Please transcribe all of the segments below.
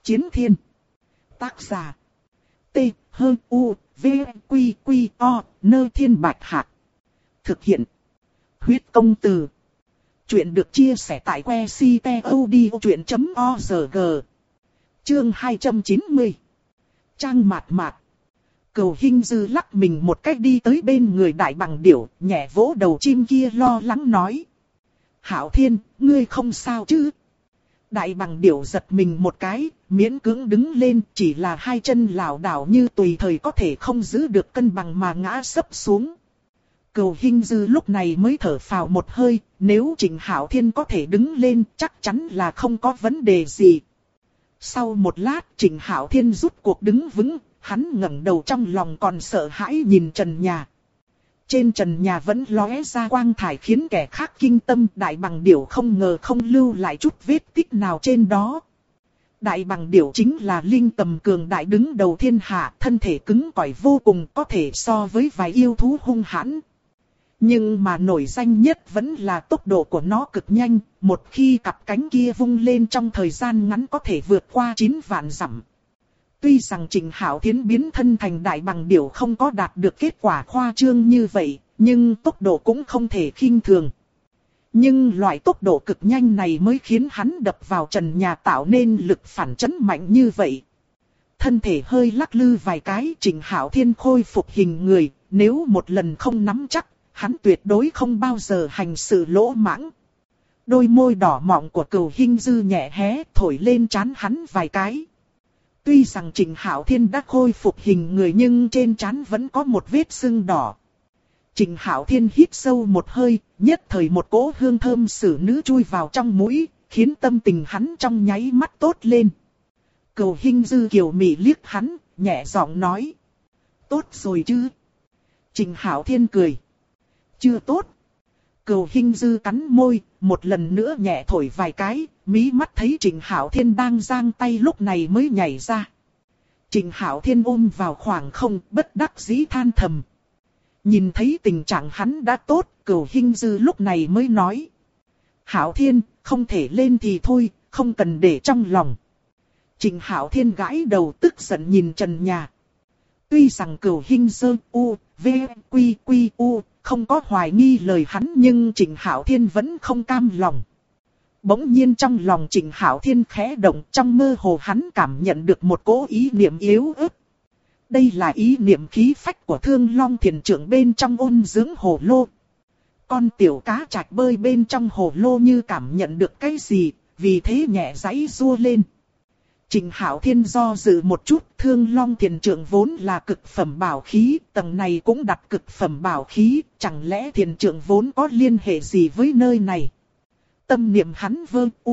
Chiến thiên. Tác giả. T-H-U-V-Q-Q-O, Nơ Thiên Bạch Hạc. Thực hiện. Huyết Công Từ. Chuyện được chia sẻ tại que ctod.org. Chương 290. Trang mạt mạt. Cầu Hinh Dư lắc mình một cách đi tới bên người Đại Bằng Điểu, nhẹ vỗ đầu chim kia lo lắng nói. Hạo Thiên, ngươi không sao chứ? Đại Bằng Điểu giật mình một cái, miễn cưỡng đứng lên, chỉ là hai chân lảo đảo như tùy thời có thể không giữ được cân bằng mà ngã sấp xuống. Cầu Hinh Dư lúc này mới thở phào một hơi, nếu Trịnh Hạo Thiên có thể đứng lên chắc chắn là không có vấn đề gì. Sau một lát Trịnh Hạo Thiên rút cuộc đứng vững, hắn ngẩng đầu trong lòng còn sợ hãi nhìn trần nhà. Trên trần nhà vẫn lóe ra quang thải khiến kẻ khác kinh tâm. Đại Bằng Điểu không ngờ không lưu lại chút vết tích nào trên đó. Đại Bằng Điểu chính là linh tầm cường đại đứng đầu thiên hạ, thân thể cứng cỏi vô cùng, có thể so với vài yêu thú hung hãn. Nhưng mà nổi danh nhất vẫn là tốc độ của nó cực nhanh, một khi cặp cánh kia vung lên trong thời gian ngắn có thể vượt qua 9 vạn dặm. Tuy rằng Trịnh Hạo Thiên biến thân thành Đại Bằng Điểu không có đạt được kết quả khoa trương như vậy, nhưng tốc độ cũng không thể khinh thường. Nhưng loại tốc độ cực nhanh này mới khiến hắn đập vào trần nhà tạo nên lực phản chấn mạnh như vậy. Thân thể hơi lắc lư vài cái, Trịnh Hạo Thiên khôi phục hình người, nếu một lần không nắm chắc, hắn tuyệt đối không bao giờ hành sự lỗ mãng. Đôi môi đỏ mọng của Cầu Hinh Dư nhẹ hé thổi lên trán hắn vài cái. Tuy rằng Trịnh Hạo Thiên đã khôi phục hình người nhưng trên trán vẫn có một vết sưng đỏ. Trịnh Hạo Thiên hít sâu một hơi, nhất thời một cỗ hương thơm xử nữ chui vào trong mũi, khiến tâm tình hắn trong nháy mắt tốt lên. Cầu Hinh Dư kiều mị liếc hắn, nhẹ giọng nói. Tốt rồi chứ? Trịnh Hạo Thiên cười. Chưa tốt. Cầu Hinh Dư cắn môi, một lần nữa nhẹ thổi vài cái, mí mắt thấy Trịnh Hạo Thiên đang giang tay lúc này mới nhảy ra. Trịnh Hạo Thiên ôm vào khoảng không, bất đắc dĩ than thầm. Nhìn thấy tình trạng hắn đã tốt, Cầu Hinh Dư lúc này mới nói. Hạo Thiên, không thể lên thì thôi, không cần để trong lòng. Trịnh Hạo Thiên gãi đầu tức giận nhìn trần nhà. Tuy rằng Cầu Hinh Dư không có hoài nghi lời hắn nhưng Trịnh Hạo Thiên vẫn không cam lòng. Bỗng nhiên trong lòng Trịnh Hạo Thiên khẽ động, trong mơ hồ hắn cảm nhận được một cỗ ý niệm yếu ớt. Đây là ý niệm khí phách của Thương Long Thiền Trưởng bên trong ôn dưỡng hồ lô. Con tiểu cá trạch bơi bên trong hồ lô như cảm nhận được cái gì, vì thế nhẹ giãy giụa lên. Trịnh Hạo Thiên do dự một chút, Thương Long Thiền Trưởng vốn là cực phẩm bảo khí, tầng này cũng đặt cực phẩm bảo khí, chẳng lẽ Thiền Trưởng vốn có liên hệ gì với nơi này? Tâm niệm hắn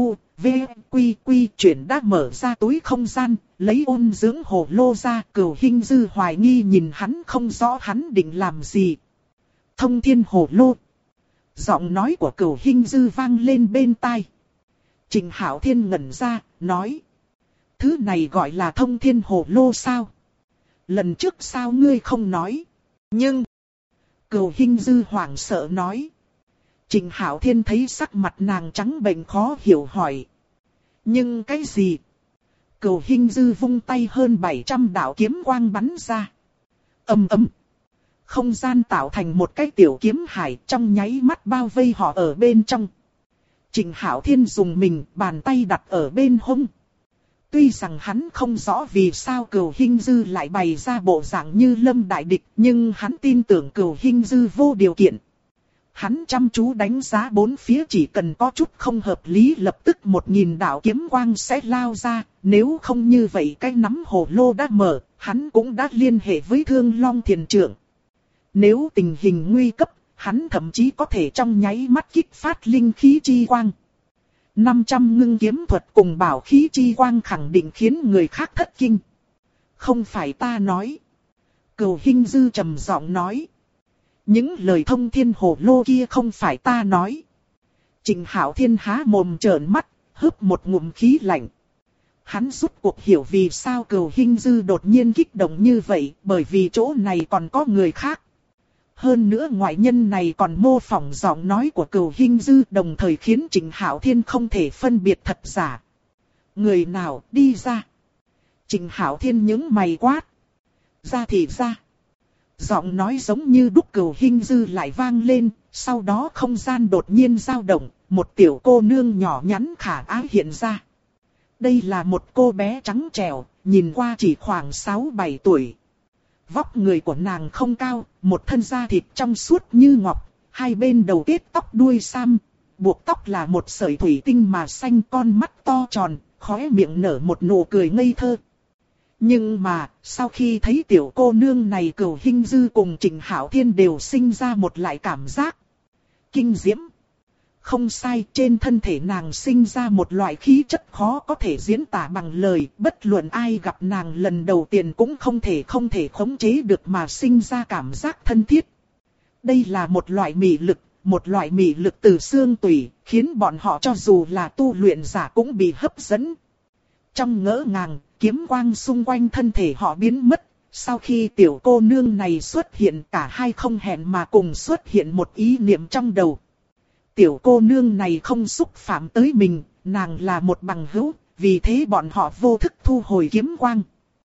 chuyển đã mở ra túi không gian, lấy ôn dưỡng hồ lô ra. Cầu Hinh Dư hoài nghi nhìn hắn không rõ hắn định làm gì. Thông thiên hồ lô. Giọng nói của Cầu Hinh Dư vang lên bên tai. Trịnh Hạo Thiên ngẩn ra, nói. Thứ này gọi là thông thiên hồ lô sao? Lần trước sao ngươi không nói? Nhưng... Cầu Hinh Dư hoảng sợ nói. Trịnh Hạo Thiên thấy sắc mặt nàng trắng bệch khó hiểu hỏi. Nhưng cái gì? Cầu Hinh Dư vung tay hơn 700 đạo kiếm quang bắn ra. Ầm ầm. Không gian tạo thành một cái tiểu kiếm hải trong nháy mắt bao vây họ ở bên trong. Trịnh Hạo Thiên dùng mình, bàn tay đặt ở bên hông. Tuy rằng hắn không rõ vì sao Cầu Hinh Dư lại bày ra bộ dạng như lâm đại địch, nhưng hắn tin tưởng Cầu Hinh Dư vô điều kiện. Hắn chăm chú đánh giá bốn phía, chỉ cần có chút không hợp lý lập tức 1000 đạo kiếm quang sẽ lao ra, nếu không như vậy cái nắm hồ lô đã mở, hắn cũng đã liên hệ với Thương Long Thiền Trưởng. Nếu tình hình nguy cấp, hắn thậm chí có thể trong nháy mắt kích phát linh khí chi quang. 500 ngưng kiếm thuật cùng bảo khí chi quang khẳng định khiến người khác thất kinh. Không phải ta nói. Cầu Hinh Dư trầm giọng nói. Những lời thông thiên hồ lô kia không phải ta nói. Trịnh Hạo Thiên há mồm trợn mắt, hớp một ngụm khí lạnh. Hắn rút cuộc hiểu vì sao Cầu Hinh Dư đột nhiên kích động như vậy, bởi vì chỗ này còn có người khác. Hơn nữa ngoại nhân này còn mô phỏng giọng nói của Cầu Hinh Dư, đồng thời khiến Trịnh Hạo Thiên không thể phân biệt thật giả. Người nào đi ra? Trịnh Hạo Thiên nhướng mày quát. Ra thì ra. Giọng nói giống như đúc Cửu Hinh Dư lại vang lên, sau đó không gian đột nhiên dao động, một tiểu cô nương nhỏ nhắn khả ái hiện ra. Đây là một cô bé trắng trẻo, nhìn qua chỉ khoảng 6-7 tuổi. Vóc người của nàng không cao, một thân da thịt trong suốt như ngọc, hai bên đầu kết tóc đuôi sam, buộc tóc là một sợi thủy tinh mà xanh, con mắt to tròn, khóe miệng nở một nụ cười ngây thơ. Nhưng mà, sau khi thấy tiểu cô nương này, Cửu Hinh Dư cùng Trịnh Hạo Thiên đều sinh ra một loại cảm giác kinh diễm. Không sai, trên thân thể nàng sinh ra một loại khí chất khó có thể diễn tả bằng lời, bất luận ai gặp nàng lần đầu tiên cũng không thể khống chế được mà sinh ra cảm giác thân thiết. Đây là một loại mị lực từ xương tủy, khiến bọn họ cho dù là tu luyện giả cũng bị hấp dẫn. Trong ngỡ ngàng, kiếm quang xung quanh thân thể họ biến mất. Sau khi tiểu cô nương này xuất hiện, cả hai không hẹn mà cùng xuất hiện một ý niệm trong đầu. Tiểu cô nương này không xúc phạm tới mình, nàng là một bằng hữu, vì thế bọn họ vô thức thu hồi kiếm quang.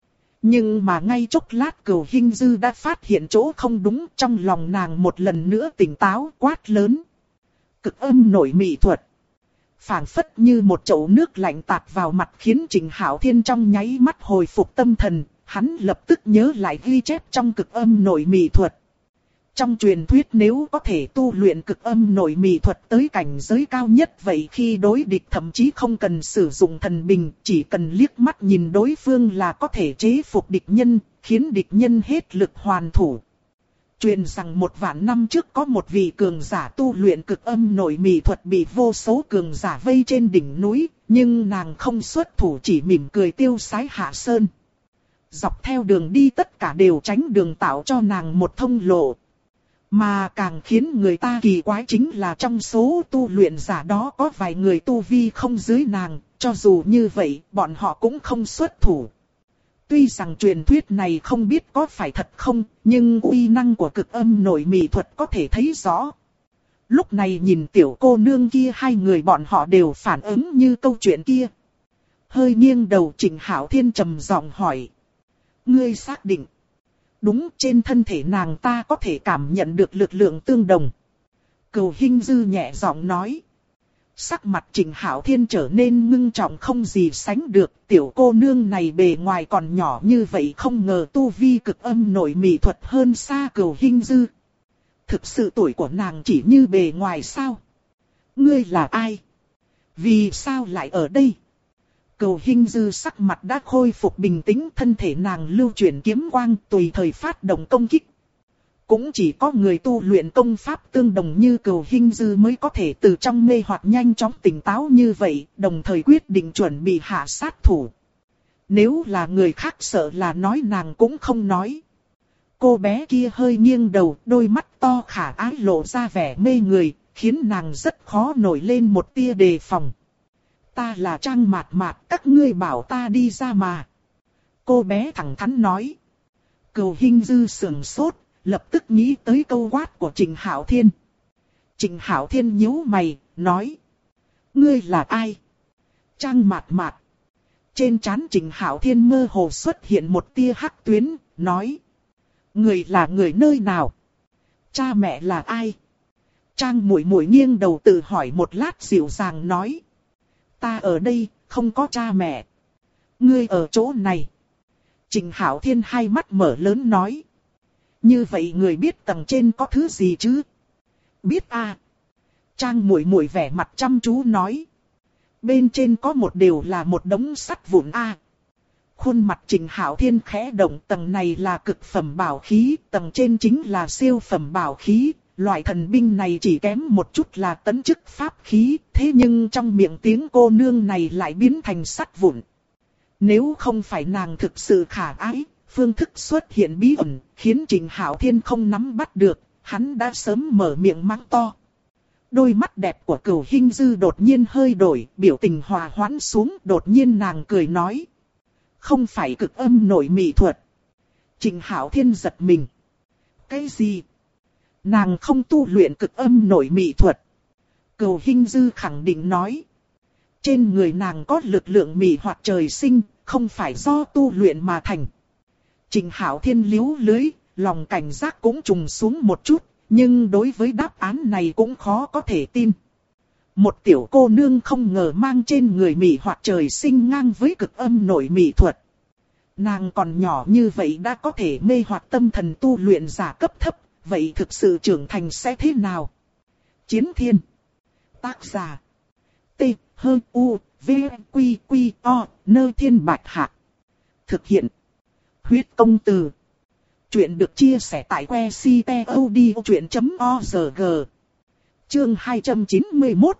Nhưng mà ngay chốc lát Cửu Hinh Dư đã phát hiện chỗ không đúng, trong lòng nàng một lần nữa tỉnh táo quát lớn. Cực âm nổi mị thuật. Phảng phất như một chậu nước lạnh tạt vào mặt, khiến Trịnh Hạo Thiên trong nháy mắt hồi phục tâm thần, hắn lập tức nhớ lại ghi chép trong cực âm nổi mị thuật. Trong truyền thuyết nếu có thể tu luyện cực âm nổi mị thuật tới cảnh giới cao nhất, vậy khi đối địch thậm chí không cần sử dụng thần binh, chỉ cần liếc mắt nhìn đối phương là có thể chế phục địch nhân, khiến địch nhân hết lực hoàn thủ. Truyền rằng 1.000 năm trước có một vị cường giả tu luyện cực âm nổi mị thuật bị vô số cường giả vây trên đỉnh núi, nhưng nàng không xuất thủ, chỉ mỉm cười tiêu sái hạ sơn. Dọc theo đường đi tất cả đều tránh đường, tạo cho nàng một thông lộ. Mà càng khiến người ta kỳ quái chính là trong số tu luyện giả đó có vài người tu vi không dưới nàng, cho dù như vậy bọn họ cũng không xuất thủ. Tuy rằng truyền thuyết này không biết có phải thật không, nhưng uy năng của cực âm nổi mị thuật có thể thấy rõ. Lúc này nhìn tiểu cô nương kia, hai người bọn họ đều phản ứng như câu chuyện kia. Hơi nghiêng đầu, Trịnh Hạo Thiên trầm giọng hỏi. Ngươi xác định? Đúng, trên thân thể nàng ta có thể cảm nhận được lực lượng tương đồng. Cửu Hinh Dư nhẹ giọng nói. Sắc mặt Trịnh Hạo Thiên trở nên ngưng trọng không gì sánh được, tiểu cô nương này bề ngoài còn nhỏ như vậy, không ngờ tu vi cực âm nổi mị thuật hơn xa Cửu Hinh Dư. Thực sự tuổi của nàng chỉ như bề ngoài sao? Ngươi là ai? Vì sao lại ở đây? Cửu Hinh Dư sắc mặt đã khôi phục bình tĩnh, thân thể nàng lưu chuyển kiếm quang tùy thời phát động công kích. Cũng chỉ có người tu luyện công pháp tương đồng như Cửu Hinh Dư mới có thể từ trong mê hoặc nhanh chóng tỉnh táo như vậy, đồng thời quyết định chuẩn bị hạ sát thủ. Nếu là người khác sợ là nói nàng cũng không nói. Cô bé kia hơi nghiêng đầu, đôi mắt to khả ái lộ ra vẻ mê người, khiến nàng rất khó nổi lên một tia đề phòng. Ta là Trang Mạt Mạt, các ngươi bảo ta đi ra mà. Cô bé thẳng thắn nói. Cửu Hinh Dư sườn sốt, lập tức nghĩ tới câu quát của Trịnh Hạo Thiên. Trịnh Hạo Thiên nhíu mày, nói. Ngươi là ai? Trang Mạt Mạt. Trên trán Trịnh Hạo Thiên mơ hồ xuất hiện một tia hắc tuyến, nói. Người là người nơi nào? Cha mẹ là ai? Trang muội muội nghiêng đầu tự hỏi một lát, dịu dàng nói. Ta ở đây, không có cha mẹ. Ngươi ở chỗ này. Trịnh Hạo Thiên hai mắt mở lớn nói. Như vậy người biết tầng trên có thứ gì chứ? Biết à? Trang muội muội vẻ mặt chăm chú nói. Bên trên có một đều là một đống sắt vụn à. Khuôn mặt Trịnh Hạo Thiên khẽ động, tầng này là cực phẩm bảo khí, tầng trên chính là siêu phẩm bảo khí. Loại thần binh này chỉ kém một chút là tấn chức pháp khí, thế nhưng trong miệng tiếng cô nương này lại biến thành sắt vụn. Nếu không phải nàng thực sự khả ái, phương thức xuất hiện bí ẩn, khiến Trịnh Hạo Thiên không nắm bắt được, hắn đã sớm mở miệng mắng to. Đôi mắt đẹp của Cửu Hinh Dư đột nhiên hơi đổi, biểu tình hòa hoãn xuống, đột nhiên nàng cười nói. Không phải cực âm nổi mị thuật. Trịnh Hạo Thiên giật mình. Cái gì? Nàng không tu luyện cực âm nổi mị thuật. Cửu Hinh Dư khẳng định nói. Trên người nàng có lực lượng mị hoặc trời sinh, không phải do tu luyện mà thành. Trịnh Hạo Thiên liếu lưới, lòng cảnh giác cũng trùng xuống một chút, nhưng đối với đáp án này cũng khó có thể tin. Một tiểu cô nương không ngờ mang trên người mị hoặc trời sinh ngang với cực âm nội mị thuật. Nàng còn nhỏ như vậy đã có thể mê hoặc tâm thần tu luyện giả cấp thấp, vậy thực sự trưởng thành sẽ thế nào? Chiến Thiên. Tác giả. T. H. U. V. Q. Q. O. Nơ Thiên Bạch Hạc. Thực hiện. Huyết công từ. Chuyện được chia sẻ tại que ctod.org. Chương 291.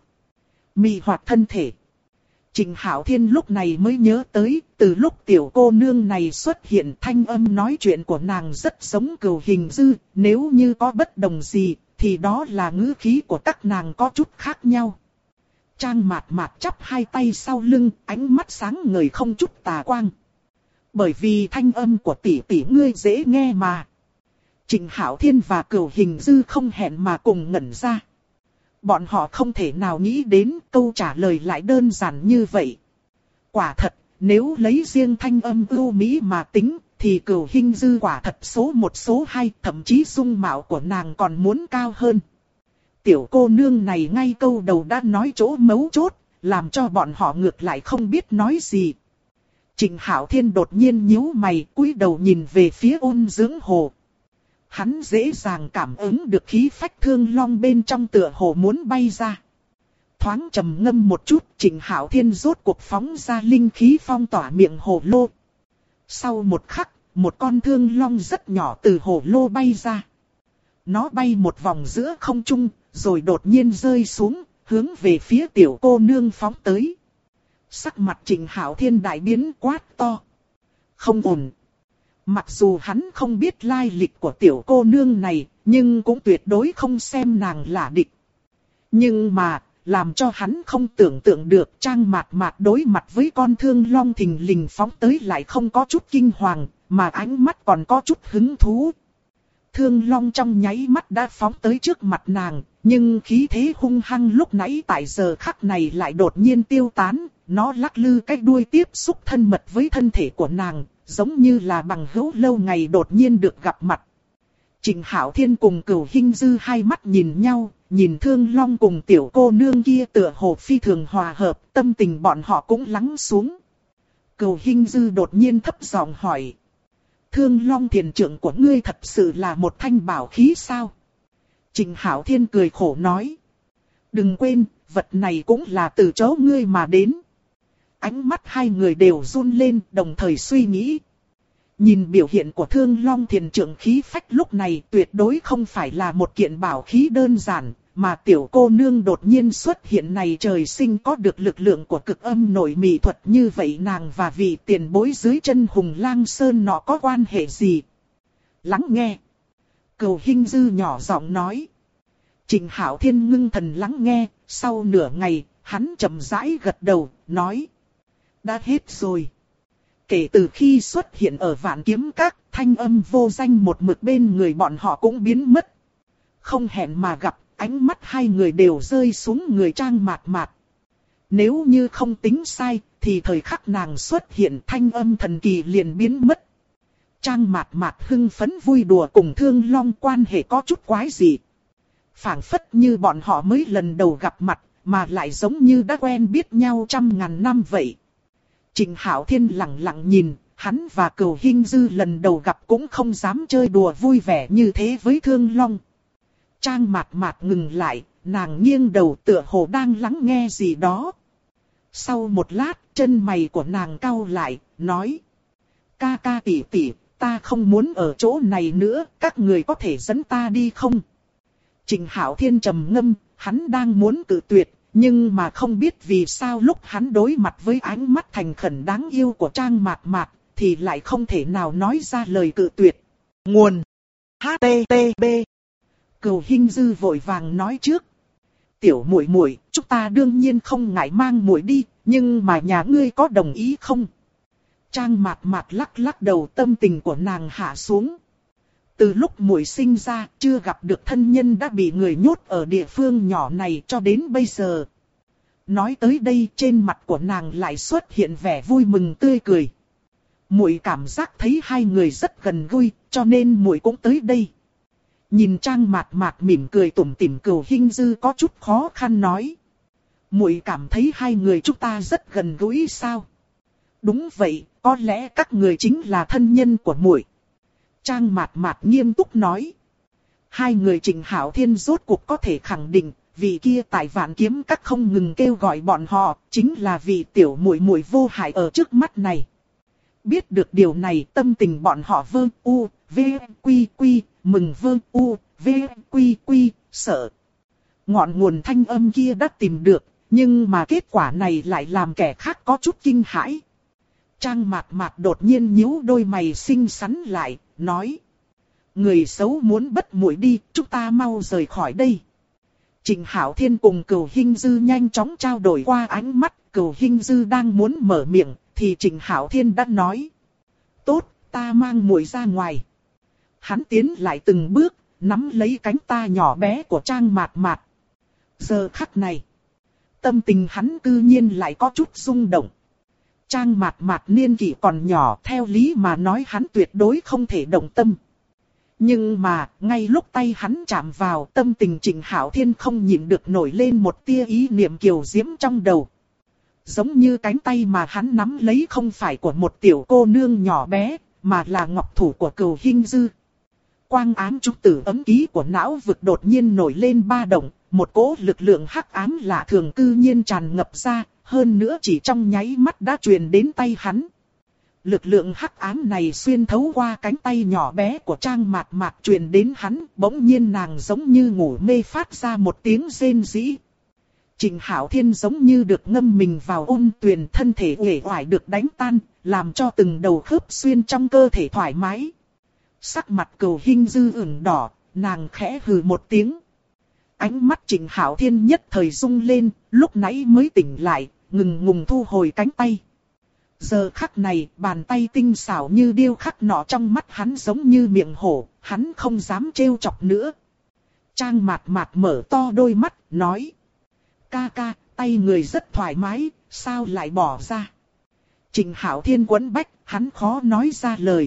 Mị hoặc thân thể. Trịnh Hạo Thiên lúc này mới nhớ tới, từ lúc tiểu cô nương này xuất hiện thanh âm nói chuyện của nàng rất giống Cửu Hình Dư, nếu như có bất đồng gì, thì đó là ngữ khí của các nàng có chút khác nhau. Trang Mạt Mạt chắp hai tay sau lưng, ánh mắt sáng ngời không chút tà quang. Bởi vì thanh âm của tỷ tỷ ngươi dễ nghe mà. Trịnh Hạo Thiên và Cửu Hình Dư không hẹn mà cùng ngẩn ra. Bọn họ không thể nào nghĩ đến câu trả lời lại đơn giản như vậy. Quả thật, nếu lấy riêng thanh âm ưu mỹ mà tính, thì Cửu Hình Dư quả thật số 1 số 2, thậm chí dung mạo của nàng còn muốn cao hơn. Tiểu cô nương này ngay câu đầu đã nói chỗ mấu chốt, làm cho bọn họ ngược lại không biết nói gì. Trịnh Hạo Thiên đột nhiên nhíu mày, cúi đầu nhìn về phía Ôn Dưỡng Hồ. Hắn dễ dàng cảm ứng được khí phách Thương Long bên trong tựa hồ muốn bay ra. Thoáng trầm ngâm một chút, Trịnh Hạo Thiên rốt cuộc phóng ra linh khí phong tỏa miệng hồ lô. Sau một khắc, một con Thương Long rất nhỏ từ hồ lô bay ra. Nó bay một vòng giữa không trung, rồi đột nhiên rơi xuống, hướng về phía tiểu cô nương phóng tới. Sắc mặt Trịnh Hạo Thiên đại biến, quát to. Không ổn. Mặc dù hắn không biết lai lịch của tiểu cô nương này, nhưng cũng tuyệt đối không xem nàng là địch. Nhưng mà, làm cho hắn không tưởng tượng được Trang Mạt Mạt đối mặt với con Thương Long thình lình phóng tới lại không có chút kinh hoàng, mà ánh mắt còn có chút hứng thú. Thương Long trong nháy mắt đã phóng tới trước mặt nàng, nhưng khí thế hung hăng lúc nãy tại giờ khắc này lại đột nhiên tiêu tán, nó lắc lư cái đuôi tiếp xúc thân mật với thân thể của nàng, giống như là bằng hữu lâu ngày đột nhiên được gặp mặt. Trịnh Hạo Thiên cùng Cửu Hình Dư hai mắt nhìn nhau, nhìn Thương Long cùng tiểu cô nương kia tựa hồ phi thường hòa hợp, tâm tình bọn họ cũng lắng xuống. Cửu Hình Dư đột nhiên thấp giọng hỏi. Thương Long thiền trưởng của ngươi thật sự là một thanh bảo khí sao? Trịnh Hạo Thiên cười khổ nói. Đừng quên, vật này cũng là từ chỗ ngươi mà đến. Ánh mắt hai người đều run lên, đồng thời suy nghĩ. Nhìn biểu hiện của Thương Long thiền trưởng khí phách lúc này tuyệt đối không phải là một kiện bảo khí đơn giản, mà tiểu cô nương đột nhiên xuất hiện này trời sinh có được lực lượng của cực âm nội mị thuật như vậy, nàng và vị tiền bối dưới chân Hùng Lang Sơn nọ có quan hệ gì? Lắng nghe. Cửu Hình Dư nhỏ giọng nói. Trịnh Hạo Thiên ngưng thần lắng nghe, sau nửa ngày, hắn chậm rãi gật đầu, nói. Đã hết rồi. Kể từ khi xuất hiện ở Vạn Kiếm Các, thanh âm vô danh một mực bên người bọn họ cũng biến mất. Không hẹn mà gặp, ánh mắt hai người đều rơi xuống người Trang Mạt Mạt. Nếu như không tính sai, thì thời khắc nàng xuất hiện thanh âm thần kỳ liền biến mất. Trang Mạt Mạt hưng phấn vui đùa cùng Thương Long quan hệ có chút quái dị. Phảng phất như bọn họ mới lần đầu gặp mặt, mà lại giống như đã quen biết nhau trăm ngàn năm vậy. Trịnh Hạo Thiên lặng lặng nhìn, hắn và Cửu Hình Dư lần đầu gặp cũng không dám chơi đùa vui vẻ như thế với Thương Long. Trang Mạt Mạt ngừng lại, nàng nghiêng đầu tựa hồ đang lắng nghe gì đó. Sau một lát, chân mày của nàng cau lại, nói. Ca ca tỷ tỷ, ta không muốn ở chỗ này nữa, các người có thể dẫn ta đi không? Trịnh Hạo Thiên trầm ngâm, hắn đang muốn cự tuyệt, nhưng mà không biết vì sao lúc hắn đối mặt với ánh mắt thành khẩn đáng yêu của Trang Mạt Mạt, thì lại không thể nào nói ra lời cự tuyệt. Nguồn HTTP. Cửu Hình Dư vội vàng nói trước. Tiểu muội muội, chúng ta đương nhiên không ngại mang muội đi, nhưng mà nhà ngươi có đồng ý không? Trang Mạt Mạt lắc lắc đầu, tâm tình của nàng hạ xuống. Từ lúc muội sinh ra, chưa gặp được thân nhân đã bị người nhốt ở địa phương nhỏ này cho đến bây giờ. Nói tới đây, trên mặt của nàng lại xuất hiện vẻ vui mừng tươi cười. muội cảm giác thấy hai người rất gần gũi, cho nên muội cũng tới đây. Nhìn Trang Mạt Mạt mỉm cười tủm tỉm, Cửu Hinh Dư có chút khó khăn nói. Muội cảm thấy hai người chúng ta rất gần gũi sao? Đúng vậy, có lẽ các người chính là thân nhân của muội. Trang Mạt Mạt nghiêm túc nói. Hai người Trịnh Hạo Thiên rốt cuộc có thể khẳng định, vị kia tại Vạn Kiếm Các không ngừng kêu gọi bọn họ, chính là vị tiểu muội muội vô hại ở trước mắt này. Biết được điều này, tâm tình bọn họ vơ u, v, quy quy, mừng vơ u, v, quy quy, sợ. Ngọn nguồn thanh âm kia đã tìm được, nhưng mà kết quả này lại làm kẻ khác có chút kinh hãi. Trang Mạt Mạt đột nhiên nhíu đôi mày xinh xắn lại, nói. Người xấu muốn bắt muội đi, chúng ta mau rời khỏi đây. Trịnh Hạo Thiên cùng Cửu Hinh Dư nhanh chóng trao đổi qua ánh mắt, Cửu Hinh Dư đang muốn mở miệng, thì Trịnh Hạo Thiên đã nói. Tốt, ta mang muội ra ngoài. Hắn tiến lại từng bước, nắm lấy cánh tay nhỏ bé của Trang Mạt Mạt. Giờ khắc này, tâm tình hắn cư nhiên lại có chút rung động. Trang Mạt Mạt niên kỷ còn nhỏ, theo lý mà nói hắn tuyệt đối không thể động tâm. Nhưng mà, ngay lúc tay hắn chạm vào, tâm tình Trịnh Hạo Thiên không nhịn được nổi lên một tia ý niệm kiều diễm trong đầu. Giống như cánh tay mà hắn nắm lấy không phải của một tiểu cô nương nhỏ bé, mà là ngọc thủ của Cửu Hinh Dư. Quang ám trúc tử ấm ký của não vực đột nhiên nổi lên ba động, một cỗ lực lượng hắc ám lạ thường cư nhiên tràn ngập ra, hơn nữa chỉ trong nháy mắt đã truyền đến tay hắn. Lực lượng hắc ám này xuyên thấu qua cánh tay nhỏ bé của Trang Mạt Mạt truyền đến hắn, bỗng nhiên nàng giống như ngủ mê phát ra một tiếng rên rỉ. Trịnh Hạo Thiên giống như được ngâm mình vào ôn tuyền, thân thể uể oải được đánh tan, làm cho từng đầu khớp xuyên trong cơ thể thoải mái. Sắc mặt Cửu Hinh Dư ửng đỏ, nàng khẽ hừ một tiếng. Ánh mắt Trịnh Hạo Thiên nhất thời rung lên, lúc nãy mới tỉnh lại, ngừng ngùng thu hồi cánh tay. Giờ khắc này, bàn tay tinh xảo như điêu khắc nọ trong mắt hắn giống như miệng hổ, hắn không dám trêu chọc nữa. Trang Mạt Mạt mở to đôi mắt, nói. Ca ca, tay người rất thoải mái, sao lại bỏ ra? Trịnh Hạo Thiên quẫn bách, hắn khó nói ra lời.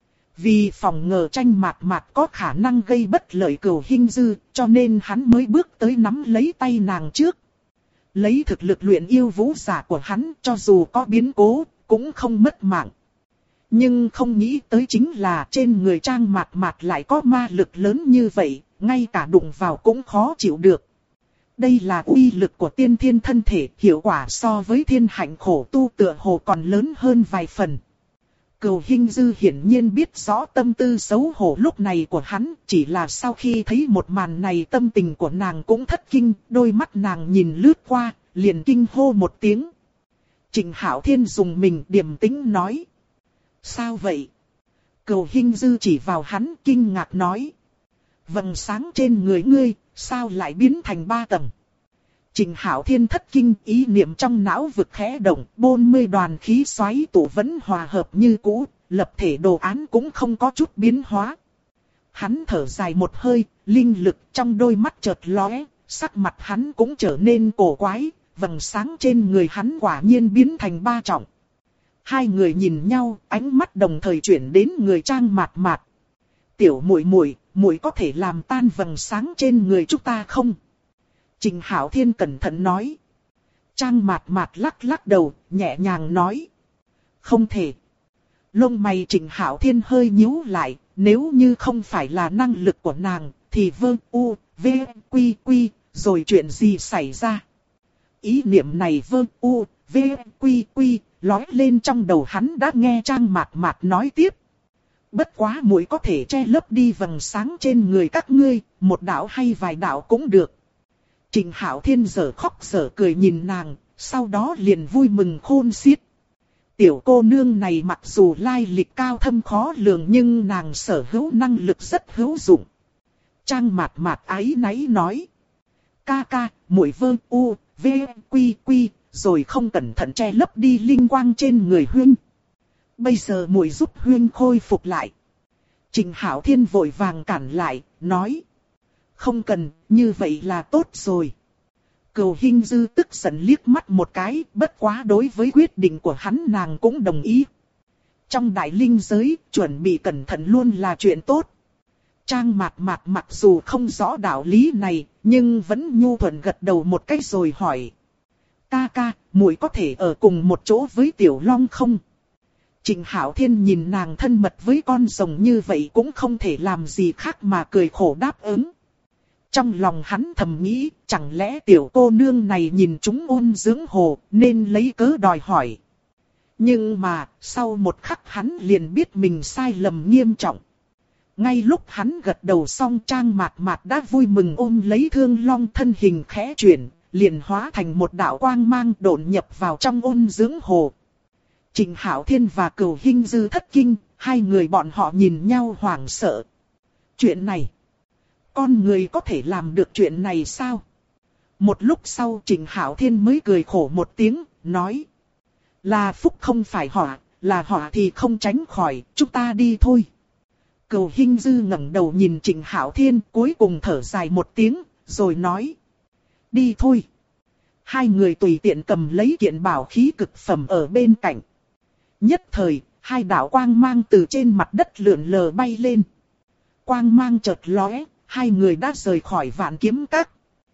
Vì phòng ngừa Trang Mạt Mạt có khả năng gây bất lợi Cửu Hinh Dư, cho nên hắn mới bước tới nắm lấy tay nàng trước. Lấy thực lực luyện yêu vũ giả của hắn, cho dù có biến cố, cũng không mất mạng. Nhưng không nghĩ tới chính là trên người Trang Mạt Mạt lại có ma lực lớn như vậy, ngay cả đụng vào cũng khó chịu được. Đây là uy lực của tiên thiên thân thể, hiệu quả so với thiên hạnh khổ tu tựa hồ còn lớn hơn vài phần. Cửu Hinh Dư hiển nhiên biết rõ tâm tư xấu hổ lúc này của hắn, chỉ là sau khi thấy một màn này tâm tình của nàng cũng thất kinh, đôi mắt nàng nhìn lướt qua, liền kinh hô một tiếng. Trịnh Hạo Thiên dùng mình điềm tĩnh nói. Sao vậy? Cửu Hinh Dư chỉ vào hắn kinh ngạc nói. Vầng sáng trên người ngươi, sao lại biến thành 3 tầng? Trịnh Hạo Thiên thất kinh, ý niệm trong não vực khẽ động, 40 đoàn khí xoáy tụ vẫn hòa hợp như cũ, lập thể đồ án cũng không có chút biến hóa. Hắn thở dài một hơi, linh lực trong đôi mắt chợt lóe, sắc mặt hắn cũng trở nên cổ quái, vầng sáng trên người hắn quả nhiên biến thành 3 trọng. Hai người nhìn nhau, ánh mắt đồng thời chuyển đến người Trang Mạt Mạt. Tiểu muội muội, muội có thể làm tan vầng sáng trên người chúng ta không? Trịnh Hạo Thiên cẩn thận nói. Trang Mạt Mạt lắc lắc đầu, nhẹ nhàng nói. Không thể. Lông mày Trịnh Hạo Thiên hơi nhíu lại, nếu như không phải là năng lực của nàng, thì vơ u, v, quy quy, rồi chuyện gì xảy ra? Ý niệm này vơ u, v, quy quy, lói lên trong đầu hắn đã nghe Trang Mạt Mạt nói tiếp. Bất quá muội có thể che lấp đi vầng sáng trên người các ngươi, một đạo hay vài đạo cũng được. Trịnh Hạo Thiên giở khóc giở cười nhìn nàng, sau đó liền vui mừng khôn xiết. Tiểu cô nương này mặc dù lai lịch cao thâm khó lường nhưng nàng sở hữu năng lực rất hữu dụng. Trang Mạt Mạt áy náy nói. Ca ca, muội vơ u, v, quy quy, rồi không cẩn thận che lấp đi linh quang trên người huynh. Bây giờ muội giúp huynh khôi phục lại. Trịnh Hạo Thiên vội vàng cản lại, nói. Không cần, như vậy là tốt rồi. Cửu Hinh Dư tức giận liếc mắt một cái, bất quá đối với quyết định của hắn nàng cũng đồng ý. Trong đại linh giới, chuẩn bị cẩn thận luôn là chuyện tốt. Trang Mạt Mạt mặc dù không rõ đạo lý này, nhưng vẫn nhu thuận gật đầu một cái rồi hỏi. Ca ca, muội có thể ở cùng một chỗ với Tiểu Long không? Trịnh Hạo Thiên nhìn nàng thân mật với con rồng như vậy cũng không thể làm gì khác mà cười khổ đáp ứng. Trong lòng hắn thầm nghĩ, chẳng lẽ tiểu cô nương này nhìn chúng Ôn Dưỡng Hồ nên lấy cớ đòi hỏi. Nhưng mà, sau một khắc hắn liền biết mình sai lầm nghiêm trọng. Ngay lúc hắn gật đầu xong, Trang Mạt Mạt đã vui mừng ôm lấy Thương Long, thân hình khẽ chuyển, liền hóa thành một đạo quang mang độn nhập vào trong Ôn Dưỡng Hồ. Trịnh Hạo Thiên và Cửu Hinh Dư thất kinh, hai người bọn họ nhìn nhau hoảng sợ. Chuyện này, con người có thể làm được chuyện này sao? Một lúc sau Trịnh Hạo Thiên mới cười khổ một tiếng, nói. Là phúc không phải họa, là họa thì không tránh khỏi, chúng ta đi thôi. Cửu Hinh Dư ngẩng đầu nhìn Trịnh Hạo Thiên, cuối cùng thở dài một tiếng, rồi nói. Đi thôi. Hai người tùy tiện cầm lấy kiện bảo khí cực phẩm ở bên cạnh. Nhất thời, hai đạo quang mang từ trên mặt đất lượn lờ bay lên. Quang mang chợt lóe, hai người đã rời khỏi Vạn Kiếm Các.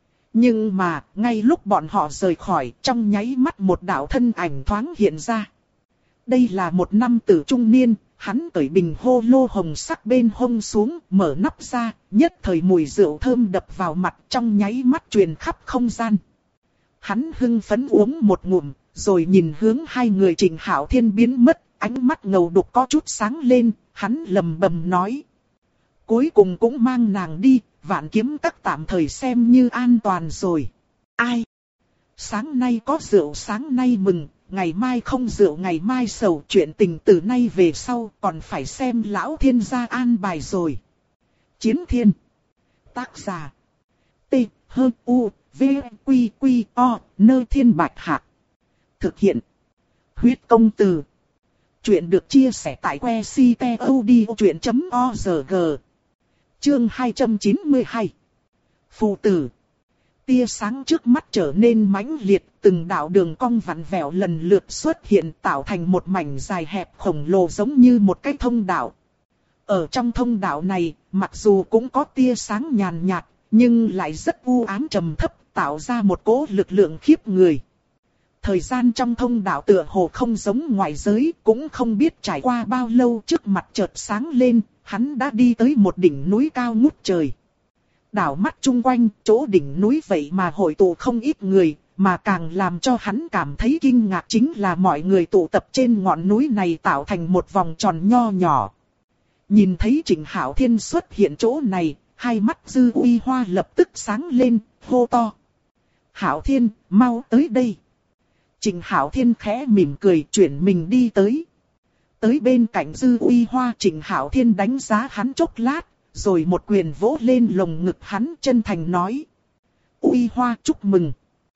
Nhưng mà, ngay lúc bọn họ rời khỏi, trong nháy mắt một đạo thân ảnh thoáng hiện ra. Đây là một nam tử trung niên, hắn cởi bình hô lô hồng sắc bên hông xuống, mở nắp ra, nhất thời mùi rượu thơm đập vào mặt, trong nháy mắt truyền khắp không gian. Hắn hưng phấn uống một ngụm, rồi nhìn hướng hai người Trịnh Hạo Thiên biến mất, ánh mắt ngầu đục có chút sáng lên, hắn lầm bầm nói. Cuối cùng cũng mang nàng đi, Vạn Kiếm Các tạm thời xem như an toàn rồi. Ai? Sáng nay có rượu sáng nay mừng, ngày mai không rượu ngày mai sầu, chuyện tình từ nay về sau còn phải xem lão thiên gia an bài rồi. Chiến Thiên. Tác giả. T, H, U, V, Quy, Quy, O, Nơ Thiên Bạch Hạc. Thực hiện. Huyết Công Từ. Chuyện được chia sẻ tại que ctod.org. Chương 292. Phụ tử. Tia sáng trước mắt trở nên mãnh liệt, từng đạo đường cong vặn vẹo lần lượt xuất hiện tạo thành một mảnh dài hẹp khổng lồ giống như một cái thông đạo. Ở trong thông đạo này, mặc dù cũng có tia sáng nhàn nhạt, nhưng lại rất u ám trầm thấp, tạo ra một cỗ lực lượng khiếp người. Thời gian trong thông đạo tựa hồ không giống ngoại giới, cũng không biết trải qua bao lâu, trước mặt chợt sáng lên, hắn đã đi tới một đỉnh núi cao ngút trời. Đảo mắt chung quanh, chỗ đỉnh núi vậy mà hội tụ không ít người, mà càng làm cho hắn cảm thấy kinh ngạc chính là mọi người tụ tập trên ngọn núi này tạo thành một vòng tròn nho nhỏ. Nhìn thấy Trịnh Hạo Thiên xuất hiện chỗ này, hai mắt Dư Uy Hoa lập tức sáng lên, hô to. Hạo Thiên, mau tới đây. Trịnh Hạo Thiên khẽ mỉm cười chuyển mình đi tới. Tới bên cạnh Dư Uy Hoa, Trịnh Hạo Thiên đánh giá hắn chốc lát, rồi một quyền vỗ lên lồng ngực hắn, chân thành nói. Uy Hoa chúc mừng.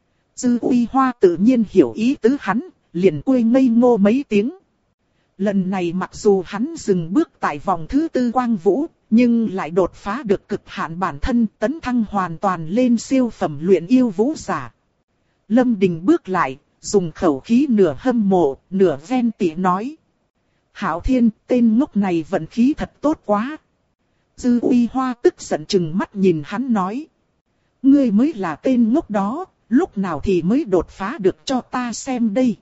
Dư Uy Hoa tự nhiên hiểu ý tứ hắn, liền quê ngây ngô mấy tiếng. Lần này mặc dù hắn dừng bước tại vòng thứ tư quang vũ, nhưng lại đột phá được cực hạn bản thân, tấn thăng hoàn toàn lên siêu phẩm luyện yêu vũ giả. Lâm Đình bước lại, dùng khẩu khí nửa hâm mộ, nửa ven tỉ nói. Hạo Thiên, tên ngốc này vận khí thật tốt quá. Dư Uy Hoa tức giận chừng mắt nhìn hắn nói. Ngươi mới là tên ngốc đó, lúc nào thì mới đột phá được cho ta xem đây.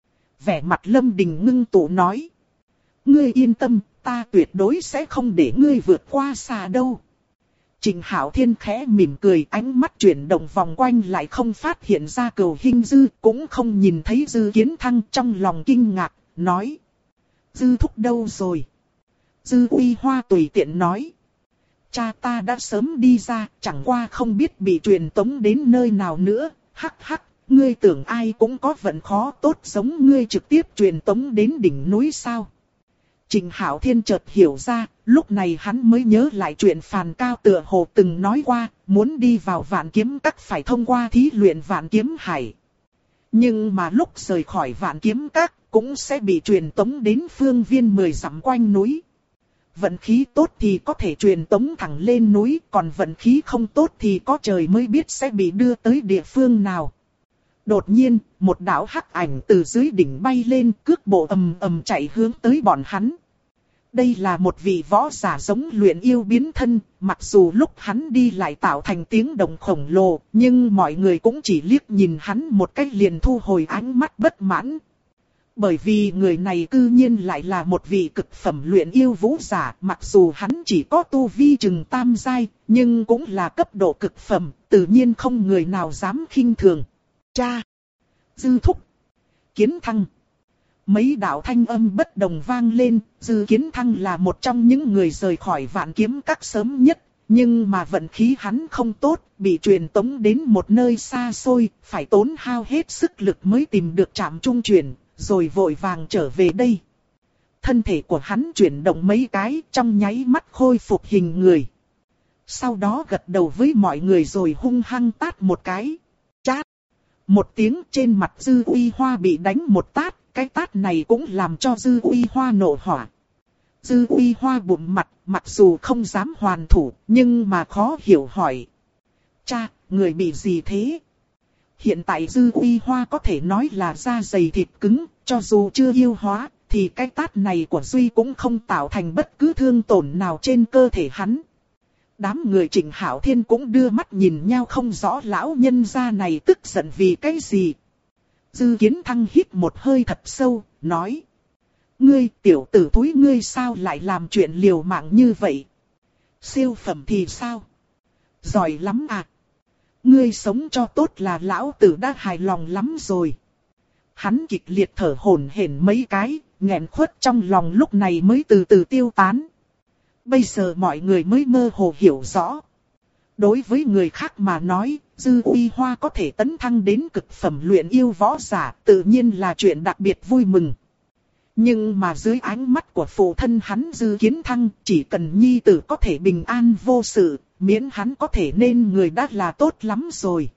Vẻ mặt Lâm Đình ngưng tụ nói. Ngươi yên tâm, ta tuyệt đối sẽ không để ngươi vượt qua xa đâu. Trịnh Hạo Thiên khẽ mỉm cười, ánh mắt chuyển động vòng quanh lại không phát hiện ra Cửu Hinh Dư, cũng không nhìn thấy Dư Kiến Thăng, trong lòng kinh ngạc, nói. Dư thúc đâu rồi? Dư Uy Hoa tùy tiện nói. Cha ta đã sớm đi ra, chẳng qua không biết bị truyền tống đến nơi nào nữa, hắc hắc, ngươi tưởng ai cũng có vận khó tốt giống ngươi trực tiếp truyền tống đến đỉnh núi sao? Trịnh Hạo Thiên chợt hiểu ra, lúc này hắn mới nhớ lại chuyện Phàn Cao tựa hồ từng nói qua, muốn đi vào Vạn Kiếm Các phải thông qua thí luyện Vạn Kiếm Hải. Nhưng mà lúc rời khỏi Vạn Kiếm Các, cũng sẽ bị truyền tống đến phương viên 10 dặm quanh núi. Vận khí tốt thì có thể truyền tống thẳng lên núi, còn vận khí không tốt thì có trời mới biết sẽ bị đưa tới địa phương nào. Đột nhiên, một đạo hắc ảnh từ dưới đỉnh bay lên, cước bộ ầm ầm chạy hướng tới bọn hắn. Đây là một vị võ giả giống luyện yêu biến thân, mặc dù lúc hắn đi lại tạo thành tiếng động khổng lồ, nhưng mọi người cũng chỉ liếc nhìn hắn một cách liền thu hồi ánh mắt bất mãn. Bởi vì người này cư nhiên lại là một vị cực phẩm luyện yêu vũ giả, mặc dù hắn chỉ có tu vi chừng tam giai, nhưng cũng là cấp độ cực phẩm, tự nhiên không người nào dám khinh thường. Cha! Dư thúc! Kiến Thăng! Mấy đạo thanh âm bất đồng vang lên, Dư Kiến Thăng là một trong những người rời khỏi Vạn Kiếm Các sớm nhất, nhưng mà vận khí hắn không tốt, bị truyền tống đến một nơi xa xôi, phải tốn hao hết sức lực mới tìm được trạm trung chuyển, rồi vội vàng trở về đây. Thân thể của hắn chuyển động mấy cái, trong nháy mắt khôi phục hình người. Sau đó gật đầu với mọi người rồi hung hăng tát một cái. Chát! Một tiếng, trên mặt Dư Uy Hoa bị đánh một tát. Cái tát này cũng làm cho Dư Uy Hoa nộ hỏa. Dư Uy Hoa bụm mặt, mặc dù không dám hoàn thủ, nhưng mà khó hiểu hỏi. Cha, người bị gì thế? Hiện tại Dư Uy Hoa có thể nói là da dày thịt cứng, cho dù chưa yêu hóa, thì cái tát này của Duy cũng không tạo thành bất cứ thương tổn nào trên cơ thể hắn. Đám người Trịnh Hạo Thiên cũng đưa mắt nhìn nhau không rõ lão nhân gia này tức giận vì cái gì. Dư Kiến Thăng hít một hơi thật sâu, nói. Ngươi tiểu tử thúi ngươi sao lại làm chuyện liều mạng như vậy? Siêu phẩm thì sao? Giỏi lắm à? Ngươi sống cho tốt là lão tử đã hài lòng lắm rồi. Hắn kịch liệt thở hổn hển mấy cái, nghẹn khuất trong lòng lúc này mới từ từ tiêu tán. Bây giờ mọi người mới mơ hồ hiểu rõ. Đối với người khác mà nói, Dư Uy Hoa có thể tấn thăng đến cực phẩm luyện yêu võ giả tự nhiên là chuyện đặc biệt vui mừng. Nhưng mà dưới ánh mắt của phụ thân hắn Dư Kiến Thăng, chỉ cần nhi tử có thể bình an vô sự, miễn hắn có thể nên người đã là tốt lắm rồi.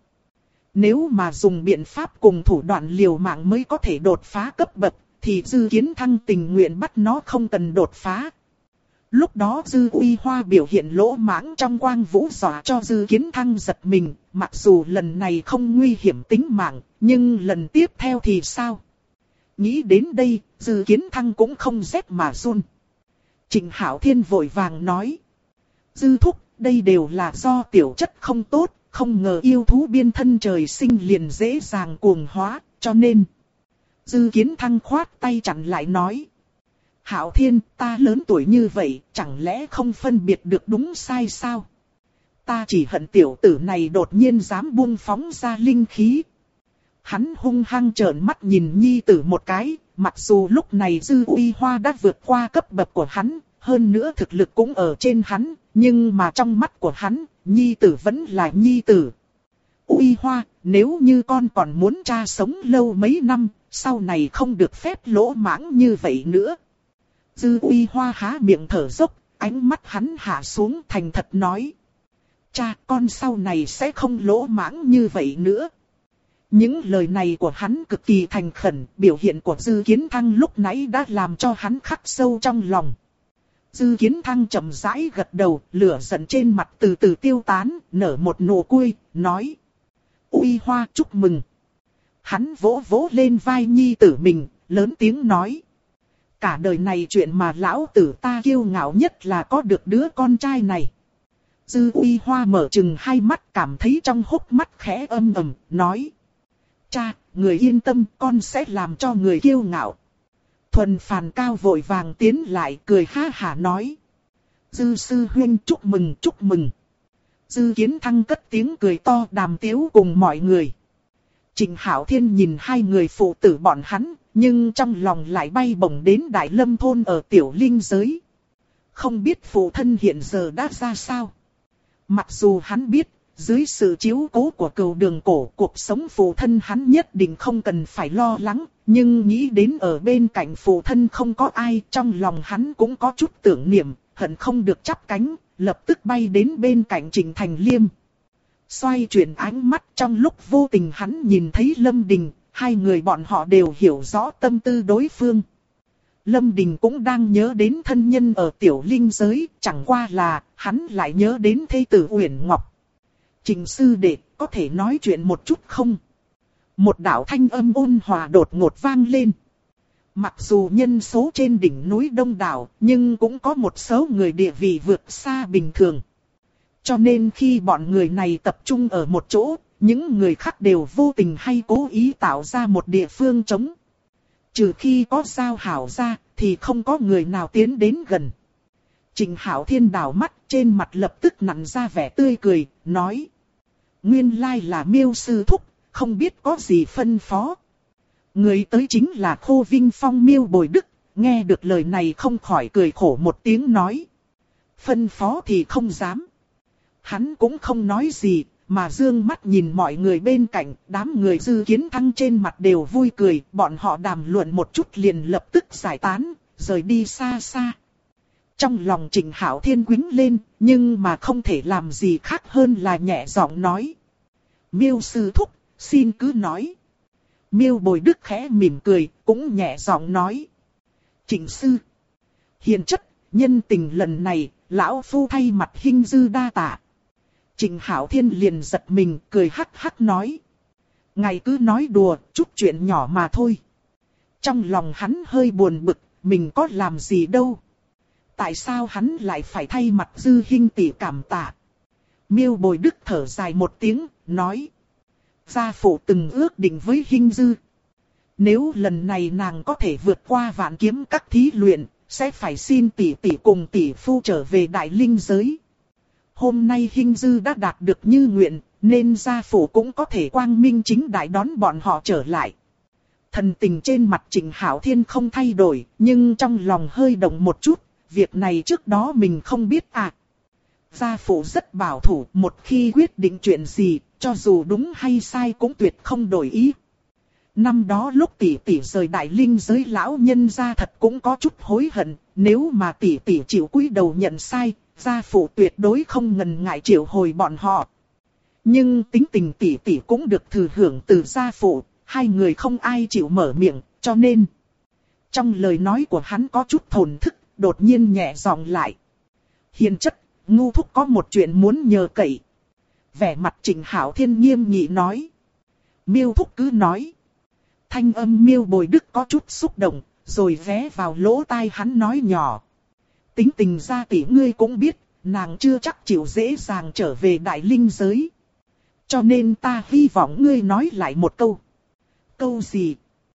Nếu mà dùng biện pháp cùng thủ đoạn liều mạng mới có thể đột phá cấp bậc, thì Dư Kiến Thăng tình nguyện bắt nó không cần đột phá. Lúc đó Dư Uy Hoa biểu hiện lỗ mãng trong quang vũ dọa cho Dư Kiến Thăng giật mình, mặc dù lần này không nguy hiểm tính mạng, nhưng lần tiếp theo thì sao? Nghĩ đến đây, Dư Kiến Thăng cũng không rét mà run. Trịnh Hạo Thiên vội vàng nói. Dư thúc, đây đều là do tiểu chất không tốt, không ngờ yêu thú biên thân trời sinh liền dễ dàng cuồng hóa, cho nên. Dư Kiến Thăng khoát tay chặn lại nói. Hạo Thiên, ta lớn tuổi như vậy, chẳng lẽ không phân biệt được đúng sai sao? Ta chỉ hận tiểu tử này đột nhiên dám buông phóng ra linh khí. Hắn hung hăng trợn mắt nhìn nhi tử một cái, mặc dù lúc này Dư Uy Hoa đã vượt qua cấp bậc của hắn, hơn nữa thực lực cũng ở trên hắn, nhưng mà trong mắt của hắn, nhi tử vẫn là nhi tử. Uy Hoa, nếu như con còn muốn cha sống lâu mấy năm, sau này không được phép lỗ mãng như vậy nữa. Dư Uy Hoa há miệng thở dốc, ánh mắt hắn hạ xuống thành thật nói. Cha, con sau này sẽ không lỗ mãng như vậy nữa. Những lời này của hắn cực kỳ thành khẩn, biểu hiện của Dư Kiến Thăng lúc nãy đã làm cho hắn khắc sâu trong lòng. Dư Kiến Thăng chậm rãi gật đầu, lửa giận trên mặt từ từ tiêu tán, nở một nụ cười, nói. Uy Hoa chúc mừng. Hắn vỗ vỗ lên vai nhi tử mình, lớn tiếng nói. Cả đời này chuyện mà lão tử ta kiêu ngạo nhất là có được đứa con trai này. Dư Uy Hoa mở trừng hai mắt cảm thấy trong hốc mắt khẽ âm ầm, nói. Cha, người yên tâm, con sẽ làm cho người kiêu ngạo. Thuần Phàn Cao vội vàng tiến lại cười ha hả nói. Dư sư huynh chúc mừng chúc mừng. Dư Kiến Thăng cất tiếng cười to đàm tiếu cùng mọi người. Trịnh Hạo Thiên nhìn hai người phụ tử bọn hắn, nhưng trong lòng lại bay bổng đến Đại Lâm thôn ở tiểu linh giới. Không biết phụ thân hiện giờ đã ra sao. Mặc dù hắn biết, dưới sự chiếu cố của Cửu Đường Cổ, cuộc sống phụ thân hắn nhất định không cần phải lo lắng, nhưng nghĩ đến ở bên cạnh phụ thân không có ai, trong lòng hắn cũng có chút tưởng niệm, hận không được chắp cánh, lập tức bay đến bên cạnh Trịnh Thành Liêm. Xoay chuyển ánh mắt trong lúc vô tình hắn nhìn thấy Lâm Đình, hai người bọn họ đều hiểu rõ tâm tư đối phương. Lâm Đình cũng đang nhớ đến thân nhân ở tiểu linh giới, chẳng qua là hắn lại nhớ đến thê tử Uyển Ngọc. Trịnh sư đệ, có thể nói chuyện một chút không? Một đạo thanh âm ôn hòa đột ngột vang lên. Mặc dù nhân số trên đỉnh núi đông đảo, nhưng cũng có một số người địa vị vượt xa bình thường. Cho nên khi bọn người này tập trung ở một chỗ, những người khác đều vô tình hay cố ý tạo ra một địa phương trống. Trừ khi có giao hảo ra, thì không có người nào tiến đến gần. Trịnh Hạo Thiên đảo mắt, trên mặt lập tức nặn ra vẻ tươi cười, nói. Nguyên lai là Miêu sư thúc, không biết có gì phân phó. Người tới chính là Khô Vinh Phong Miêu Bồi Đức, nghe được lời này không khỏi cười khổ một tiếng nói. Phân phó thì không dám. Hắn cũng không nói gì, mà dương mắt nhìn mọi người bên cạnh, đám người Dư Kiến Thăng trên mặt đều vui cười, bọn họ đàm luận một chút liền lập tức giải tán, rời đi xa xa. Trong lòng Trịnh Hạo Thiên quĩnh lên, nhưng mà không thể làm gì khác hơn là nhẹ giọng nói. Miêu sư thúc, xin cứ nói. Miêu Bồi Đức khẽ mỉm cười, cũng nhẹ giọng nói. Trịnh sư, hiền chất, nhân tình lần này, lão phu thay mặt Hinh Dư đa tạ. Trịnh Hạo Thiên liền giật mình, cười hắc hắc nói. Ngài cứ nói đùa, chút chuyện nhỏ mà thôi. Trong lòng hắn hơi buồn bực, mình có làm gì đâu. Tại sao hắn lại phải thay mặt Dư Hinh tỷ cảm tạ? Miêu Bồi Đức thở dài một tiếng, nói. Gia phụ từng ước định với Hinh Dư. Nếu lần này nàng có thể vượt qua vạn kiếm các thí luyện, sẽ phải xin tỷ tỷ cùng tỷ phu trở về Đại Linh giới. Hôm nay Hinh Dư đã đạt được như nguyện, nên gia phụ cũng có thể quang minh chính đại đón bọn họ trở lại. Thần tình trên mặt Trịnh Hạo Thiên không thay đổi, nhưng trong lòng hơi động một chút, việc này trước đó mình không biết à. Gia phụ rất bảo thủ, một khi quyết định chuyện gì, cho dù đúng hay sai cũng tuyệt không đổi ý. Năm đó lúc tỷ tỷ rời Đại Linh giới, lão nhân gia thật cũng có chút hối hận, nếu mà tỷ tỷ chịu cúi đầu nhận sai, gia phụ tuyệt đối không ngần ngại triệu hồi bọn họ. Nhưng tính tình tỷ tỷ cũng được thừa hưởng từ gia phụ, hai người không ai chịu mở miệng, cho nên. Trong lời nói của hắn có chút thổn thức, đột nhiên nhẹ giọng lại. Hiền chất, ngu thúc có một chuyện muốn nhờ cậy. Vẻ mặt Trịnh Hạo Thiên nghiêm nghị nói. Miêu thúc cứ nói. Thanh âm Miêu Bồi Đức có chút xúc động, rồi ghé vào lỗ tai hắn nói nhỏ. Tính tình gia tỷ ngươi cũng biết, nàng chưa chắc chịu dễ dàng trở về Đại Linh giới. Cho nên ta hy vọng ngươi nói lại một câu. Câu gì?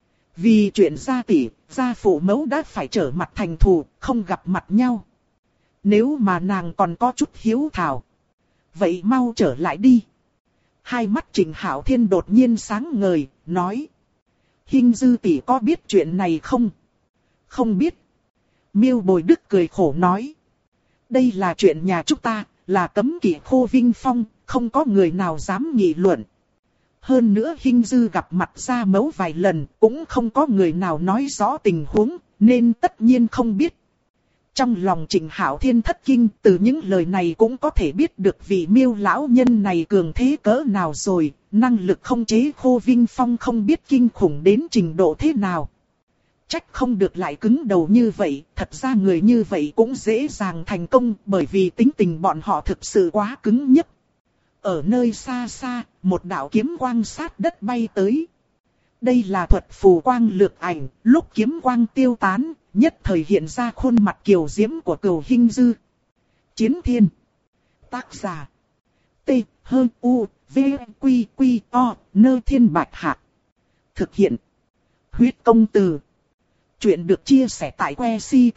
Vì chuyện gia tỷ, gia phụ mẫu đã phải trở mặt thành thù, không gặp mặt nhau. Nếu mà nàng còn có chút hiếu thảo, vậy mau trở lại đi. Hai mắt Trịnh Hạo Thiên đột nhiên sáng ngời, nói. Hinh Dư tỷ có biết chuyện này không? Không biết. Miêu Bồi Đức cười khổ nói. Đây là chuyện nhà chúng ta, là cấm kỵ Khô Vinh Phong, không có người nào dám nghị luận. Hơn nữa Hinh Dư gặp mặt gia mẫu vài lần, cũng không có người nào nói rõ tình huống, nên tất nhiên không biết. Trong lòng Trịnh Hạo Thiên thất kinh, từ những lời này cũng có thể biết được vị Miêu lão nhân này cường thế cỡ nào rồi, năng lực không chế Khô Vinh Phong không biết kinh khủng đến trình độ thế nào. Trách không được lại cứng đầu như vậy, thật ra người như vậy cũng dễ dàng thành công, bởi vì tính tình bọn họ thực sự quá cứng nhắc. Ở nơi xa xa, một đạo kiếm quang sát đất bay tới. Đây là thuật phù quang lược ảnh, lúc kiếm quang tiêu tán, nhất thời hiện ra khuôn mặt kiều diễm của Cửu Hinh Dư. Chiến Thiên. Tác giả. T. H. U. V. Quy. Quy. O. Nơ Thiên Bạch Hạc. Thực hiện. Huyết Công Từ. Chuyện được chia sẻ tại que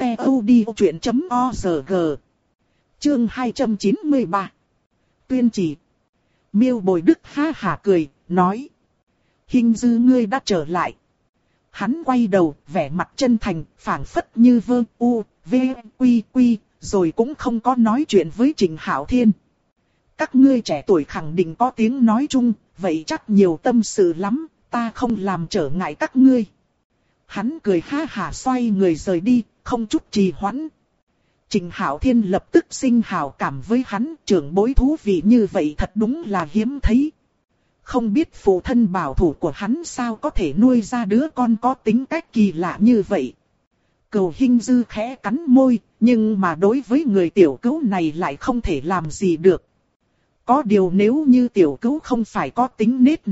ctod.org. Chương 293. Tuyên chỉ. Miêu Bồi Đức ha hả cười, nói. Hinh Dư ngươi đã trở lại. Hắn quay đầu, vẻ mặt chân thành, phảng phất như vơ u, v, quy quy, rồi cũng không có nói chuyện với Trịnh Hạo Thiên. Các ngươi trẻ tuổi khẳng định có tiếng nói chung, vậy chắc nhiều tâm sự lắm, ta không làm trở ngại các ngươi. Hắn cười ha hả xoay người rời đi, không chút trì hoãn. Trịnh Hạo Thiên lập tức sinh hảo cảm với hắn, trưởng bối thú vị như vậy thật đúng là hiếm thấy. Không biết phụ thân bảo thủ của hắn sao có thể nuôi ra đứa con có tính cách kỳ lạ như vậy. Cửu Hinh Dư khẽ cắn môi, nhưng mà đối với người tiểu cữu này lại không thể làm gì được. Có điều nếu như tiểu cữu không phải có tính nết này,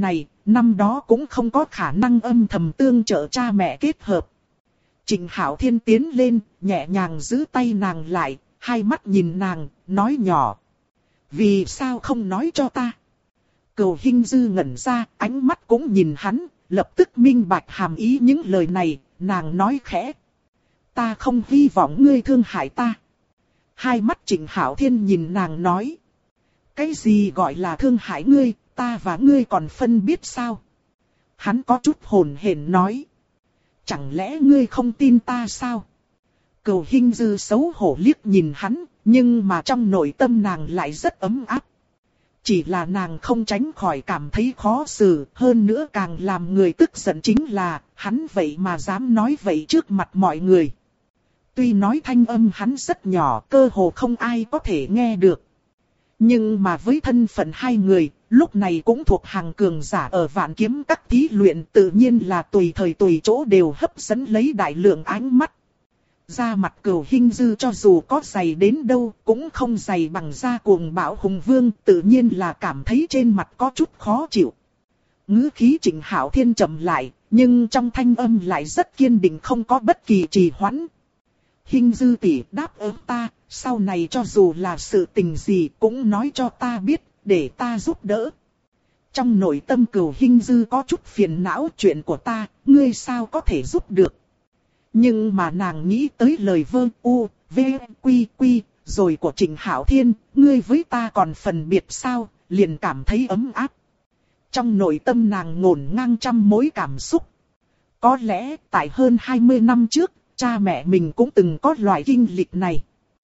năm đó cũng không có khả năng âm thầm tương trợ cha mẹ kết hợp. Trịnh Hạo Thiên tiến lên, nhẹ nhàng giữ tay nàng lại, hai mắt nhìn nàng, nói nhỏ. Vì sao không nói cho ta? Cửu Hinh Dư ngẩn ra, ánh mắt cũng nhìn hắn, lập tức minh bạch hàm ý những lời này, nàng nói khẽ. Ta không hy vọng ngươi thương hại ta. Hai mắt Trịnh Hạo Thiên nhìn nàng nói. Cái gì gọi là thương hại ngươi, ta và ngươi còn phân biết sao? Hắn có chút hồn hển nói. Chẳng lẽ ngươi không tin ta sao? Cửu Hinh Dư xấu hổ liếc nhìn hắn, nhưng mà trong nội tâm nàng lại rất ấm áp. Chỉ là nàng không tránh khỏi cảm thấy khó xử, hơn nữa càng làm người tức giận chính là, hắn vậy mà dám nói vậy trước mặt mọi người. Tuy nói thanh âm hắn rất nhỏ, cơ hồ không ai có thể nghe được. Nhưng mà với thân phận hai người, lúc này cũng thuộc hàng cường giả ở Vạn Kiếm Các thí luyện, tự nhiên là tùy thời tùy chỗ đều hấp dẫn lấy đại lượng ánh mắt. Da mặt Cửu Hinh Dư cho dù có dày đến đâu, cũng không dày bằng da cuồng bạo hùng vương, tự nhiên là cảm thấy trên mặt có chút khó chịu. Ngữ khí Trịnh Hạo Thiên trầm lại, nhưng trong thanh âm lại rất kiên định, không có bất kỳ trì hoãn. Hinh Dư tỷ, đáp ứng ta, sau này cho dù là sự tình gì cũng nói cho ta biết, để ta giúp đỡ. Trong nội tâm Cửu Hinh Dư có chút phiền não, chuyện của ta, ngươi sao có thể giúp được. Nhưng mà nàng nghĩ tới lời vơ u, v, quy quy, rồi của Trịnh Hạo Thiên, ngươi với ta còn phân biệt sao, liền cảm thấy ấm áp. Trong nội tâm nàng ngổn ngang trăm mối cảm xúc. Có lẽ tại hơn 20 năm trước, cha mẹ mình cũng từng có loại kinh lịch này.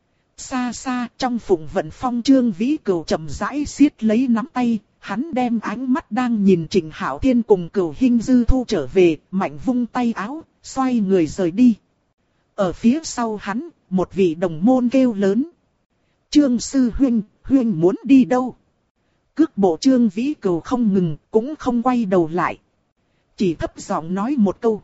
Xa xa trong Phụng Vận Phong, Trương Vĩ Cửu chậm rãi siết lấy nắm tay, hắn đem ánh mắt đang nhìn Trịnh Hạo Thiên cùng Cửu Hinh Dư thu trở về, mạnh vung tay áo, xoay người rời đi. Ở phía sau hắn, một vị đồng môn kêu lớn. Trương sư huynh, huynh muốn đi đâu? Cước bộ Trương Vĩ Cửu không ngừng, cũng không quay đầu lại. Chỉ thấp giọng nói một câu.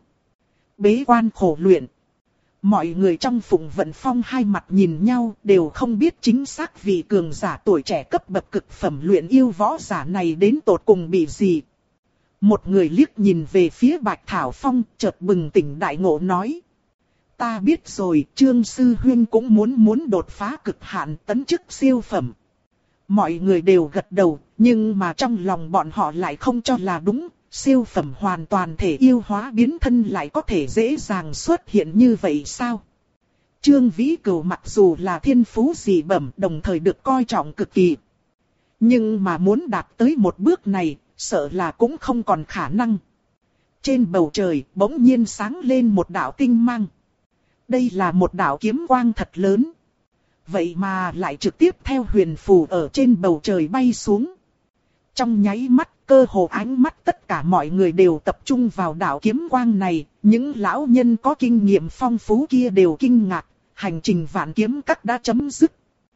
Bế quan khổ luyện. Mọi người trong Phụng Vận Phong hai mặt nhìn nhau, đều không biết chính xác vị cường giả tuổi trẻ cấp bậc cực phẩm luyện yêu võ giả này đến tột cùng bị gì. Một người liếc nhìn về phía Bạch Thảo Phong, chợt bừng tỉnh đại ngộ nói. Ta biết rồi, Trương sư huynh cũng muốn đột phá cực hạn, tấn chức siêu phẩm. Mọi người đều gật đầu, nhưng mà trong lòng bọn họ lại không cho là đúng. Siêu phẩm hoàn toàn thể yêu hóa biến thân lại có thể dễ dàng xuất hiện như vậy sao? Trương Vĩ Cửu mặc dù là thiên phú dị bẩm, đồng thời được coi trọng cực kỳ. Nhưng mà muốn đạt tới một bước này, sợ là cũng không còn khả năng. Trên bầu trời bỗng nhiên sáng lên một đạo tinh mang. Đây là một đạo kiếm quang thật lớn. Vậy mà lại trực tiếp theo huyền phù ở trên bầu trời bay xuống. Trong nháy mắt, cơ hồ ánh mắt tất cả mọi người đều tập trung vào đạo kiếm quang này. Những lão nhân có kinh nghiệm phong phú kia đều kinh ngạc, hành trình Vạn Kiếm Các đã chấm dứt.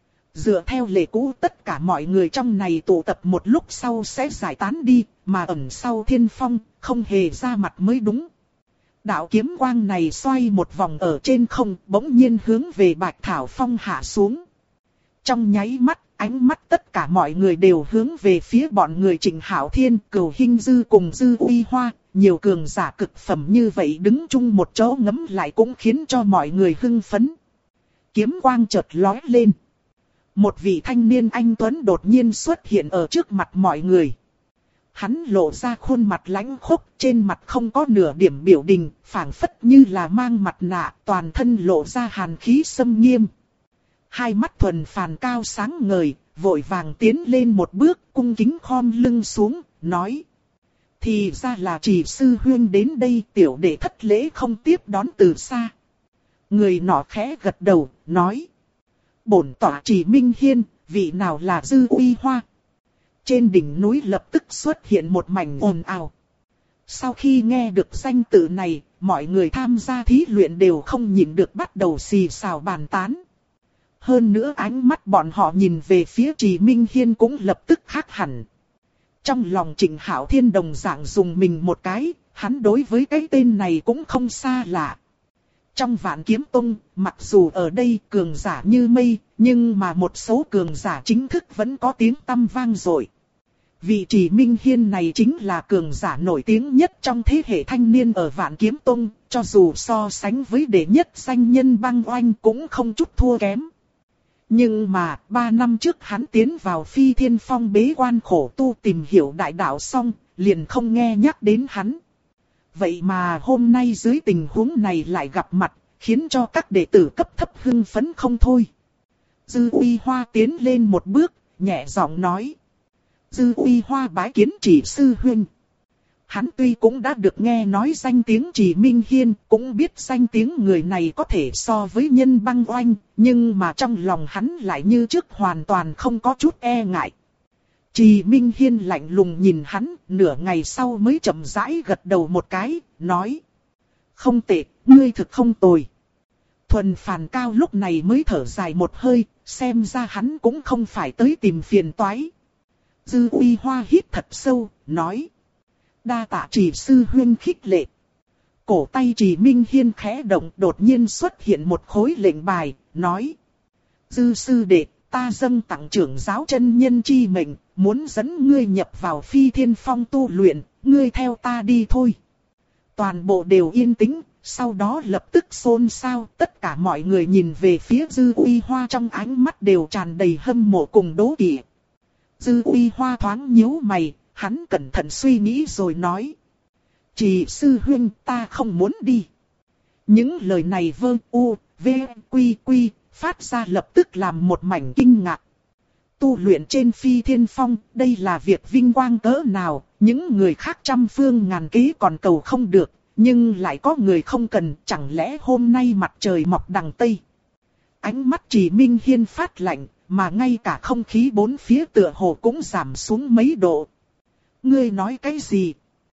Dựa theo lệ cũ, tất cả mọi người trong này tụ tập một lúc sau sẽ giải tán đi, mà ẩn sau thiên phong, không hề ra mặt mới đúng. Đạo kiếm quang này xoay một vòng ở trên không, bỗng nhiên hướng về Bạch Thảo Phong hạ xuống. Trong nháy mắt, ánh mắt tất cả mọi người đều hướng về phía bọn người Trịnh Hạo Thiên, Cửu Hinh Dư cùng Dư Uy Hoa. Nhiều cường giả cực phẩm như vậy đứng chung một chỗ ngấm lại cũng khiến cho mọi người hưng phấn. Kiếm quang chợt lóe lên. Một vị thanh niên anh tuấn đột nhiên xuất hiện ở trước mặt mọi người. Hắn lộ ra khuôn mặt lãnh khốc, trên mặt không có nửa điểm biểu tình, phảng phất như là mang mặt nạ, toàn thân lộ ra hàn khí xâm nghiêm. Hai mắt thuần phàn cao sáng ngời, vội vàng tiến lên một bước, cung kính khom lưng xuống, nói. Thì ra là Trì sư huynh đến đây, tiểu đệ thất lễ không tiếp đón từ xa. Người nọ khẽ gật đầu, nói. Bổn tọa Trì Minh Hiên, vị nào là Dư Uy Hoa? Trên đỉnh núi lập tức xuất hiện một mảnh ồn ào. Sau khi nghe được danh tự này, mọi người tham gia thí luyện đều không nhịn được bắt đầu xì xào bàn tán. Hơn nữa ánh mắt bọn họ nhìn về phía Trì Minh Hiên cũng lập tức khác hẳn. Trong lòng Trịnh Hạo Thiên đồng dạng dùng mình một cái, hắn đối với cái tên này cũng không xa lạ. Trong Vạn Kiếm Tông, mặc dù ở đây cường giả như mây, nhưng mà một số cường giả chính thức vẫn có tiếng tăm vang dội. Vị Trì Minh Hiên này chính là cường giả nổi tiếng nhất trong thế hệ thanh niên ở Vạn Kiếm Tông, cho dù so sánh với đệ nhất danh nhân Băng Oanh cũng không chút thua kém. Nhưng mà, 3 năm trước hắn tiến vào Phi Thiên Phong bế quan khổ tu tìm hiểu đại đạo xong, liền không nghe nhắc đến hắn. Vậy mà hôm nay dưới tình huống này lại gặp mặt, khiến cho các đệ tử cấp thấp hưng phấn không thôi. Dư Uy Hoa tiến lên một bước, nhẹ giọng nói. Dư Uy Hoa bái kiến Trì sư huynh. Hắn tuy cũng đã được nghe nói danh tiếng Trì Minh Hiên, cũng biết danh tiếng người này có thể so với nhân Băng Oanh, nhưng mà trong lòng hắn lại như trước hoàn toàn không có chút e ngại. Trì Minh Hiên lạnh lùng nhìn hắn, nửa ngày sau mới chậm rãi gật đầu một cái, nói. Không tệ, ngươi thực không tồi. Thuần Phàn Cao lúc này mới thở dài một hơi, xem ra hắn cũng không phải tới tìm phiền toái. Dư Uy Hoa hít thật sâu, nói. Đa tạ Trì sư huynh khích lệ. Cổ tay Trì Minh Hiên khẽ động, đột nhiên xuất hiện một khối lệnh bài, nói. Dư sư đệ, ta dâng tặng trưởng giáo chân nhân chi mệnh, muốn dẫn ngươi nhập vào Phi Thiên Phong tu luyện, ngươi theo ta đi thôi. Toàn bộ đều yên tĩnh, sau đó lập tức xôn xao, tất cả mọi người nhìn về phía Dư Uy Hoa trong ánh mắt đều tràn đầy hâm mộ cùng đố kỵ. Dư Uy Hoa thoáng nhíu mày, hắn cẩn thận suy nghĩ rồi nói. Trì sư huynh, ta không muốn đi. Những lời này vơ u, v, quy quy, phát ra lập tức làm một mảnh kinh ngạc. Tu luyện trên Phi Thiên Phong, đây là việc vinh quang cỡ nào, những người khác trăm phương ngàn kế còn cầu không được, nhưng lại có người không cần, chẳng lẽ hôm nay mặt trời mọc đằng Tây. Ánh mắt Trì Minh Hiên phát lạnh, mà ngay cả không khí bốn phía tựa hồ cũng giảm xuống mấy độ. Ngươi nói cái gì?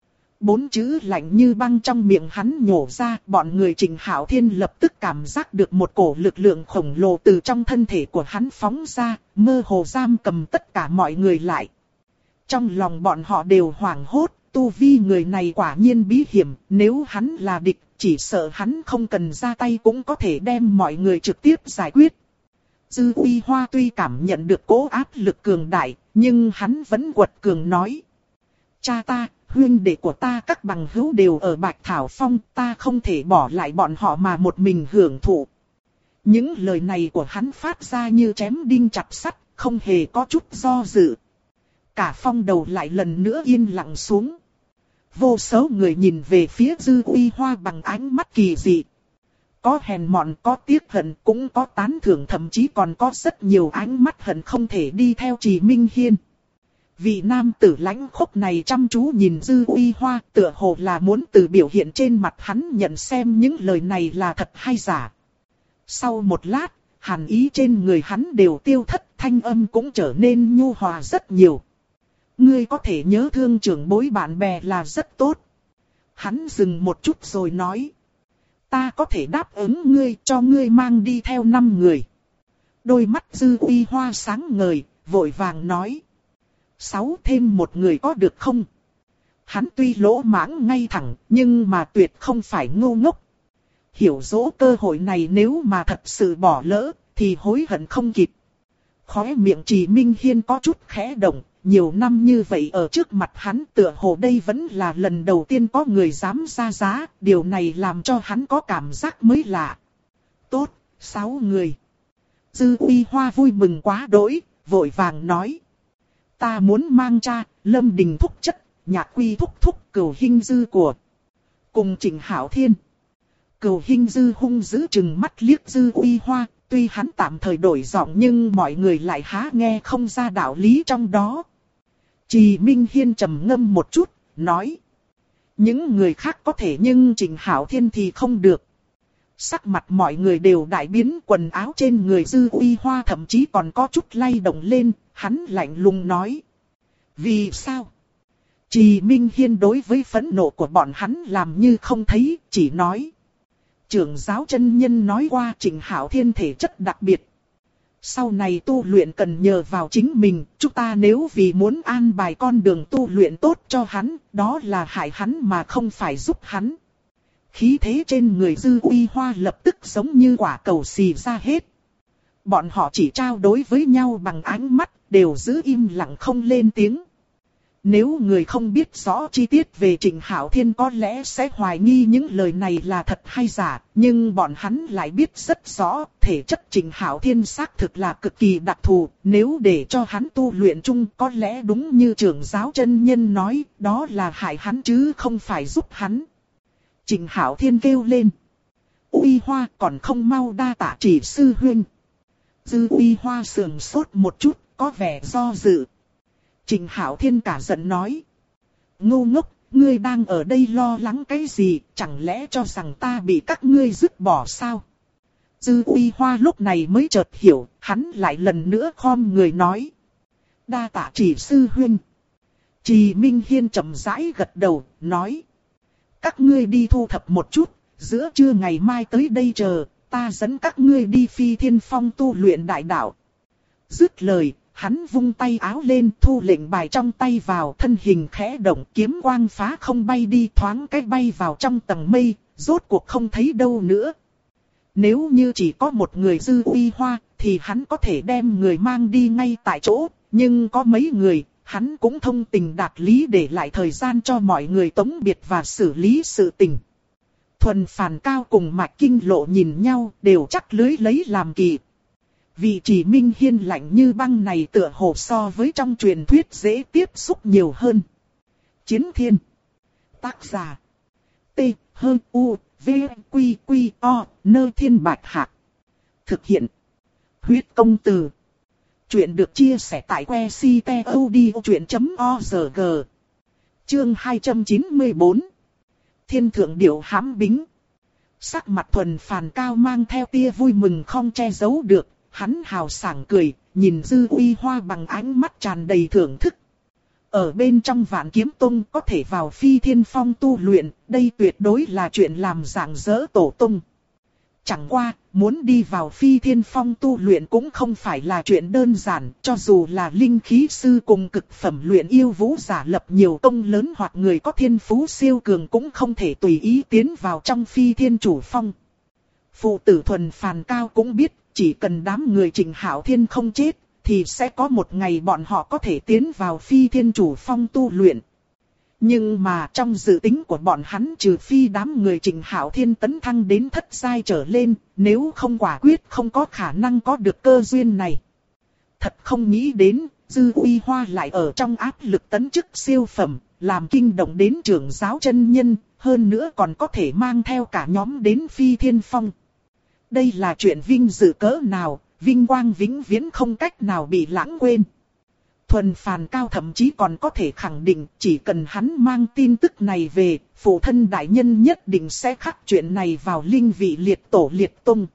4 chữ lạnh như băng trong miệng hắn nhổ ra, bọn người Trịnh Hạo Thiên lập tức cảm giác được một cổ lực lượng khổng lồ từ trong thân thể của hắn phóng ra, mơ hồ giam cầm tất cả mọi người lại. Trong lòng bọn họ đều hoảng hốt, tu vi người này quả nhiên bí hiểm, nếu hắn là địch, chỉ sợ hắn không cần ra tay cũng có thể đem mọi người trực tiếp giải quyết. Dư Uy Hoa tuy cảm nhận được cỗ áp lực cường đại, nhưng hắn vẫn quật cường nói. Cha ta, huynh đệ của ta các bằng hữu đều ở Bạch Thảo Phong, ta không thể bỏ lại bọn họ mà một mình hưởng thụ. Những lời này của hắn phát ra như chém đinh chặt sắt, không hề có chút do dự. Cả phong đầu lại lần nữa yên lặng xuống. Vô số người nhìn về phía Dư Uy Hoa bằng ánh mắt kỳ dị. Có hèn mọn, có tiếc hận, cũng có tán thưởng, thậm chí còn có rất nhiều ánh mắt hận không thể đi theo Trì Minh Hiên. Vị nam tử lãnh khốc này chăm chú nhìn Dư Uy Hoa, tựa hồ là muốn từ biểu hiện trên mặt hắn nhận xem những lời này là thật hay giả. Sau một lát, hàn ý trên người hắn đều tiêu thất, thanh âm cũng trở nên nhu hòa rất nhiều. Ngươi có thể nhớ thương trưởng bối bạn bè là rất tốt. Hắn dừng một chút rồi nói. Ta có thể đáp ứng ngươi, cho ngươi mang đi theo 5 người. Đôi mắt Dư Uy Hoa sáng ngời, vội vàng nói. 6 thêm 1 người có được không? Hắn tuy lỗ mãng ngay thẳng, nhưng mà tuyệt không phải ngu ngốc. Hiểu rõ cơ hội này nếu mà thật sự bỏ lỡ, thì hối hận không kịp. Khóe miệng Trì Minh Hiên có chút khẽ động, nhiều năm như vậy ở trước mặt hắn tựa hồ đây vẫn là lần đầu tiên có người dám ra giá, điều này làm cho hắn có cảm giác mới lạ. Tốt, 6 người. Dư Uy Hoa vui mừng quá đỗi, vội vàng nói. Ta muốn mang cha, Lâm Đình thúc chất, Nhạc Quy thúc thúc, Cửu Hinh Dư của. Cùng Trịnh Hạo Thiên. Cửu Hinh Dư hung dữ trừng mắt liếc Dư Uy Hoa, tuy hắn tạm thời đổi giọng nhưng mọi người lại há nghe không ra đạo lý trong đó. Trì Minh Hiên trầm ngâm một chút, nói. Những người khác có thể nhưng Trịnh Hạo Thiên thì không được. Sắc mặt mọi người đều đại biến, quần áo trên người Dư Uy Hoa thậm chí còn có chút lay động lên, hắn lạnh lùng nói. Vì sao? Trì Minh Hiên đối với phẫn nộ của bọn hắn làm như không thấy, chỉ nói. Trưởng giáo chân nhân nói qua Trịnh Hạo Thiên thể chất đặc biệt. Sau này tu luyện cần nhờ vào chính mình, chúng ta nếu vì muốn an bài con đường tu luyện tốt cho hắn, đó là hại hắn mà không phải giúp hắn. Khí thế trên người Dư Uy Hoa lập tức giống như quả cầu xì ra hết. Bọn họ chỉ trao đối với nhau bằng ánh mắt, đều giữ im lặng không lên tiếng. Nếu người không biết rõ chi tiết về Trịnh Hạo Thiên có lẽ sẽ hoài nghi những lời này là thật hay giả, nhưng bọn hắn lại biết rất rõ, thể chất Trịnh Hạo Thiên xác thực là cực kỳ đặc thù, nếu để cho hắn tu luyện chung có lẽ đúng như trưởng giáo chân nhân nói, đó là hại hắn chứ không phải giúp hắn. Trịnh Hạo Thiên kêu lên. Uy Hoa còn không mau đa tạ Chỉ sư huynh. Dư Uy Hoa sườn sốt một chút, có vẻ do dự. Trịnh Hạo Thiên cả giận nói. Ngu ngốc, ngươi đang ở đây lo lắng cái gì, chẳng lẽ cho rằng ta bị các ngươi dứt bỏ sao? Dư Uy Hoa lúc này mới chợt hiểu, hắn lại lần nữa khom người nói. Đa tạ Chỉ sư huynh. Trì Minh Hiên chậm rãi gật đầu, nói. Các ngươi đi thu thập một chút, giữa trưa ngày mai tới đây chờ, ta dẫn các ngươi đi Phi Thiên Phong tu luyện đại đạo. Dứt lời, hắn vung tay áo lên thu lệnh bài trong tay vào, thân hình khẽ động, kiếm quang phá không bay đi, thoáng cái bay vào trong tầng mây, rốt cuộc không thấy đâu nữa. Nếu như chỉ có một người Dư Uy Hoa, thì hắn có thể đem người mang đi ngay tại chỗ, nhưng có mấy người, hắn cũng thông tình đạt lý để lại thời gian cho mọi người tống biệt và xử lý sự tình. Thuần Phàn Cao cùng Mạch Kinh Lộ nhìn nhau, đều chắc lưới lấy làm kỳ. Vị Chỉ Minh Hiên lạnh như băng này tựa hồ so với trong truyền thuyết dễ tiếp xúc nhiều hơn. Chiến Thiên. Tác giả. T. H. U. V. Q. Q. O. Nơ Thiên Bạch Hạc. Thực hiện. Huyết Công Từ. Chuyện được chia sẻ tại que ctod.org. Chương 294. Thiên Thượng Điểu Hám Bính. Sắc mặt Thuần Phàn Cao mang theo tia vui mừng không che giấu được. Hắn hào sảng cười, nhìn Dư Uy Hoa bằng ánh mắt tràn đầy thưởng thức. Ở bên trong Vạn Kiếm Tông có thể vào Phi Thiên Phong tu luyện, đây tuyệt đối là chuyện làm rạng rỡ tổ tông. Chẳng qua, muốn đi vào Phi Thiên Phong tu luyện cũng không phải là chuyện đơn giản, cho dù là linh khí sư cùng cực phẩm luyện yêu vũ giả lập nhiều công lớn hoặc người có thiên phú siêu cường cũng không thể tùy ý tiến vào trong Phi Thiên Chủ Phong. Phụ tử Thuần Phàn Cao cũng biết, chỉ cần đám người Trịnh Hạo Thiên không chết, thì sẽ có một ngày bọn họ có thể tiến vào Phi Thiên Chủ Phong tu luyện. Nhưng mà trong dự tính của bọn hắn trừ phi đám người Trịnh Hạo Thiên tấn thăng đến thất giai trở lên, nếu không quả quyết không có khả năng có được cơ duyên này. Thật không nghĩ đến, Dư Uy Hoa lại ở trong áp lực tấn chức siêu phẩm, làm kinh động đến trưởng giáo chân nhân, hơn nữa còn có thể mang theo cả nhóm đến Phi Thiên Phong. Đây là chuyện vinh dự cỡ nào, vinh quang vĩnh viễn không cách nào bị lãng quên. Thuần Phàn Cao thậm chí còn có thể khẳng định chỉ cần hắn mang tin tức này về, phụ thân đại nhân nhất định sẽ khắc chuyện này vào linh vị liệt tổ liệt tông.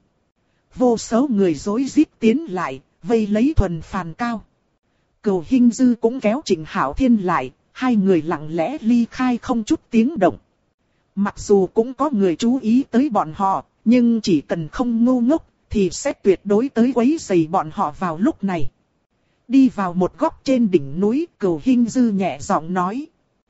Vô số người rối rít tiến lại, vây lấy Thuần Phàn Cao. Cửu Hinh Dư cũng kéo Trịnh Hạo Thiên lại, hai người lặng lẽ ly khai không chút tiếng động. Mặc dù cũng có người chú ý tới bọn họ, nhưng chỉ cần không ngu ngốc, thì sẽ tuyệt đối tới quấy rầy bọn họ vào lúc này. Đi vào một góc trên đỉnh núi, Cửu Hinh Dư nhẹ giọng nói.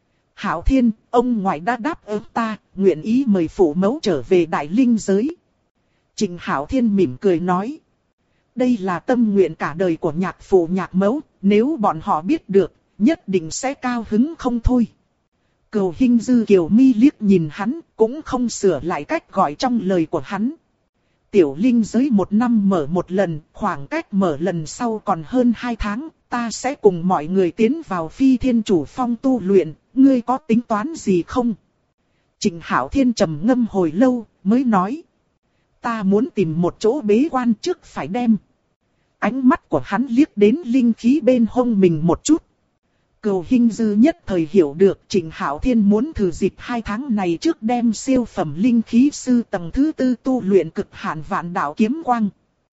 Hạo Thiên, ông ngoại đã đáp ứng ta, nguyện ý mời phụ mẫu trở về Đại Linh giới. Trịnh Hạo Thiên mỉm cười nói. Đây là tâm nguyện cả đời của nhạc phụ nhạc mẫu, nếu bọn họ biết được, nhất định sẽ cao hứng không thôi. Cửu Hinh Dư kiều mi liếc nhìn hắn, cũng không sửa lại cách gọi trong lời của hắn. Tiểu Linh giới một năm mở một lần, khoảng cách mở lần sau còn hơn 2 tháng, ta sẽ cùng mọi người tiến vào Phi Thiên Chủ Phong tu luyện, ngươi có tính toán gì không? Trịnh Hạo Thiên trầm ngâm hồi lâu, mới nói. Ta muốn tìm một chỗ bế quan trước phải đem. Ánh mắt của hắn liếc đến linh khí bên hông mình một chút. Cửu Hinh Dư nhất thời hiểu được Trịnh Hạo Thiên muốn thử dịp 2 tháng này trước đem siêu phẩm linh khí sư tầng thứ 4 tu luyện cực hạn vạn đạo kiếm quang.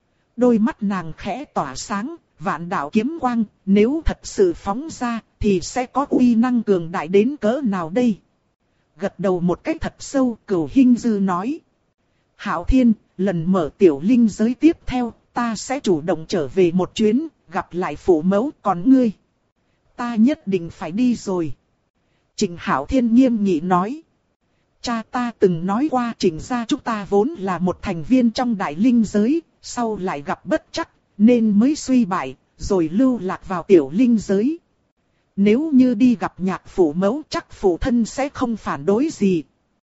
Đôi mắt nàng khẽ tỏa sáng, vạn đạo kiếm quang, nếu thật sự phóng ra, thì sẽ có uy năng cường đại đến cỡ nào đây? Gật đầu một cách thật sâu, Cửu Hinh Dư nói. Hạo Thiên, lần mở tiểu linh giới tiếp theo, ta sẽ chủ động trở về một chuyến, gặp lại phụ mẫu, còn ngươi? Ta nhất định phải đi rồi. Trịnh Hạo Thiên nghiêm nghị nói. Cha ta từng nói qua Trịnh gia chúng ta vốn là một thành viên trong Đại Linh giới, sau lại gặp bất trắc, nên mới suy bại, rồi lưu lạc vào tiểu linh giới. Nếu như đi gặp nhạc phụ mẫu chắc phụ thân sẽ không phản đối gì.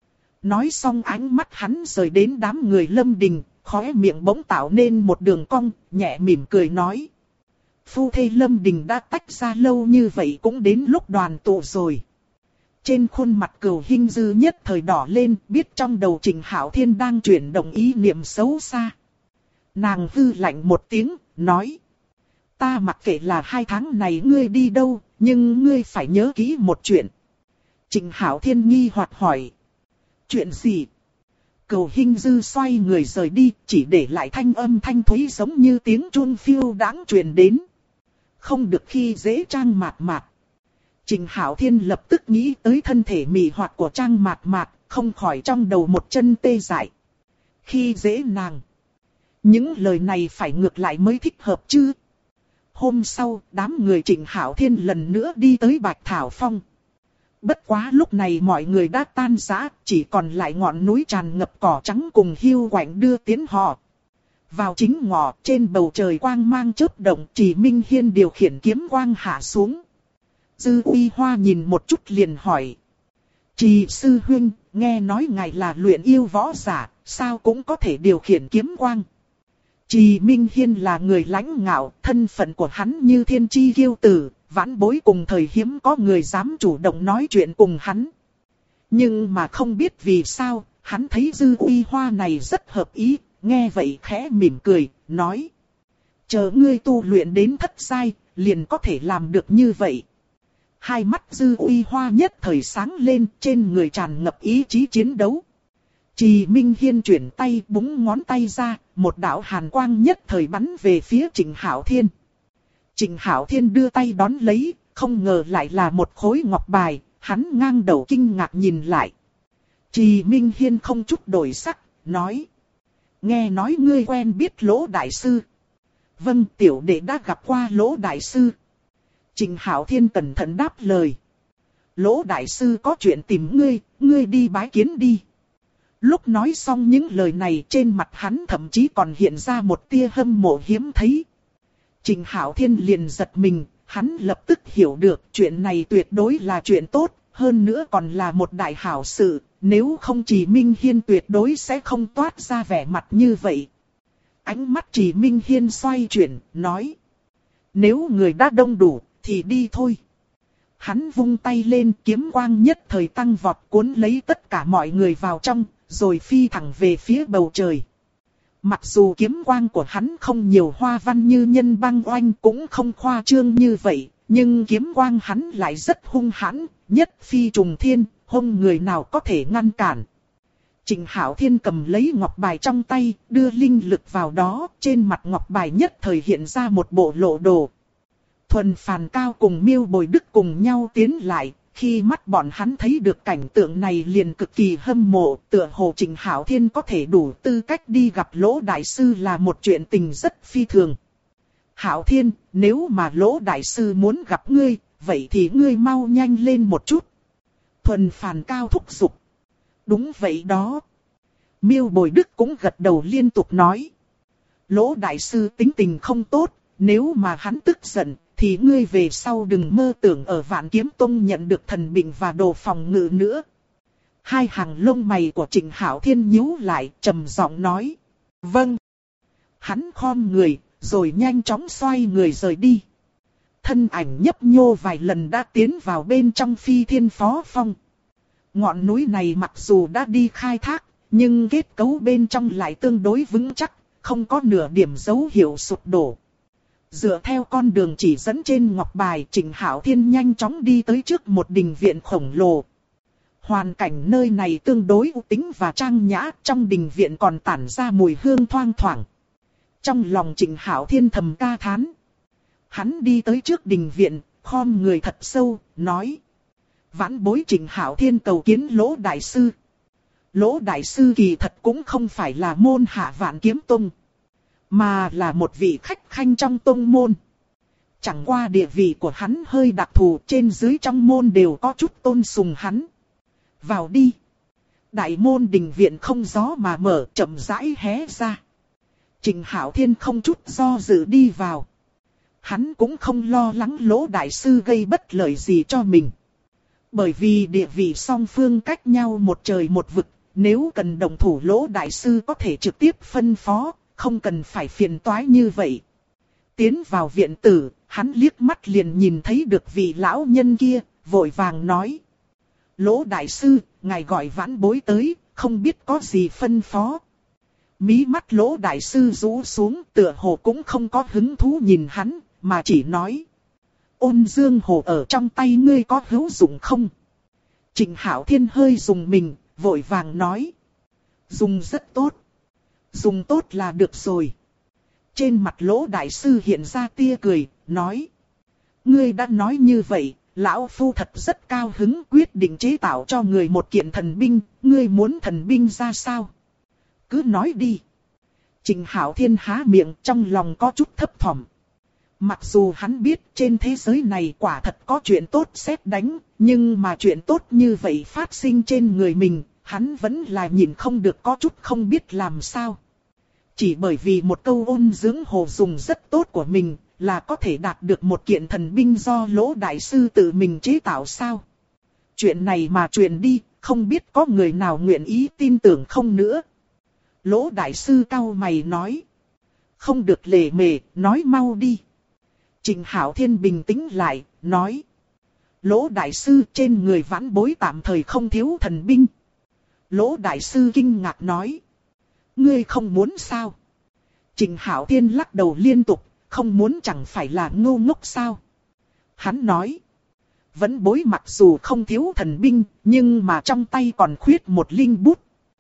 Nói xong ánh mắt hắn rời đến đám người Lâm Đình, khóe miệng bỗng tạo nên một đường cong, nhẹ mỉm cười nói. Phu thê Lâm Đình đã tách ra lâu như vậy cũng đến lúc đoàn tụ rồi. Trên khuôn mặt Cửu Hinh Dư nhất thời đỏ lên, biết trong đầu Trình Hạo Thiên đang chuyển động ý niệm xấu xa. Nàng hư lạnh một tiếng, nói. Ta mặc kệ là 2 tháng này ngươi đi đâu, nhưng ngươi phải nhớ kỹ một chuyện. Trình Hạo Thiên nghi hoặc hỏi. Chuyện gì? Cửu Hinh Dư xoay người rời đi, chỉ để lại thanh âm thanh thúy giống như tiếng chuông phiêu đáng truyền đến. Không được khi dễ Trang Mạt Mạt. Trình Hạo Thiên lập tức nghĩ tới thân thể mị hoặc của Trang Mạt Mạt, không khỏi trong đầu một chân tê dại. Khi dễ nàng. Những lời này phải ngược lại mới thích hợp chứ. Hôm sau, đám người Trình Hạo Thiên lần nữa đi tới Bạch Thảo Phong. Bất quá lúc này mọi người đã tan rã, chỉ còn lại ngọn núi tràn ngập cỏ trắng cùng hiu quạnh đưa tiến họ. Vào chính ngọ, trên bầu trời quang mang chớp động, Trì Minh Hiên điều khiển kiếm quang hạ xuống. Dư Uy Hoa nhìn một chút liền hỏi. Trì sư huynh, nghe nói ngài là luyện yêu võ giả, sao cũng có thể điều khiển kiếm quang. Trì Minh Hiên là người lãnh ngạo, thân phận của hắn như thiên chi kiêu tử, vãn bối cùng thời hiếm có người dám chủ động nói chuyện cùng hắn. Nhưng mà không biết vì sao, hắn thấy Dư Uy Hoa này rất hợp ý, nghe vậy khẽ mỉm cười, nói. Chờ ngươi tu luyện đến thất giai, liền có thể làm được như vậy. Hai mắt Dư Uy Hoa nhất thời sáng lên, trên người tràn ngập ý chí chiến đấu. Trì Minh Hiên chuyển tay búng ngón tay ra, một đạo hàn quang nhất thời bắn về phía Trình Hạo Thiên. Trình Hạo Thiên đưa tay đón lấy, không ngờ lại là một khối ngọc bài, hắn ngang đầu kinh ngạc nhìn lại. Trì Minh Hiên không chút đổi sắc, nói. Nghe nói ngươi quen biết Lỗ Đại Sư. Vâng, tiểu đệ đã gặp qua Lỗ Đại Sư. Trình Hạo Thiên cẩn thận đáp lời. Lỗ Đại Sư có chuyện tìm ngươi, ngươi đi bái kiến đi. Lúc nói xong những lời này trên mặt hắn thậm chí còn hiện ra một tia hâm mộ hiếm thấy. Trình Hạo Thiên liền giật mình, hắn lập tức hiểu được chuyện này tuyệt đối là chuyện tốt, hơn nữa còn là một đại hảo sự, nếu không Trì Minh Hiên tuyệt đối sẽ không toát ra vẻ mặt như vậy. Ánh mắt Trì Minh Hiên xoay chuyển, nói. Nếu người đã đông đủ, thì đi thôi. Hắn vung tay lên, kiếm quang nhất thời tăng vọt cuốn lấy tất cả mọi người vào trong, rồi phi thẳng về phía bầu trời. Mặc dù kiếm quang của hắn không nhiều hoa văn như Nhân Băng Oanh, cũng không khoa trương như vậy, nhưng kiếm quang hắn lại rất hung hãn, nhất phi trùng thiên, không người nào có thể ngăn cản. Trình Hạo Thiên cầm lấy ngọc bài trong tay, đưa linh lực vào đó, trên mặt ngọc bài nhất thời hiện ra một bộ lộ đồ. Thuần Phàn Cao cùng Miêu Bồi Đức cùng nhau tiến lại, khi mắt bọn hắn thấy được cảnh tượng này liền cực kỳ hâm mộ, tựa hồ Trình Hạo Thiên có thể đủ tư cách đi gặp Lỗ Đại Sư là một chuyện tình rất phi thường. Hạo Thiên, nếu mà Lỗ Đại Sư muốn gặp ngươi, vậy thì ngươi mau nhanh lên một chút. Thuần Phàn Cao thúc giục. Đúng vậy đó. Miêu Bồi Đức cũng gật đầu liên tục nói. Lỗ Đại Sư tính tình không tốt, nếu mà hắn tức giận, thì ngươi về sau đừng mơ tưởng ở Vạn Kiếm Tông nhận được thần bình và đồ phòng ngự nữa. Hai hàng lông mày của Trình Hạo Thiên nhíu lại, trầm giọng nói. Vâng. Hắn khom người, rồi nhanh chóng xoay người rời đi. Thân ảnh nhấp nhô vài lần đã tiến vào bên trong Phi Thiên Phó Phong. Ngọn núi này mặc dù đã đi khai thác, nhưng kết cấu bên trong lại tương đối vững chắc, không có nửa điểm dấu hiệu sụp đổ. Dựa theo con đường chỉ dẫn trên ngọc bài, Trình Hạo Thiên nhanh chóng đi tới trước một đình viện khổng lồ. Hoàn cảnh nơi này tương đối u tĩnh và trang nhã, trong đình viện còn tản ra mùi hương thoang thoảng. Trong lòng Trình Hạo Thiên thầm ca thán. Hắn đi tới trước đình viện, khom người thật sâu, nói. Vãn bối Trình Hạo Thiên cầu kiến Lỗ Đại Sư. Lỗ Đại Sư kỳ thật cũng không phải là môn hạ Vạn Kiếm Tông, mà là một vị khách khanh trong tông môn. Chẳng qua địa vị của hắn hơi đặc thù, trên dưới trong môn đều có chút tôn sùng hắn. Vào đi. Đại môn đình viện không gió mà mở, chậm rãi hé ra. Trình Hạo Thiên không chút do dự đi vào. hắn cũng không lo lắng Lỗ đại sư gây bất lợi gì cho mình. Bởi vì địa vị song phương cách nhau một trời một vực, nếu cần động thủ Lỗ đại sư có thể trực tiếp phân phó, không cần phải phiền toái như vậy. Tiến vào viện tử, hắn liếc mắt liền nhìn thấy được vị lão nhân kia, vội vàng nói. Lỗ đại sư, ngài gọi vãn bối tới, không biết có gì phân phó. Mí mắt Lỗ đại sư rũ xuống, tựa hồ cũng không có hứng thú nhìn hắn, mà chỉ nói. Ôn dương hồ ở trong tay ngươi có hữu dụng không? Trịnh Hạo Thiên hơi dùng mình, vội vàng nói. Dùng rất tốt. Dùng tốt là được rồi. Trên mặt Lỗ đại sư hiện ra tia cười, nói. Ngươi đã nói như vậy, lão phu thật rất cao hứng quyết định chế tạo cho người một kiện thần binh, ngươi muốn thần binh ra sao? Cứ nói đi. Trịnh Hạo Thiên há miệng trong lòng có chút thấp thỏm. Mặc dù hắn biết trên thế giới này quả thật có chuyện tốt sét đánh, nhưng mà chuyện tốt như vậy phát sinh trên người mình, hắn vẫn là nhìn không được có chút không biết làm sao. Chỉ bởi vì một câu ôn dưỡng hồ dùng rất tốt của mình, là có thể đạt được một kiện thần binh do Lỗ đại sư tự mình chế tạo sao? Chuyện này mà truyền đi, không biết có người nào nguyện ý tin tưởng không nữa. Lỗ đại sư cau mày nói. Không được lề mề, nói mau đi. Trịnh Hạo Thiên bình tĩnh lại, nói. Lỗ đại sư trên người vãn bối tạm thời không thiếu thần binh. Lỗ đại sư kinh ngạc nói. Ngươi không muốn sao? Trịnh Hạo Thiên lắc đầu liên tục, không muốn chẳng phải là ngu ngốc sao? Hắn nói. Vẫn bối mặc dù không thiếu thần binh, nhưng mà trong tay còn khuyết một linh bút.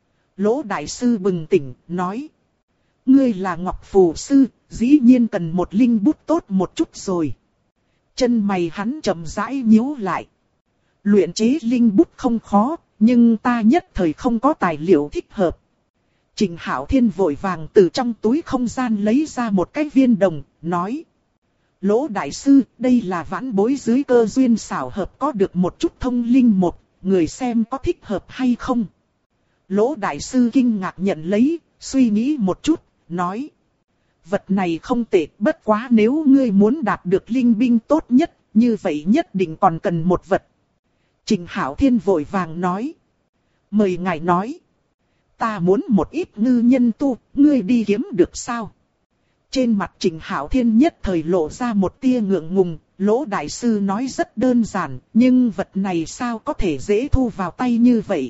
Lỗ đại sư bừng tỉnh, nói. Ngươi là Ngọc Phù sư, dĩ nhiên cần một linh bút tốt một chút rồi. Chân mày hắn chậm rãi nhíu lại. Luyện chế linh bút không khó, nhưng ta nhất thời không có tài liệu thích hợp. Trịnh Hạo Thiên vội vàng từ trong túi không gian lấy ra một cái viên đồng, nói. Lỗ đại sư, đây là vãn bối dưới cơ duyên xảo hợp có được một chút thông linh một, người xem có thích hợp hay không. Lỗ đại sư kinh ngạc nhận lấy, suy nghĩ một chút, nói. Vật này không tệ, bất quá nếu ngươi muốn đạt được linh binh tốt nhất, như vậy nhất định còn cần một vật. Trịnh Hạo Thiên vội vàng nói. Mời ngài nói. Ta muốn một ít ngư nhân tu, ngươi đi kiếm được sao? Trên mặt Trịnh Hạo Thiên nhất thời lộ ra một tia ngượng ngùng, Lỗ đại sư nói rất đơn giản, nhưng vật này sao có thể dễ thu vào tay như vậy?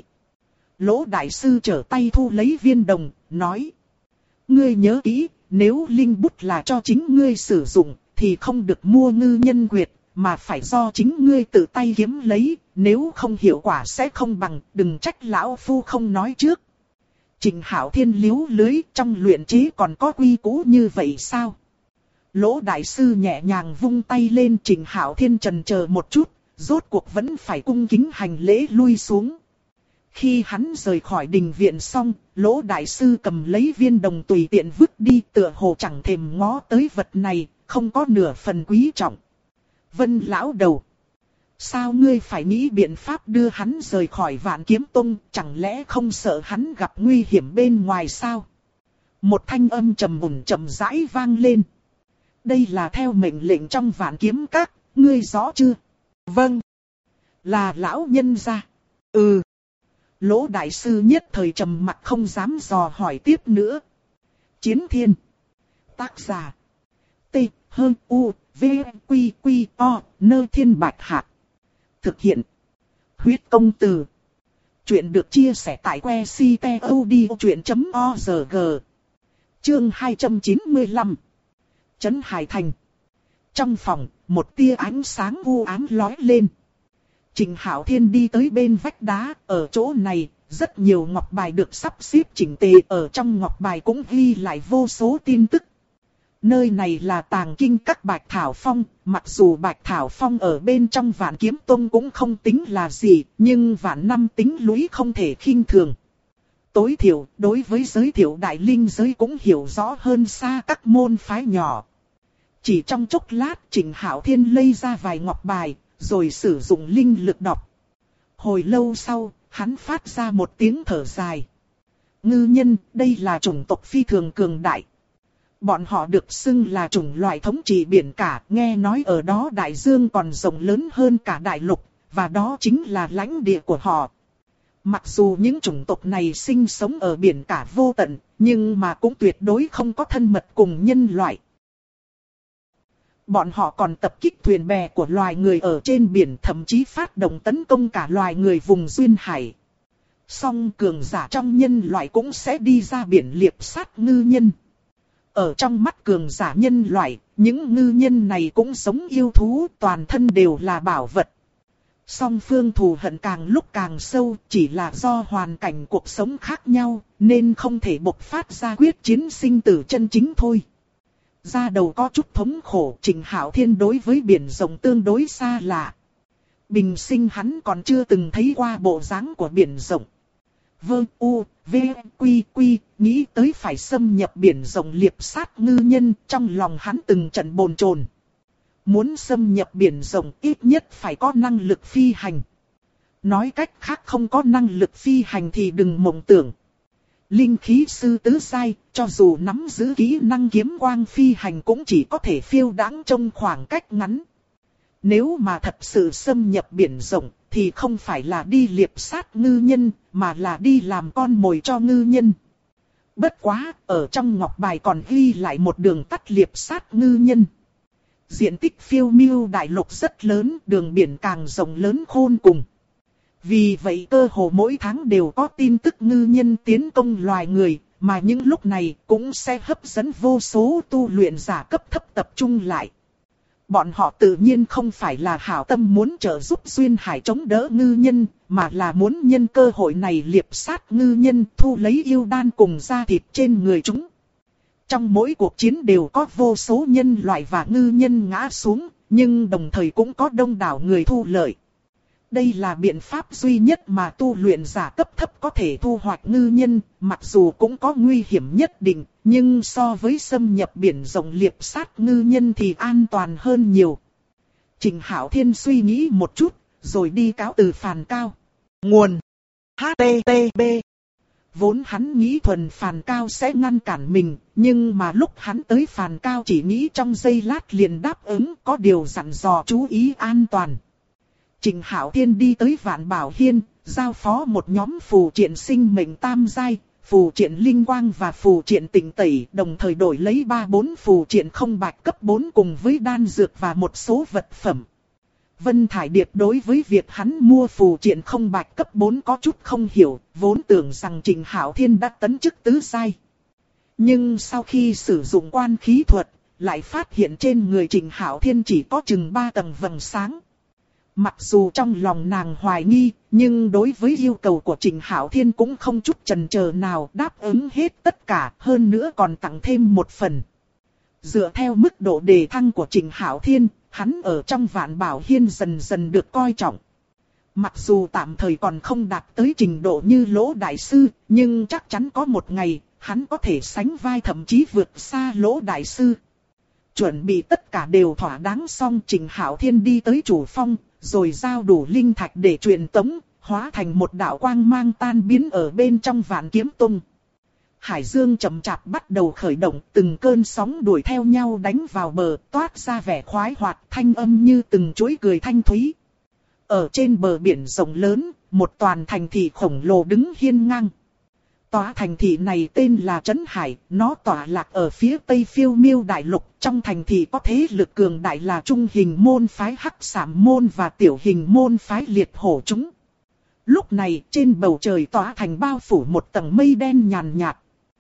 Lỗ đại sư trở tay thu lấy viên đồng, nói. Ngươi nhớ kỹ, nếu linh bút là cho chính ngươi sử dụng, thì không được mua ngư nhân quyệt, mà phải do chính ngươi tự tay kiếm lấy, nếu không hiệu quả sẽ không bằng, đừng trách lão phu không nói trước. Trịnh Hạo Thiên liếu lưới, trong luyện chế còn có quy củ như vậy sao? Lỗ đại sư nhẹ nhàng vung tay lên, Trịnh Hạo Thiên chần chờ một chút, rốt cuộc vẫn phải cung kính hành lễ lui xuống. Khi hắn rời khỏi đình viện xong, Lỗ đại sư cầm lấy viên đồng tùy tiện vứt đi, tựa hồ chẳng thèm ngó tới vật này, không có nửa phần quý trọng. Vân lão đầu. Sao ngươi phải nghĩ biện pháp đưa hắn rời khỏi Vạn Kiếm Tông, chẳng lẽ không sợ hắn gặp nguy hiểm bên ngoài sao? Một thanh âm trầm mùng chậm rãi vang lên. Đây là theo mệnh lệnh trong Vạn Kiếm Các, ngươi rõ chưa? Vâng. Là lão nhân gia. Ừ. Lỗ đại sư nhất thời trầm mặt không dám dò hỏi tiếp nữa. Chiến Thiên. Tác giả. T. U. V. Quy. Quy. O. Nơ Thiên Bạch Hạc. Thực hiện. Huyết công từ. Chuyện được chia sẻ tại que ctod.org. Chương 295. Trấn Hải Thành. Trong phòng, một tia ánh sáng u ám lóe lên. Trịnh Hạo Thiên đi tới bên vách đá, ở chỗ này, rất nhiều ngọc bài được sắp xếp chỉnh tề, ở trong ngọc bài cũng ghi lại vô số tin tức. Nơi này là tàng kinh các Bạch Thảo Phong, mặc dù Bạch Thảo Phong ở bên trong Vạn Kiếm Tông cũng không tính là gì, nhưng vạn năm tính lũy không thể khinh thường. Tối thiểu, đối với giới thiệu đại linh giới cũng hiểu rõ hơn xa các môn phái nhỏ. Chỉ trong chốc lát, Trịnh Hạo Thiên lấy ra vài ngọc bài, rồi sử dụng linh lực đọc. Hồi lâu sau, hắn phát ra một tiếng thở dài. Ngư nhân, đây là chủng tộc phi thường cường đại. Bọn họ được xưng là chủng loại thống trị biển cả, nghe nói ở đó đại dương còn rộng lớn hơn cả đại lục, và đó chính là lãnh địa của họ. Mặc dù những chủng tộc này sinh sống ở biển cả vô tận, nhưng mà cũng tuyệt đối không có thân mật cùng nhân loại. Bọn họ còn tập kích thuyền bè của loài người ở trên biển, thậm chí phát động tấn công cả loài người vùng duyên hải. Song cường giả trong nhân loại cũng sẽ đi ra biển liệp sát ngư nhân. Ở trong mắt cường giả nhân loại, những ngư nhân này cũng giống yêu thú, toàn thân đều là bảo vật. Song phương thù hận càng lúc càng sâu, chỉ là do hoàn cảnh cuộc sống khác nhau, nên không thể bộc phát ra quyết chiến sinh tử chân chính thôi. Ra đầu có chút thống khổ, Trịnh Hạo Thiên đối với biển rộng tương đối xa lạ. Bình sinh hắn còn chưa từng thấy qua bộ dáng của biển rộng. Quy, nghĩ tới phải xâm nhập biển rộng liệp sát ngư nhân, trong lòng hắn từng trận bồn chồn. Muốn xâm nhập biển rộng ít nhất phải có năng lực phi hành. Nói cách khác không có năng lực phi hành thì đừng mộng tưởng. Linh khí sư tứ giai, cho dù nắm giữ kỹ năng kiếm quang phi hành cũng chỉ có thể phiêu đãng trong khoảng cách ngắn. Nếu mà thật sự xâm nhập biển rộng thì không phải là đi liệp sát ngư nhân, mà là đi làm con mồi cho ngư nhân. Bất quá, ở trong ngọc bài còn ghi lại một đường tắt liệp sát ngư nhân. Diện tích phiêu miêu đại lục rất lớn, đường biển càng rộng lớn khôn cùng. Vì vậy cơ hồ mỗi tháng đều có tin tức ngư nhân tiến công loài người, mà những lúc này cũng sẽ hấp dẫn vô số tu luyện giả cấp thấp tập trung lại. Bọn họ tự nhiên không phải là hảo tâm muốn trợ giúp Duyên Hải chống đỡ ngư nhân, mà là muốn nhân cơ hội này liệp sát ngư nhân, thu lấy yêu đan cùng da thịt trên người chúng. Trong mỗi cuộc chiến đều có vô số nhân loại và ngư nhân ngã xuống, nhưng đồng thời cũng có đông đảo người thu lợi. Đây là biện pháp duy nhất mà tu luyện giả cấp thấp có thể thu hoạch ngư nhân, mặc dù cũng có nguy hiểm nhất định, nhưng so với xâm nhập biển rộng liệp sát ngư nhân thì an toàn hơn nhiều. Trịnh Hạo Thiên suy nghĩ một chút, rồi đi cáo từ Phàn Cao. Nguồn HTTP. Vốn hắn nghĩ thuần Phàn Cao sẽ ngăn cản mình, nhưng mà lúc hắn tới Phàn Cao chỉ nghĩ trong giây lát liền đáp ứng, có điều dặn dò chú ý an toàn. Trịnh Hạo Thiên đi tới Vạn Bảo Hiên, giao phó một nhóm phù triện sinh mệnh tam giai, phù triện linh quang và phù triện tịnh tẩy, đồng thời đổi lấy 3-4 phù triện không bạch cấp 4 cùng với đan dược và một số vật phẩm. Vân Thải Điệp đối với việc hắn mua phù triện không bạch cấp 4 có chút không hiểu, vốn tưởng rằng Trịnh Hạo Thiên đã tấn chức tứ giai. Nhưng sau khi sử dụng quan khí thuật, lại phát hiện trên người Trịnh Hạo Thiên chỉ có chừng 3 tầng vầng sáng. Mặc dù trong lòng nàng hoài nghi, nhưng đối với yêu cầu của Trịnh Hạo Thiên cũng không chút chần chờ nào, đáp ứng hết tất cả, hơn nữa còn tặng thêm một phần. Dựa theo mức độ đề thăng của Trịnh Hạo Thiên, hắn ở trong Vạn Bảo Hiên dần dần được coi trọng. Mặc dù tạm thời còn không đạt tới trình độ như Lỗ Đại Sư, nhưng chắc chắn có một ngày, hắn có thể sánh vai thậm chí vượt xa Lỗ Đại Sư. Chuẩn bị tất cả đều thỏa đáng xong, Trịnh Hạo Thiên đi tới chủ phong, rồi giao đủ linh thạch để truyền tống, hóa thành một đạo quang mang tan biến ở bên trong Vạn Kiếm Tông. Hải dương chậm chạp bắt đầu khởi động, từng cơn sóng đuổi theo nhau đánh vào bờ, toát ra vẻ khoái hoạt, thanh âm như từng chuỗi cười thanh thúy. Ở trên bờ biển rộng lớn, một toàn thành thị khổng lồ đứng hiên ngang. Tòa thành thị này tên là Trấn Hải, nó tọa lạc ở phía tây phiêu miêu đại lục. Trong thành thị có thế lực cường đại là trung hình môn phái Hắc Sảm Môn và tiểu hình môn phái Liệt Hổ chúng. Lúc này trên bầu trời tòa thành bao phủ một tầng mây đen nhàn nhạt.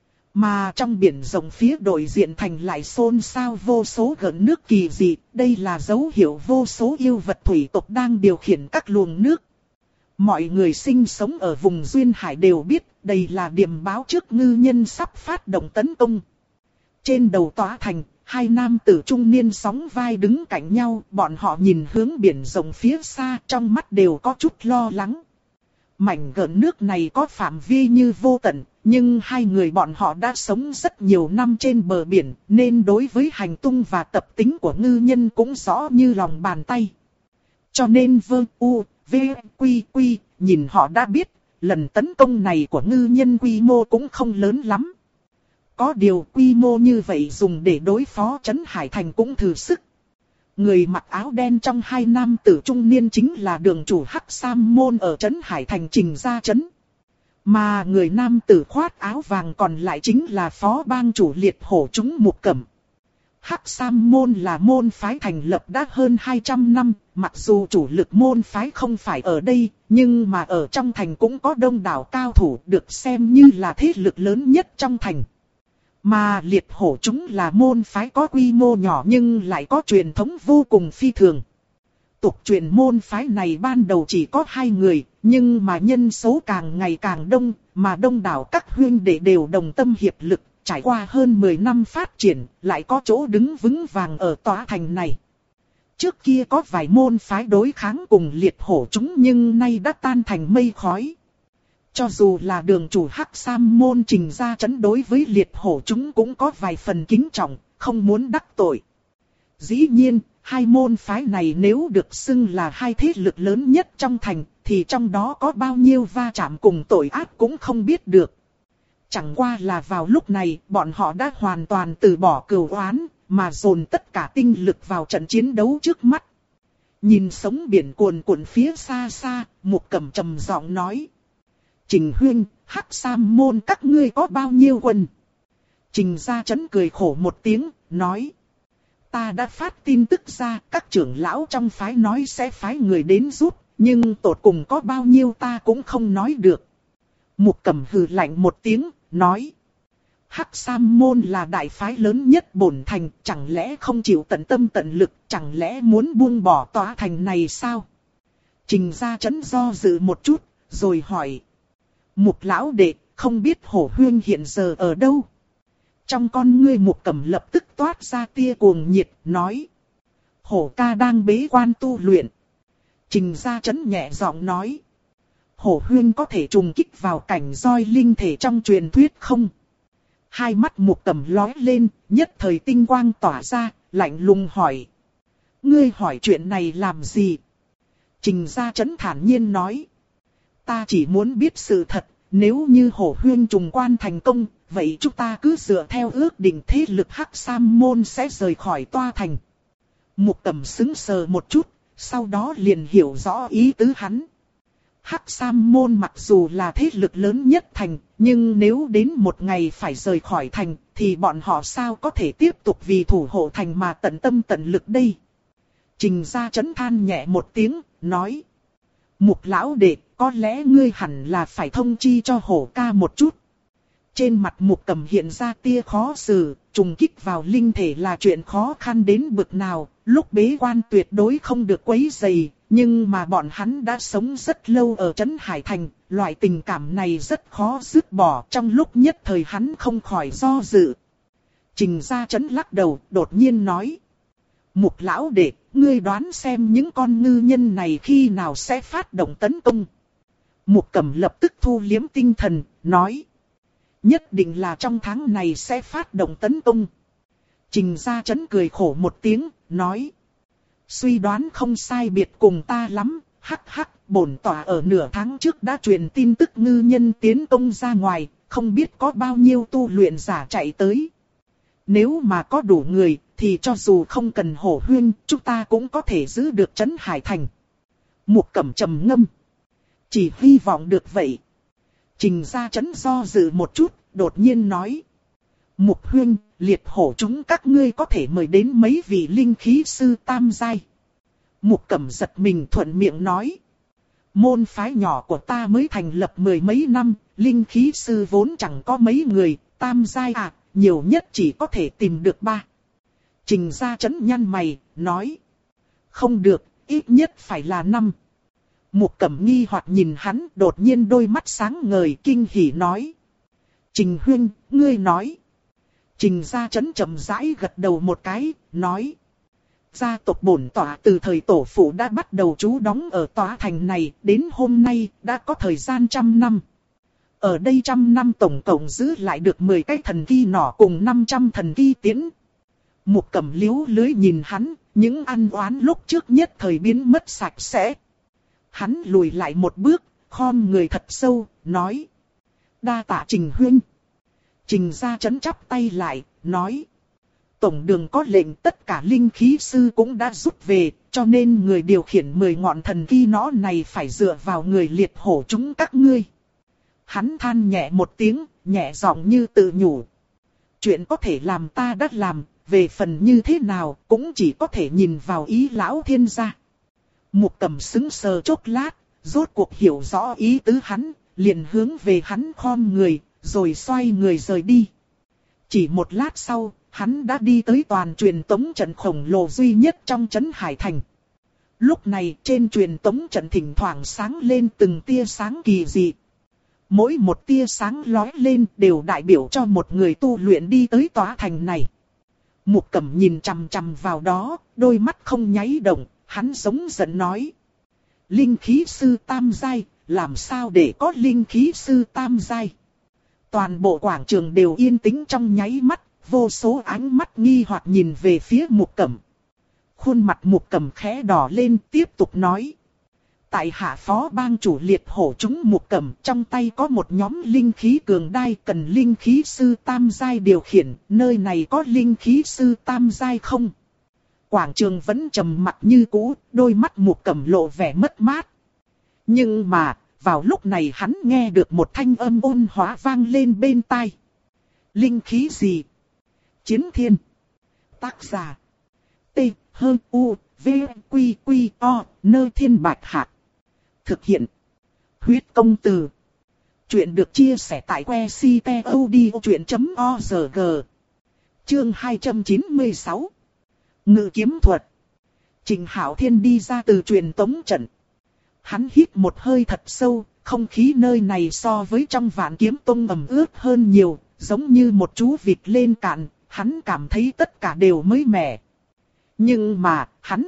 Mà trong biển rộng phía đối diện thành lại xôn xao vô số gợn nước kỳ dị. Đây là dấu hiệu vô số yêu vật thủy tộc đang điều khiển các luồng nước. Mọi người sinh sống ở vùng Duyên Hải đều biết đây là điểm báo trước ngư nhân sắp phát động tấn công. Trên đầu tòa thành, hai nam tử trung niên sóng vai đứng cạnh nhau, bọn họ nhìn hướng biển rộng phía xa, trong mắt đều có chút lo lắng. Mảnh gợn nước này có phạm vi như vô tận, nhưng hai người bọn họ đã sống rất nhiều năm trên bờ biển, nên đối với hành tung và tập tính của ngư nhân cũng rõ như lòng bàn tay. Cho nên Quy, nhìn họ đã biết, lần tấn công này của ngư nhân quy mô cũng không lớn lắm. Có điều quy mô như vậy dùng để đối phó Trấn Hải Thành cũng thử sức. Người mặc áo đen trong hai nam tử trung niên chính là đường chủ Hắc Sam Môn ở Trấn Hải Thành Trình Gia Trấn. Mà người nam tử khoác áo vàng còn lại chính là phó bang chủ Liệt Hổ chúng Mục Cẩm. Hắc Sam Môn là môn phái thành lập đã hơn 200 năm, mặc dù chủ lực môn phái không phải ở đây, nhưng mà ở trong thành cũng có đông đảo cao thủ được xem như là thế lực lớn nhất trong thành. Mà Liệt Hổ chúng là môn phái có quy mô nhỏ nhưng lại có truyền thống vô cùng phi thường. Tục truyền môn phái này ban đầu chỉ có 2 người, nhưng mà nhân số càng ngày càng đông, mà đông đảo các huynh đệ đều đồng tâm hiệp lực, trải qua hơn 10 năm phát triển, lại có chỗ đứng vững vàng ở tòa thành này. Trước kia có vài môn phái đối kháng cùng Liệt Hổ chúng nhưng nay đã tan thành mây khói. Cho dù là đường chủ Hắc Sam Môn Trình Gia Trấn đối với Liệt Hổ chúng cũng có vài phần kính trọng, không muốn đắc tội. Dĩ nhiên, hai môn phái này nếu được xưng là hai thế lực lớn nhất trong thành, thì trong đó có bao nhiêu va chạm cùng tội ác cũng không biết được. Chẳng qua là vào lúc này, bọn họ đã hoàn toàn từ bỏ cừu oán, mà dồn tất cả tinh lực vào trận chiến đấu trước mắt. Nhìn sóng biển cuồn cuộn phía xa xa, Mục Cẩm trầm giọng nói. Trình huynh, Hắc Sam Môn các ngươi có bao nhiêu quân? Trình Gia Trấn cười khổ một tiếng, nói. Ta đã phát tin tức ra, các trưởng lão trong phái nói sẽ phái người đến giúp, nhưng tột cùng có bao nhiêu ta cũng không nói được. Mục Cẩm hừ lạnh một tiếng, nói. Hắc Sam Môn là đại phái lớn nhất bổn thành, chẳng lẽ không chịu tận tâm tận lực, chẳng lẽ muốn buông bỏ tòa thành này sao? Trình Gia Trấn do dự một chút, rồi hỏi. Mục lão đệ, không biết Hổ huynh hiện giờ ở đâu? Trong con ngươi Mục Cẩm lập tức toát ra tia cuồng nhiệt, nói. Hổ ca đang bế quan tu luyện. Trình Gia Trấn nhẹ giọng nói. Hổ huynh có thể trùng kích vào cảnh roi linh thể trong truyền thuyết không? Hai mắt Mục Cẩm lóe lên, nhất thời tinh quang tỏa ra, lạnh lùng hỏi. Ngươi hỏi chuyện này làm gì? Trình Gia Trấn thản nhiên nói. Ta chỉ muốn biết sự thật, nếu như Hổ huynh trùng quan thành công, vậy chúng ta cứ dựa theo ước định thế lực Hắc Sam Môn sẽ rời khỏi tòa thành. Mục Cẩm sững sờ một chút, sau đó liền hiểu rõ ý tứ hắn. Hắc Sam Môn mặc dù là thế lực lớn nhất thành, nhưng nếu đến một ngày phải rời khỏi thành, thì bọn họ sao có thể tiếp tục vì thủ hộ thành mà tận tâm tận lực đây? Trình Gia Trấn than nhẹ một tiếng, nói. Mục lão đệ, có lẽ ngươi hẳn là phải thông chi cho Hổ ca một chút. Trên mặt Mục Cẩm hiện ra tia khó xử, trùng kích vào linh thể là chuyện khó khăn đến bực nào, lúc bế quan tuyệt đối không được quấy rầy, nhưng mà bọn hắn đã sống rất lâu ở Trấn Hải Thành, loại tình cảm này rất khó dứt bỏ, trong lúc nhất thời hắn không khỏi do dự. Trình Gia Trấn lắc đầu, đột nhiên nói. Mục lão đệ, ngươi đoán xem những con ngư nhân này khi nào sẽ phát động tấn công. Mục Cẩm lập tức thu liếm tinh thần, nói. Nhất định là trong tháng này sẽ phát động tấn công. Trình Gia Trấn cười khổ một tiếng, nói. Suy đoán không sai biệt cùng ta lắm, hắc hắc, bổn tọa ở nửa tháng trước đã truyền tin tức ngư nhân tiến công ra ngoài, không biết có bao nhiêu tu luyện giả chạy tới. Nếu mà có đủ người, thì cho dù không cần Hổ huynh, chúng ta cũng có thể giữ được Trấn Hải Thành. Mục Cẩm trầm ngâm. Chỉ hy vọng được vậy. Trình Gia Trấn do dự một chút, đột nhiên nói. Mục huynh, Liệt Hổ chúng các ngươi có thể mời đến mấy vị linh khí sư tam giai. Mục Cẩm giật mình thuận miệng nói. Môn phái nhỏ của ta mới thành lập 10 mấy năm, linh khí sư vốn chẳng có mấy người, tam giai à, nhiều nhất chỉ có thể tìm được 3. Trình Gia Trấn nhăn mày, nói. Không được, ít nhất phải là 5. Mục Cẩm nghi hoặc nhìn hắn, đột nhiên đôi mắt sáng ngời kinh hỉ nói. Trình huynh, ngươi nói. Trình Gia Trấn chậm rãi gật đầu một cái, nói. Gia tộc bổn tọa từ thời tổ phụ đã bắt đầu trú đóng ở tòa thành này, đến hôm nay đã có thời gian 100 năm. Ở đây 100 năm tổng cộng giữ lại được 10 cái thần kỳ nỏ cùng 500 thần kỳ tiễn. Mục Cẩm liếu lưới nhìn hắn, những ăn oán lúc trước nhất thời biến mất sạch sẽ. Hắn lùi lại một bước, khom người thật sâu, nói. Đa tạ Trình huynh. Trình Gia Chấn chắp tay lại, nói. Tổng đường có lệnh tất cả linh khí sư cũng đã rút về, cho nên người điều khiển 10 ngọn thần kỳ nỏ này phải dựa vào người liệt hổ chúng các ngươi. Hắn than nhẹ một tiếng, nhẹ giọng như tự nhủ. Chuyện có thể làm ta đã làm, về phần như thế nào cũng chỉ có thể nhìn vào ý lão thiên gia. Mục Cẩm sững sờ chốc lát, rốt cuộc hiểu rõ ý tứ hắn, liền hướng về hắn khom người, rồi xoay người rời đi. Chỉ một lát sau, hắn đã đi tới toàn truyền tống trận khổng lồ duy nhất trong trấn Hải Thành. Lúc này trên truyền tống trận thỉnh thoảng sáng lên từng tia sáng kỳ dị. Mỗi một tia sáng lóe lên đều đại biểu cho một người tu luyện đi tới tòa thành này. Mục Cẩm nhìn chằm chằm vào đó, đôi mắt không nháy động, hắn giống giận nói. Linh khí sư tam giai, làm sao để có linh khí sư tam giai? Toàn bộ quảng trường đều yên tĩnh trong nháy mắt, vô số ánh mắt nghi hoặc nhìn về phía Mục Cẩm. Khuôn mặt Mục Cẩm khẽ đỏ lên tiếp tục nói. Tại hạ phó bang chủ liệt hổ chúng Mục Cẩm trong tay có một nhóm linh khí cường đai cần linh khí sư tam giai điều khiển, nơi này có linh khí sư tam giai không? Quảng trường vẫn trầm mặc như cũ, đôi mắt Mục Cẩm lộ vẻ mất mát. Nhưng mà, vào lúc này hắn nghe được một thanh âm ôn hòa vang lên bên tai. Linh khí gì? Chiến thiên. Tác giả. T, H, U, V, Q, Q, O, Nơi Thiên Bạch Hạc. Thực hiện. Huyết công từ. Chuyện được chia sẻ tại website.odchuyện.org. Chương 296. Ngự kiếm thuật. Trình Hạo Thiên đi ra từ truyền tống trận. Hắn hít một hơi thật sâu, không khí nơi này so với trong Vạn Kiếm Tông ẩm ướt hơn nhiều, giống như một chú vịt lên cạn, hắn cảm thấy tất cả đều mới mẻ. Nhưng mà, hắn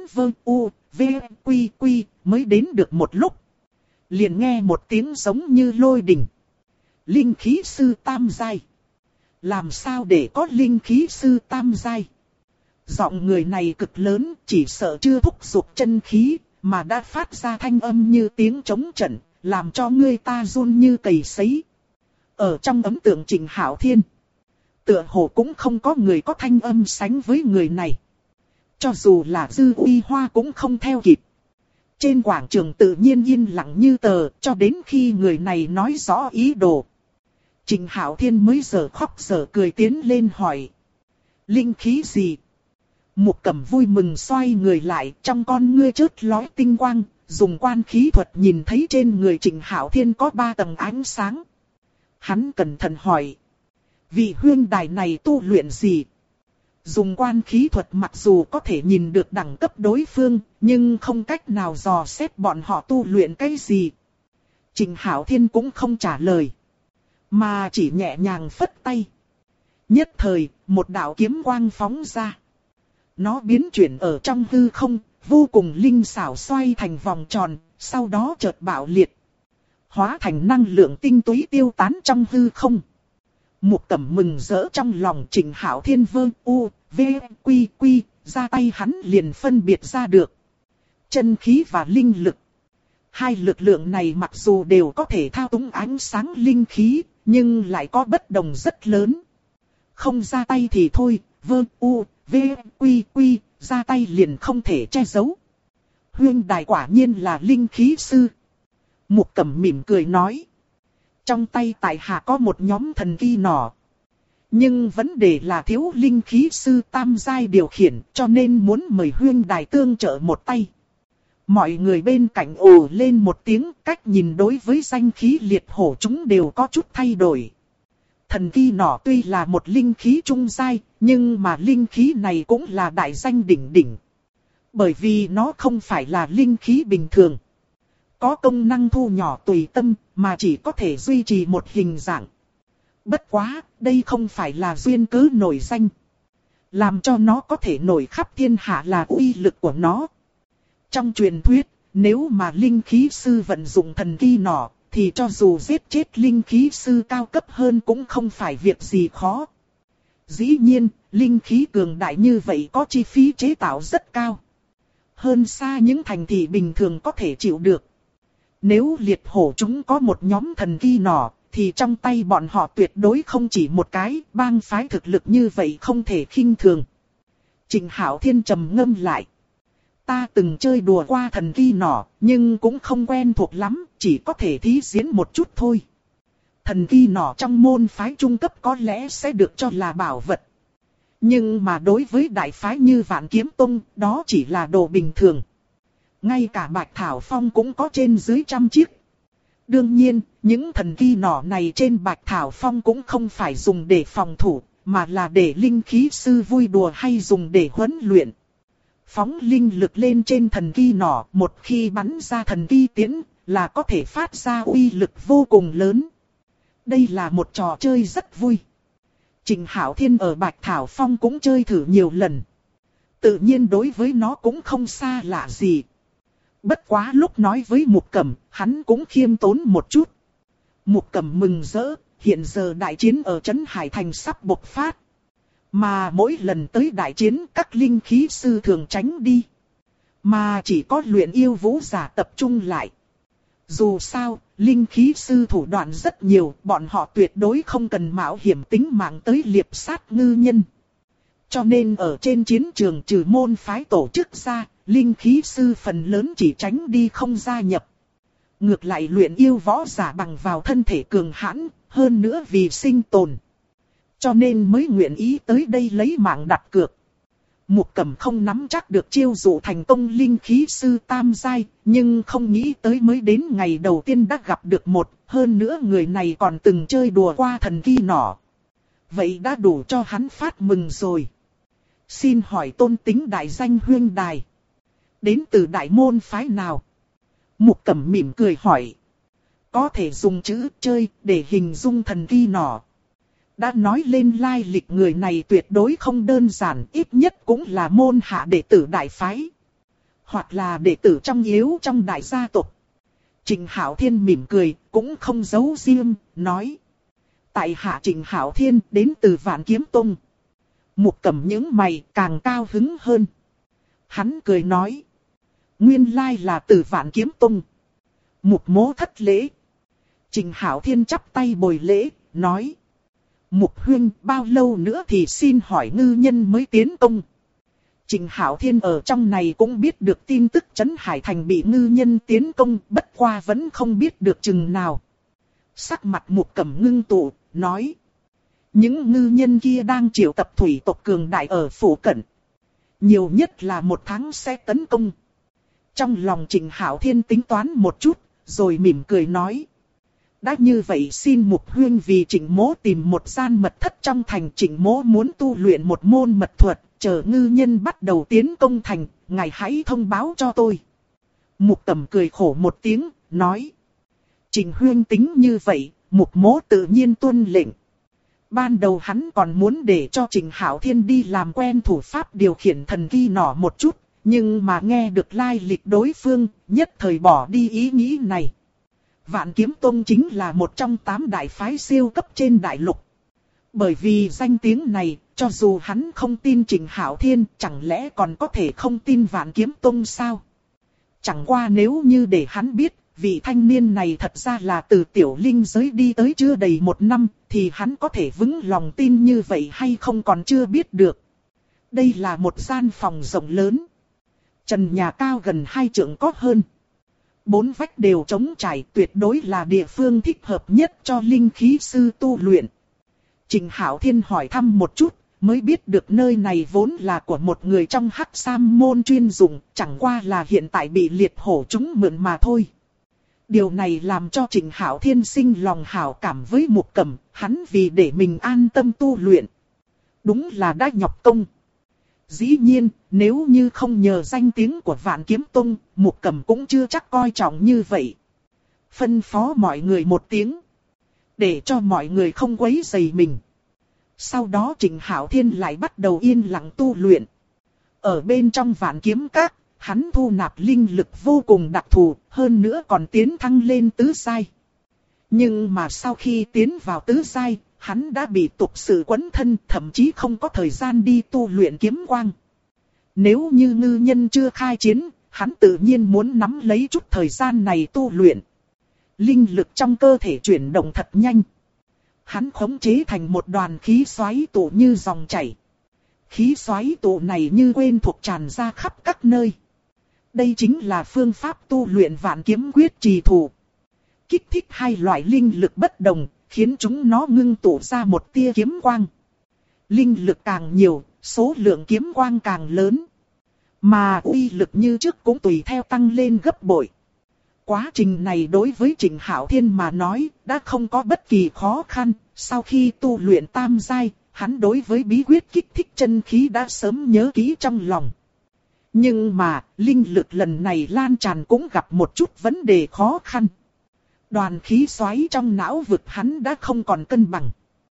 mới đến được một lúc. Liền nghe một tiếng giống như lôi đình. Linh khí sư tam giai. Làm sao để có linh khí sư tam giai? Giọng người này cực lớn, chỉ sợ chưa thúc giục chân khí, mà đã phát ra thanh âm như tiếng trống trận, làm cho người ta run như cầy sấy. Ở trong ấn tượng Trình Hạo Thiên, tựa hồ cũng không có người có thanh âm sánh với người này. Cho dù là Dư Uy Hoa cũng không theo kịp. Trên quảng trường tự nhiên yên lặng như tờ, cho đến khi người này nói rõ ý đồ. Trình Hạo Thiên mới giờ khóc giờ cười tiến lên hỏi. Linh khí gì? Mục Cẩm vui mừng xoay người lại, trong con ngươi chớp lóe tinh quang, dùng quan khí thuật nhìn thấy trên người Trình Hạo Thiên có 3 tầng ánh sáng. Hắn cẩn thận hỏi. Vị huynh đài này tu luyện gì? Dùng quan khí thuật mặc dù có thể nhìn được đẳng cấp đối phương, nhưng không cách nào dò xét bọn họ tu luyện cái gì. Trình Hạo Thiên cũng không trả lời, mà chỉ nhẹ nhàng phất tay. Nhất thời, một đạo kiếm quang phóng ra. Nó biến chuyển ở trong hư không, vô cùng linh xảo xoay thành vòng tròn, sau đó chợt bạo liệt. Hóa thành năng lượng tinh túy tiêu tán trong hư không. Mục Cẩm mừng rỡ trong lòng. Trình Hạo Thiên ra tay hắn liền phân biệt ra được chân khí và linh lực. Hai lực lượng này mặc dù đều có thể thao túng ánh sáng linh khí, nhưng lại có bất đồng rất lớn. Không ra tay thì thôi, ra tay liền không thể che giấu. Huynh đài quả nhiên là linh khí sư. Mục Cẩm mỉm cười nói. Trong tay tại hạ có một nhóm thần kỳ nỏ. Nhưng vấn đề là thiếu linh khí sư tam giai điều khiển, cho nên muốn mời huynh đài tương trợ một tay. Mọi người bên cạnh ồ lên một tiếng, cách nhìn đối với danh khí liệt hổ chúng đều có chút thay đổi. Thần kỳ nỏ tuy là một linh khí trung giai, nhưng mà linh khí này cũng là đại danh đỉnh đỉnh. Bởi vì nó không phải là linh khí bình thường. Có công năng thu nhỏ tùy tâm, mà chỉ có thể duy trì một hình dạng. Bất quá, đây không phải là duyên cớ nổi danh. Làm cho nó có thể nổi khắp thiên hạ là uy lực của nó. Trong truyền thuyết, nếu mà linh khí sư vận dụng thần kỳ nỏ, thì cho dù giết chết linh khí sư cao cấp hơn cũng không phải việc gì khó. Dĩ nhiên, linh khí cường đại như vậy có chi phí chế tạo rất cao. Hơn xa những thành thị bình thường có thể chịu được. Nếu liệt hổ chúng có một nhóm thần kỳ nỏ, thì trong tay bọn họ tuyệt đối không chỉ một cái, bang phái thực lực như vậy không thể khinh thường. Trịnh Hạo Thiên trầm ngâm lại. Ta từng chơi đùa qua thần kỳ nỏ, nhưng cũng không quen thuộc lắm, chỉ có thể thí diễn một chút thôi. Thần kỳ nỏ trong môn phái trung cấp có lẽ sẽ được cho là bảo vật. Nhưng mà đối với đại phái như Vạn Kiếm Tông, đó chỉ là đồ bình thường. Ngay cả Bạch Thảo Phong cũng có trên dưới 100 chiếc. Đương nhiên, những thần kỳ nỏ này trên Bạch Thảo Phong cũng không phải dùng để phòng thủ, mà là để linh khí sư vui đùa hay dùng để huấn luyện. Phóng linh lực lên trên thần kỳ nỏ, một khi bắn ra thần kỳ tiễn, là có thể phát ra uy lực vô cùng lớn. Đây là một trò chơi rất vui. Trịnh Hạo Thiên ở Bạch Thảo Phong cũng chơi thử nhiều lần. Tự nhiên đối với nó cũng không xa lạ gì. Bất quá lúc nói với Mục Cẩm, hắn cũng khiêm tốn một chút. Mục Cẩm mừng rỡ, hiện giờ đại chiến ở Trấn Hải Thành sắp bộc phát. Mà mỗi lần tới đại chiến các linh khí sư thường tránh đi. Mà chỉ có luyện yêu vũ giả tập trung lại. Dù sao, linh khí sư thủ đoạn rất nhiều, bọn họ tuyệt đối không cần mạo hiểm tính mạng tới liệp sát ngư nhân. Cho nên ở trên chiến trường trừ môn phái tổ chức ra, linh khí sư phần lớn chỉ tránh đi không gia nhập. Ngược lại luyện yêu võ giả bằng vào thân thể cường hãn, hơn nữa vì sinh tồn. Cho nên mới nguyện ý tới đây lấy mạng đặt cược. Mục Cẩm không nắm chắc được chiêu dụ thành công linh khí sư tam giai, nhưng không nghĩ tới mới đến ngày đầu tiên đã gặp được một, hơn nữa người này còn từng chơi đùa qua thần kỳ nỏ. Vậy đã đủ cho hắn phát mừng rồi. Xin hỏi tôn tính đại danh huyên đài. Đến từ đại môn phái nào? Mục Cẩm mỉm cười hỏi. Có thể dùng chữ chơi để hình dung thần kỳ nỏ. Đã nói lên lai lịch người này tuyệt đối không đơn giản, ít nhất cũng là môn hạ đệ tử đại phái. Hoặc là đệ tử trong yếu trong đại gia tộc. Trịnh Hạo Thiên mỉm cười, cũng không giấu riêng, nói. Tại hạ Trịnh Hạo Thiên đến từ Vạn Kiếm Tông. Mục Cẩm những mày càng cao hứng hơn. Hắn cười nói. Nguyên lai là từ Vạn Kiếm Tông. Mục mỗ thất lễ. Trịnh Hạo Thiên chắp tay bồi lễ, nói. Mục huynh bao lâu nữa thì xin hỏi ngư nhân mới tiến công. Trịnh Hạo Thiên ở trong này cũng biết được tin tức Trấn Hải Thành bị ngư nhân tiến công, bất qua vẫn không biết được chừng nào. Sắc mặt Mục Cẩm ngưng tụ, nói. Những ngư nhân kia đang triệu tập thủy tộc cường đại ở phủ cận. Nhiều nhất là 1 tháng sẽ tấn công. Trong lòng Trịnh Hạo Thiên tính toán một chút, rồi mỉm cười nói. Đã như vậy xin Mục huynh vì Trịnh mỗ tìm một gian mật thất trong thành. Trịnh mỗ muốn tu luyện một môn mật thuật, chờ ngư nhân bắt đầu tiến công thành, ngài hãy thông báo cho tôi. Mục Cẩm cười khổ một tiếng, nói. Trịnh huynh tính như vậy, Mục mỗ tự nhiên tuân lệnh. Ban đầu hắn còn muốn để cho Trịnh Hạo Thiên đi làm quen thủ pháp điều khiển thần kỳ nỏ một chút, nhưng mà nghe được lai lịch đối phương, nhất thời bỏ đi ý nghĩ này. Vạn Kiếm Tông chính là một trong 8 đại phái siêu cấp trên đại lục. Bởi vì danh tiếng này, cho dù hắn không tin Trịnh Hạo Thiên, chẳng lẽ còn có thể không tin Vạn Kiếm Tông sao? Chẳng qua nếu như để hắn biết, vị thanh niên này thật ra là từ tiểu linh giới đi tới chưa đầy 1 năm, thì hắn có thể vững lòng tin như vậy hay không còn chưa biết được. Đây là một gian phòng rộng lớn. Trần nhà cao gần 2 trượng có hơn. 4 vách đều trống trải, tuyệt đối là địa phương thích hợp nhất cho linh khí sư tu luyện. Trịnh Hạo Thiên hỏi thăm một chút, mới biết được nơi này vốn là của một người trong Hắc Sam môn chuyên dụng, chẳng qua là hiện tại bị liệt hổ chúng mượn mà thôi. Điều này làm cho Trịnh Hạo Thiên sinh lòng hảo cảm với Mục Cẩm, hắn vì để mình an tâm tu luyện. Đúng là đã nhọc công. Dĩ nhiên, nếu như không nhờ danh tiếng của Vạn Kiếm Tông, Mục Cẩm cũng chưa chắc coi trọng như vậy. Phân phó mọi người một tiếng, để cho mọi người không quấy rầy mình. Sau đó Trịnh Hạo Thiên lại bắt đầu yên lặng tu luyện. Ở bên trong Vạn Kiếm Các, hắn thu nạp linh lực vô cùng đặc thù, hơn nữa còn tiến thăng lên tứ giai. Nhưng mà sau khi tiến vào tứ giai, hắn đã bị tục sự quấn thân, thậm chí không có thời gian đi tu luyện kiếm quang. Nếu như ngư nhân chưa khai chiến, hắn tự nhiên muốn nắm lấy chút thời gian này tu luyện. Linh lực trong cơ thể chuyển động thật nhanh. Hắn khống chế thành một đoàn khí xoáy tụ như dòng chảy. Khí xoáy tụ này như quen thuộc tràn ra khắp các nơi. Đây chính là phương pháp tu luyện Vạn Kiếm Quyết trì thủ. Kích thích hai loại linh lực bất đồng, khiến chúng nó ngưng tụ ra một tia kiếm quang. Linh lực càng nhiều, số lượng kiếm quang càng lớn. Mà uy lực như trước cũng tùy theo tăng lên gấp bội. Quá trình này đối với Trịnh Hạo Thiên mà nói đã không có bất kỳ khó khăn. Sau khi tu luyện tam giai, hắn đối với bí quyết kích thích chân khí đã sớm nhớ kỹ trong lòng. Nhưng mà, linh lực lần này lan tràn cũng gặp một chút vấn đề khó khăn. Đoàn khí xoáy trong não vực hắn đã không còn cân bằng,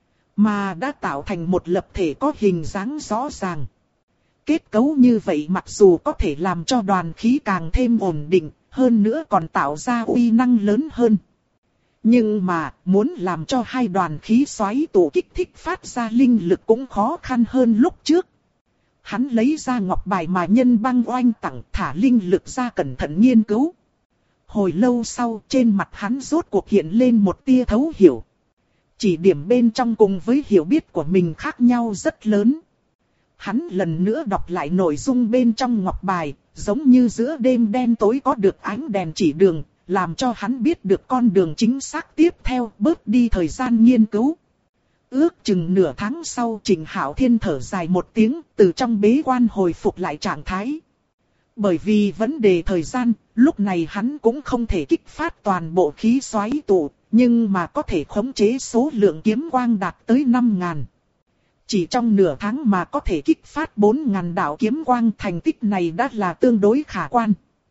mà đã tạo thành một lập thể có hình dáng rõ ràng. Kết cấu như vậy mặc dù có thể làm cho đoàn khí càng thêm ổn định, hơn nữa còn tạo ra uy năng lớn hơn. Nhưng mà, muốn làm cho hai đoàn khí xoáy tụ kích thích phát ra linh lực cũng khó khăn hơn lúc trước. Hắn lấy ra ngọc bài mà Nhân Băng oanh tặng, thả linh lực ra cẩn thận nghiên cứu. Hồi lâu sau, trên mặt hắn rốt cuộc hiện lên một tia thấu hiểu. Chỉ điểm bên trong cùng với hiểu biết của mình khác nhau rất lớn. Hắn lần nữa đọc lại nội dung bên trong ngọc bài, giống như giữa đêm đen tối có được ánh đèn chỉ đường, làm cho hắn biết được con đường chính xác tiếp theo, bớt đi thời gian nghiên cứu. Ước chừng nửa tháng sau, Trịnh Hạo Thiên thở dài một tiếng, từ trong bế quan hồi phục lại trạng thái. Bởi vì vấn đề thời gian, lúc này hắn cũng không thể kích phát toàn bộ khí xoáy tụ, nhưng mà có thể khống chế số lượng kiếm quang đạt tới 5.000. Chỉ trong nửa tháng mà có thể kích phát 4.000 đạo kiếm quang, thành tích này đã là tương đối khả quan.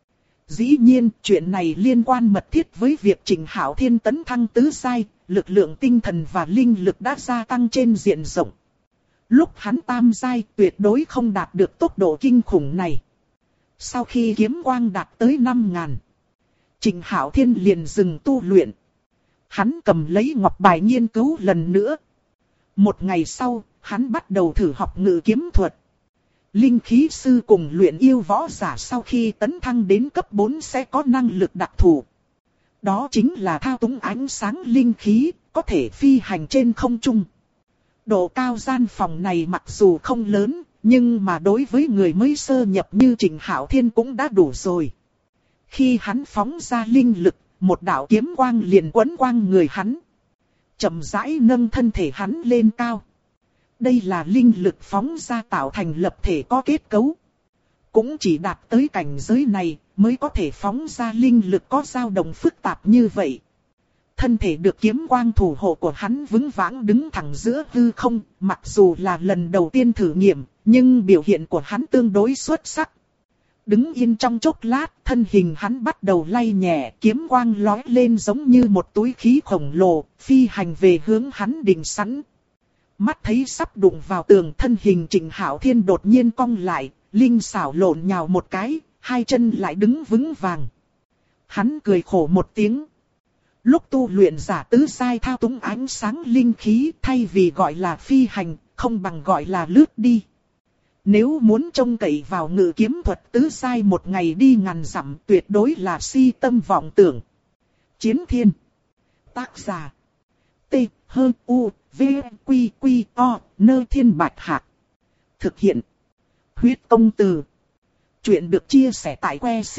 Dĩ nhiên, chuyện này liên quan mật thiết với việc Trịnh Hạo Thiên tấn thăng tứ giai, lực lượng tinh thần và linh lực đã gia tăng trên diện rộng. Lúc hắn tam giai tuyệt đối không đạt được tốc độ kinh khủng này. Sau khi kiếm quang đạt tới 5.000, Trịnh Hạo Thiên liền dừng tu luyện. Hắn cầm lấy ngọc bài nghiên cứu lần nữa. Một ngày sau, hắn bắt đầu thử học ngự kiếm thuật. Linh khí sư cùng luyện yêu võ giả sau khi tấn thăng đến cấp 4 sẽ có năng lực đặc thù. Đó chính là thao túng ánh sáng linh khí, có thể phi hành trên không trung. Độ cao gian phòng này mặc dù không lớn, nhưng mà đối với người mới sơ nhập như Trịnh Hạo Thiên cũng đã đủ rồi. Khi hắn phóng ra linh lực, một đạo kiếm quang liền quấn quanh người hắn. Chậm rãi nâng thân thể hắn lên cao. Đây là linh lực phóng ra tạo thành lập thể có kết cấu. Cũng chỉ đạt tới cảnh giới này mới có thể phóng ra linh lực có dao động phức tạp như vậy. Thân thể được kiếm quang thủ hộ của hắn vững vàng đứng thẳng giữa hư không, mặc dù là lần đầu tiên thử nghiệm, nhưng biểu hiện của hắn tương đối xuất sắc. Đứng yên trong chốc lát, thân hình hắn bắt đầu lay nhẹ, kiếm quang lói lên giống như một túi khí khổng lồ, phi hành về hướng hắn định sẵn. Mắt thấy sắp đụng vào tường, thân hình Trịnh Hạo Thiên đột nhiên cong lại, linh xảo lộn nhào một cái, hai chân lại đứng vững vàng. Hắn cười khổ một tiếng. Lúc tu luyện giả tứ giai thao túng ánh sáng linh khí, thay vì gọi là phi hành, không bằng gọi là lướt đi. Nếu muốn trông cậy vào ngự kiếm thuật tứ giai một ngày đi ngàn dặm, tuyệt đối là si tâm vọng tưởng. Chiến Thiên. Tác giả: T H U V Q Q O Nơ Thiên Bạch Hạc. Thực hiện: Huyết Công Từ. Chuyện được chia sẻ tại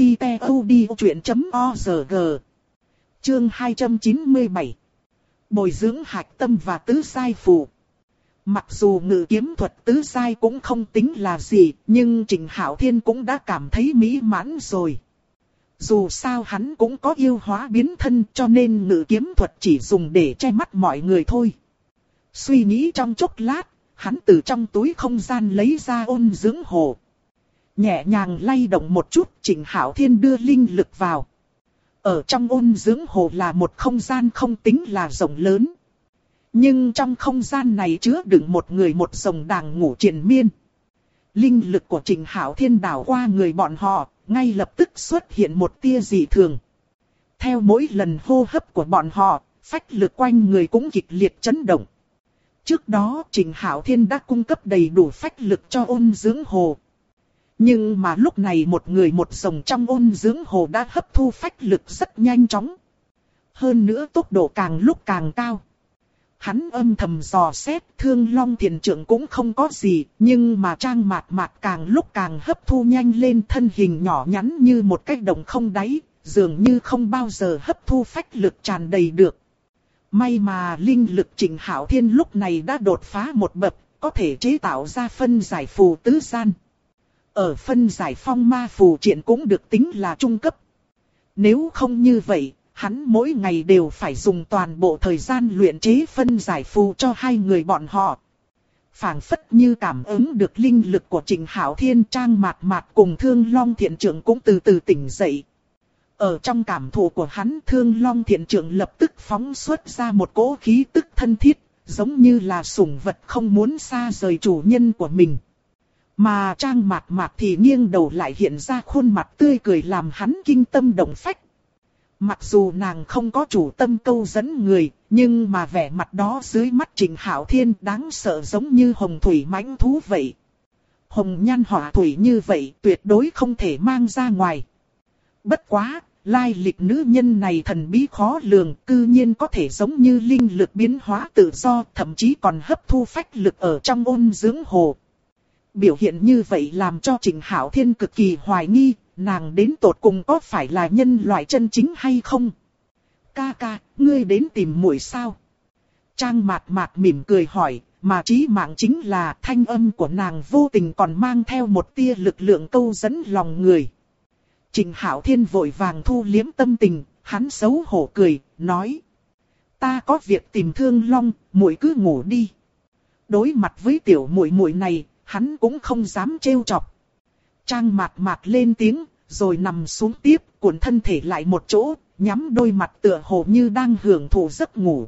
website.odchuyện.org. Chương 297. Bồi dưỡng hạch tâm và tứ giai phù. Mặc dù ngự kiếm thuật tứ giai cũng không tính là gì, nhưng Trịnh Hạo Thiên cũng đã cảm thấy mỹ mãn rồi. Dù sao hắn cũng có yêu hóa biến thân, cho nên ngự kiếm thuật chỉ dùng để che mắt mọi người thôi. Suy nghĩ trong chốc lát, hắn từ trong túi không gian lấy ra ôn dưỡng hồ. Nhẹ nhàng lay động một chút, Trịnh Hạo Thiên đưa linh lực vào. Ở trong ôn dưỡng hồ là một không gian không tính là rộng lớn. Nhưng trong không gian này chứa đựng một người một rồng đang ngủ triền miên. Linh lực của Trịnh Hạo Thiên đảo qua người bọn họ, ngay lập tức xuất hiện một tia dị thường. Theo mỗi lần hô hấp của bọn họ, phách lực quanh người cũng kịch liệt chấn động. Trước đó Trịnh Hạo Thiên đã cung cấp đầy đủ phách lực cho ôn dưỡng hồ. Nhưng mà lúc này một người một rồng trong ôn dưỡng hồ đã hấp thu phách lực rất nhanh chóng. Hơn nữa tốc độ càng lúc càng cao. Hắn âm thầm dò xét, Thương Long Thiền Trượng cũng không có gì, nhưng mà Trang Mạt Mạt càng lúc càng hấp thu nhanh lên, thân hình nhỏ nhắn như một cái động không đáy, dường như không bao giờ hấp thu phách lực tràn đầy được. May mà linh lực Trịnh Hạo Thiên lúc này đã đột phá một bậc, có thể chế tạo ra phân giải phù tứ gian. Ở phân giải phong ma phù triện cũng được tính là trung cấp. Nếu không như vậy, hắn mỗi ngày đều phải dùng toàn bộ thời gian luyện chế phân giải phù cho hai người bọn họ. Phảng phất như cảm ứng được linh lực của Trịnh Hạo Thiên, Trang Mạt Mạt cùng Thương Long Thiện Trượng cũng từ từ tỉnh dậy. Ở trong cảm thụ của hắn, Thương Long Thiện Trượng lập tức phóng xuất ra một cỗ khí tức thân thiết, giống như là sủng vật không muốn xa rời chủ nhân của mình. Mà Trang Mạt Mạt thì nghiêng đầu lại hiện ra khuôn mặt tươi cười làm hắn kinh tâm động phách. Mặc dù nàng không có chủ tâm câu dẫn người, nhưng mà vẻ mặt đó dưới mắt Trịnh Hạo Thiên đáng sợ giống như hồng thủy mãnh thú vậy. Hồng nhan hỏa thủy như vậy tuyệt đối không thể mang ra ngoài. Bất quá, lai lịch nữ nhân này thần bí khó lường, cư nhiên có thể giống như linh lực biến hóa tự do, thậm chí còn hấp thu phách lực ở trong ôn dưỡng hồ. Biểu hiện như vậy làm cho Trịnh Hạo Thiên cực kỳ hoài nghi, nàng đến tột cùng có phải là nhân loại chân chính hay không? Ca ca, ngươi đến tìm muội sao? Trang Mạt Mạt mỉm cười hỏi, mà chí mạng chính là thanh âm của nàng vô tình còn mang theo một tia lực lượng câu dẫn lòng người. Trịnh Hạo Thiên vội vàng thu liếm tâm tình, hắn xấu hổ cười, nói: ta có việc tìm Thương Long, muội cứ ngủ đi. Đối mặt với tiểu muội muội này, hắn cũng không dám trêu chọc. Trang Mạt Mạt lên tiếng, rồi nằm xuống tiếp, cuộn thân thể lại một chỗ, nhắm đôi mặt tựa hồ như đang hưởng thụ giấc ngủ.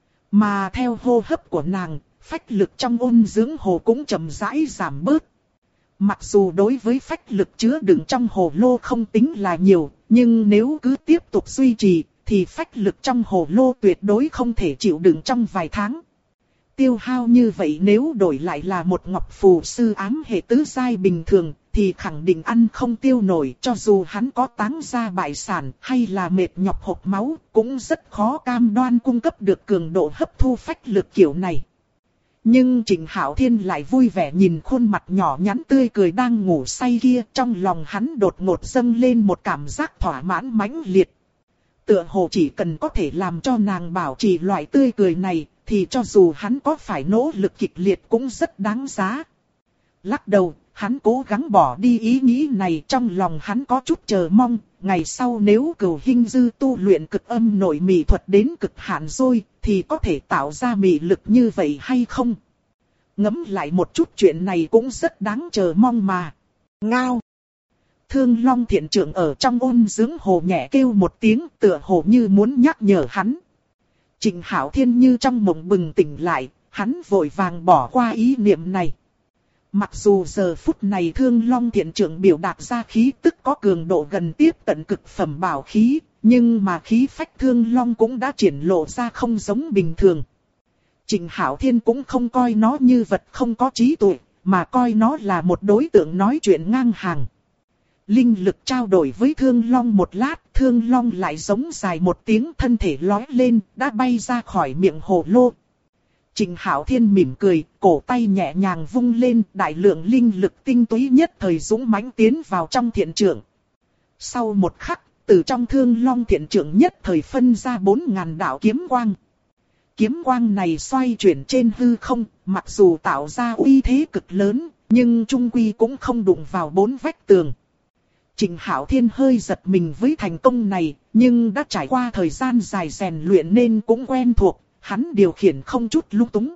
Mà theo hô hấp của nàng, phách lực trong ôn dưỡng hồ cũng chậm rãi giảm bớt. Mặc dù đối với phách lực chứa đựng trong hồ lô không tính là nhiều, nhưng nếu cứ tiếp tục duy trì, thì phách lực trong hồ lô tuyệt đối không thể chịu đựng trong vài tháng. Tiêu hao như vậy nếu đổi lại là một ngọc phù sư ám hệ tứ giai bình thường, thì khẳng định ăn không tiêu nổi, cho dù hắn có táng ra bại sản hay là mệt nhọc hộc máu, cũng rất khó cam đoan cung cấp được cường độ hấp thu phách lực kiểu này. Nhưng Trịnh Hạo Thiên lại vui vẻ nhìn khuôn mặt nhỏ nhắn tươi cười đang ngủ say kia, trong lòng hắn đột ngột dâng lên một cảm giác thỏa mãn mãnh liệt. Tựa hồ chỉ cần có thể làm cho nàng bảo trì loại tươi cười này, thì cho dù hắn có phải nỗ lực kịch liệt cũng rất đáng giá. Lắc đầu, hắn cố gắng bỏ đi ý nghĩ này, trong lòng hắn có chút chờ mong, ngày sau nếu Cửu Hinh Dư tu luyện cực âm nội mị thuật đến cực hạn rồi, thì có thể tạo ra mị lực như vậy hay không? Ngẫm lại một chút chuyện này cũng rất đáng chờ mong mà. Ngao! Thương Long Thiện Trượng ở trong ôn dưỡng hồ nhẹ kêu một tiếng, tựa hồ như muốn nhắc nhở hắn. Trịnh Hạo Thiên như trong mộng bừng tỉnh lại, hắn vội vàng bỏ qua ý niệm này. Mặc dù giờ phút này Thương Long Thiện Trượng biểu đạt ra khí tức có cường độ gần tiếp cận cực phẩm bảo khí, nhưng mà khí phách Thương Long cũng đã triển lộ ra không giống bình thường. Trịnh Hạo Thiên cũng không coi nó như vật không có trí tuệ, mà coi nó là một đối tượng nói chuyện ngang hàng. Linh lực trao đổi với Thương Long một lát, Thương Long lại giống dài một tiếng, thân thể lói lên, đã bay ra khỏi miệng hồ lô. Trịnh Hạo Thiên mỉm cười, cổ tay nhẹ nhàng vung lên, đại lượng linh lực tinh túy nhất thời dũng mãnh tiến vào trong thiện trượng. Sau một khắc, từ trong Thương Long thiện trượng nhất thời phân ra 4.000 đạo kiếm quang. Kiếm quang này xoay chuyển trên hư không, mặc dù tạo ra uy thế cực lớn, nhưng chung quy cũng không đụng vào 4 vách tường. Trịnh Hạo Thiên hơi giật mình với thành công này, nhưng đã trải qua thời gian dài rèn luyện nên cũng quen thuộc, hắn điều khiển không chút lung túng.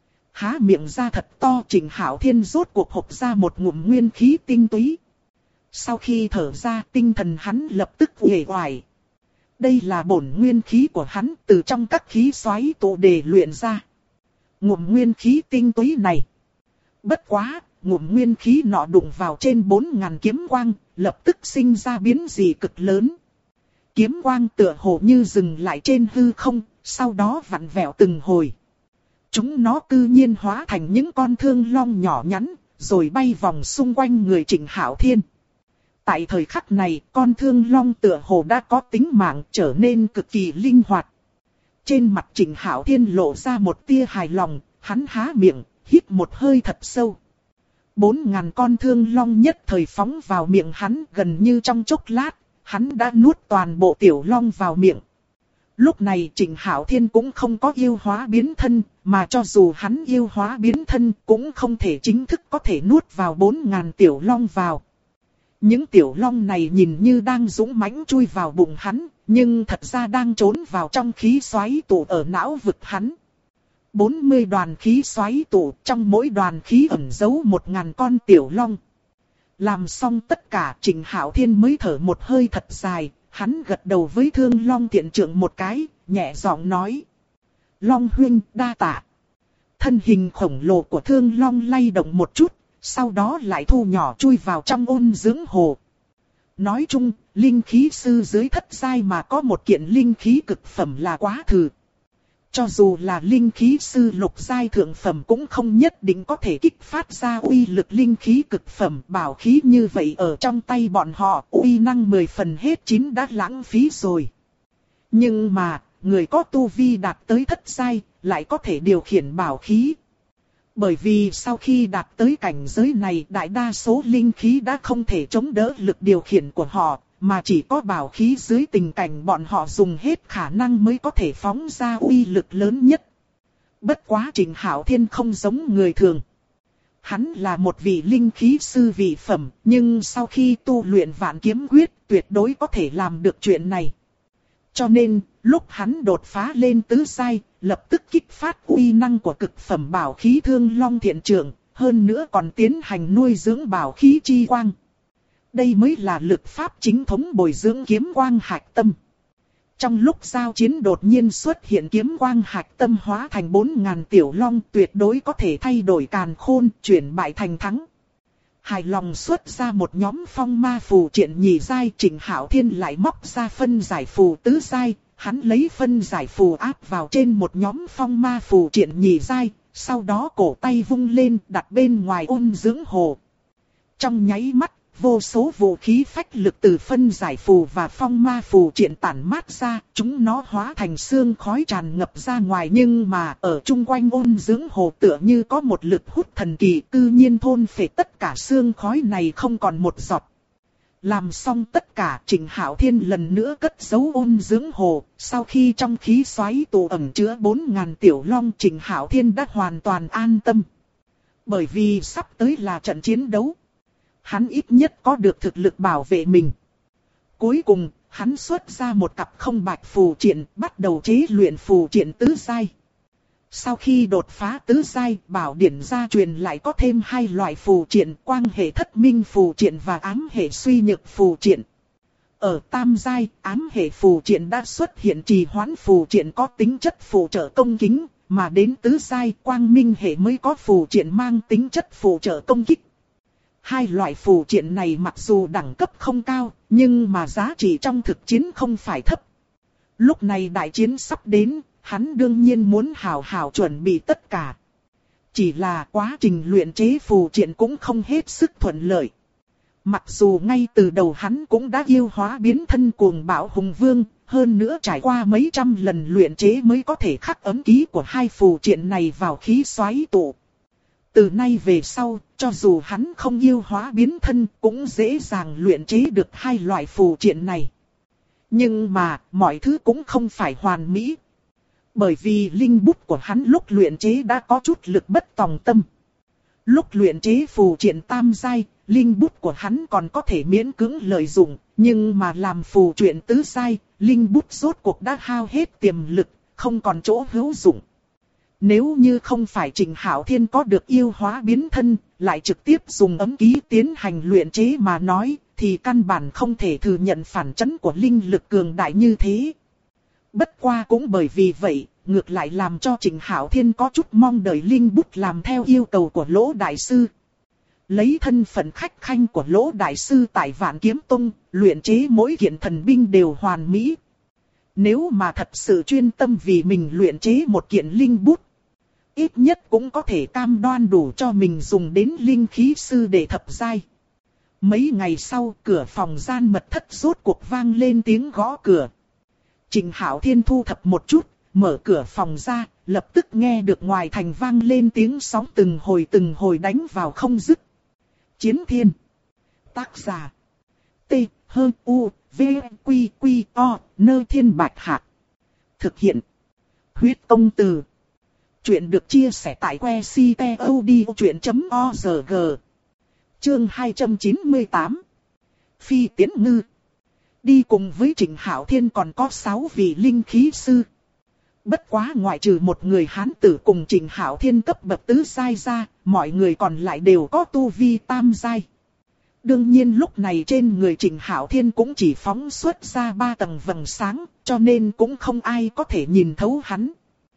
Há miệng ra thật to, Trịnh Hạo Thiên rốt cuộc hộc ra một ngụm nguyên khí tinh túy. Sau khi thở ra, tinh thần hắn lập tức uể oải. Đây là bổn nguyên khí của hắn, từ trong các khí xoáy tụ để luyện ra. Ngụm nguyên khí tinh túy này. Bất quá, ngụm nguyên khí nọ đụng vào trên 4.000 kiếm quang, lập tức sinh ra biến dị cực lớn. Kiếm quang tựa hồ như dừng lại trên hư không, sau đó vặn vẹo từng hồi. Chúng nó cư nhiên hóa thành những con thương long nhỏ nhắn, rồi bay vòng xung quanh người Trịnh Hạo Thiên. Tại thời khắc này, con thương long tựa hồ đã có tính mạng, trở nên cực kỳ linh hoạt. Trên mặt Trịnh Hạo Thiên lộ ra một tia hài lòng, hắn há miệng, hít một hơi thật sâu. 4.000 con thương long nhất thời phóng vào miệng hắn, gần như trong chốc lát, hắn đã nuốt toàn bộ tiểu long vào miệng. Lúc này Trịnh Hạo Thiên cũng không có yêu hóa biến thân, mà cho dù hắn yêu hóa biến thân cũng không thể chính thức có thể nuốt vào 4.000 tiểu long vào. Những tiểu long này nhìn như đang dũng mãnh chui vào bụng hắn, nhưng thật ra đang trốn vào trong khí xoáy tụ ở não vực hắn. 40 đoàn khí xoáy tụ, trong mỗi đoàn khí ẩn giấu 1.000 con tiểu long. Làm xong tất cả, Trịnh Hạo Thiên mới thở một hơi thật dài, hắn gật đầu với Thương Long Thiện Trượng một cái, nhẹ giọng nói. Long huynh đa tạ. Thân hình khổng lồ của Thương Long lay động một chút, sau đó lại thu nhỏ chui vào trong ôn dưỡng hồ. Nói chung, linh khí sư dưới thất giai mà có một kiện linh khí cực phẩm là quá thử. Cho dù là linh khí sư lục giai thượng phẩm cũng không nhất định có thể kích phát ra uy lực linh khí cực phẩm. Bảo khí như vậy ở trong tay bọn họ, uy năng 10 phần hết 9 đã lãng phí rồi. Nhưng mà, người có tu vi đạt tới thất giai, lại có thể điều khiển bảo khí. Bởi vì sau khi đạt tới cảnh giới này, đại đa số linh khí đã không thể chống đỡ lực điều khiển của họ, mà chỉ có bảo khí dưới tình cảnh bọn họ dùng hết khả năng mới có thể phóng ra uy lực lớn nhất. Bất quá Trịnh Hạo Thiên không giống người thường. Hắn là một vị linh khí sư vị phẩm, nhưng sau khi tu luyện Vạn Kiếm Quyết tuyệt đối có thể làm được chuyện này. Cho nên, lúc hắn đột phá lên tứ giai, lập tức kích phát uy năng của cực phẩm bảo khí Thương Long Thiện Trượng, hơn nữa còn tiến hành nuôi dưỡng bảo khí chi quang. Đây mới là lực pháp chính thống bồi dưỡng kiếm quang hạch tâm. Trong lúc giao chiến đột nhiên xuất hiện kiếm quang hạch tâm hóa thành 4.000 tiểu long, tuyệt đối có thể thay đổi càn khôn, chuyển bại thành thắng. Hài lòng xuất ra một nhóm phong ma phù triện nhị giai, Trịnh Hạo Thiên lại móc ra phân giải phù tứ giai, hắn lấy phân giải phù áp vào trên một nhóm phong ma phù triện nhị giai, sau đó cổ tay vung lên đặt bên ngoài ôn dưỡng hồ. Trong nháy mắt, vô số vũ khí phách lực từ phân giải phù và phong ma phù triện tản mát ra, chúng nó hóa thành sương khói tràn ngập ra ngoài, nhưng mà ở chung quanh ôn dưỡng hồ tựa như có một lực hút thần kỳ, cư nhiên thôn phệ tất cả sương khói này không còn một giọt. Làm xong tất cả, Trịnh Hạo Thiên lần nữa cất giấu ôn dưỡng hồ, sau khi trong khí xoáy tụ ẩn chứa 4.000 tiểu long, Trịnh Hạo Thiên đã hoàn toàn an tâm. Bởi vì sắp tới là trận chiến đấu. Hắn ít nhất có được thực lực bảo vệ mình. Cuối cùng, hắn xuất ra một cặp không bạch phù triện, bắt đầu chế luyện phù triện tứ giai. Sau khi đột phá tứ giai, bảo điển gia truyền lại có thêm 2 loại phù triện, quang hệ thất minh phù triện và ám hệ suy nhược phù triện. Ở tam giai, ám hệ phù triện đã xuất hiện trì hoãn phù triện có tính chất phụ trợ công kích, mà đến tứ giai, quang minh hệ mới có phù triện mang tính chất phụ trợ công kích. 2 loại phù triện này mặc dù đẳng cấp không cao, nhưng mà giá trị trong thực chiến không phải thấp. Lúc này đại chiến sắp đến, hắn đương nhiên muốn hào hào chuẩn bị tất cả. Chỉ là quá trình luyện chế phù triện cũng không hết sức thuận lợi. Mặc dù ngay từ đầu hắn cũng đã yêu hóa biến thân cuồng bạo hùng vương, hơn nữa trải qua mấy trăm lần luyện chế mới có thể khắc ấn ký của 2 phù triện này vào khí xoáy tụ. Từ nay về sau, cho dù hắn không yêu hóa biến thân cũng dễ dàng luyện chế được 2 loại phù triện này. Nhưng mà, mọi thứ cũng không phải hoàn mỹ. Bởi vì linh bút của hắn lúc luyện chế đã có chút lực bất tòng tâm. Lúc luyện chế phù triện tam giai, linh bút của hắn còn có thể miễn cưỡng lợi dụng, nhưng mà làm phù triện tứ giai, linh bút rốt cuộc đã hao hết tiềm lực, không còn chỗ hữu dụng. Nếu như không phải Trịnh Hạo Thiên có được yêu hóa biến thân, lại trực tiếp dùng ấm ký tiến hành luyện chế mà nói, thì căn bản không thể thừa nhận phản chấn của linh lực cường đại như thế. Bất qua cũng bởi vì vậy, ngược lại làm cho Trịnh Hạo Thiên có chút mong đợi linh bút làm theo yêu cầu của Lỗ Đại Sư. Lấy thân phận khách khanh của Lỗ Đại Sư tại Vạn Kiếm Tông, luyện chế mỗi kiện thần binh đều hoàn mỹ. Nếu mà thật sự chuyên tâm vì mình luyện chế một kiện linh bút, ít nhất cũng có thể cam đoan đủ cho mình dùng đến linh khí sư để thập giai. Mấy ngày sau, cửa phòng gian mật thất rốt cuộc vang lên tiếng gõ cửa. Trình Hạo Thiên thu thập một chút, mở cửa phòng ra, lập tức nghe được ngoài thành vang lên tiếng sóng từng hồi đánh vào không dứt. Chiến Thiên. Tác giả. T, H, U, V, Quy, Quy, O, Nơ Thiên Bạch Hạc. Thực hiện. Huyết Công Từ. Chuyện được chia sẻ tại que ctod.org. Chương 298. Phi Tiễn Ngư. Đi cùng với Trình Hạo Thiên còn có 6 vị linh khí sư. Bất quá ngoại trừ một người Hán tử cùng Trình Hạo Thiên cấp bậc tứ giai ra, mọi người còn lại đều có tu vi tam giai. Đương nhiên lúc này trên người Trình Hạo Thiên cũng chỉ phóng xuất ra 3 tầng vầng sáng, cho nên cũng không ai có thể nhìn thấu hắn.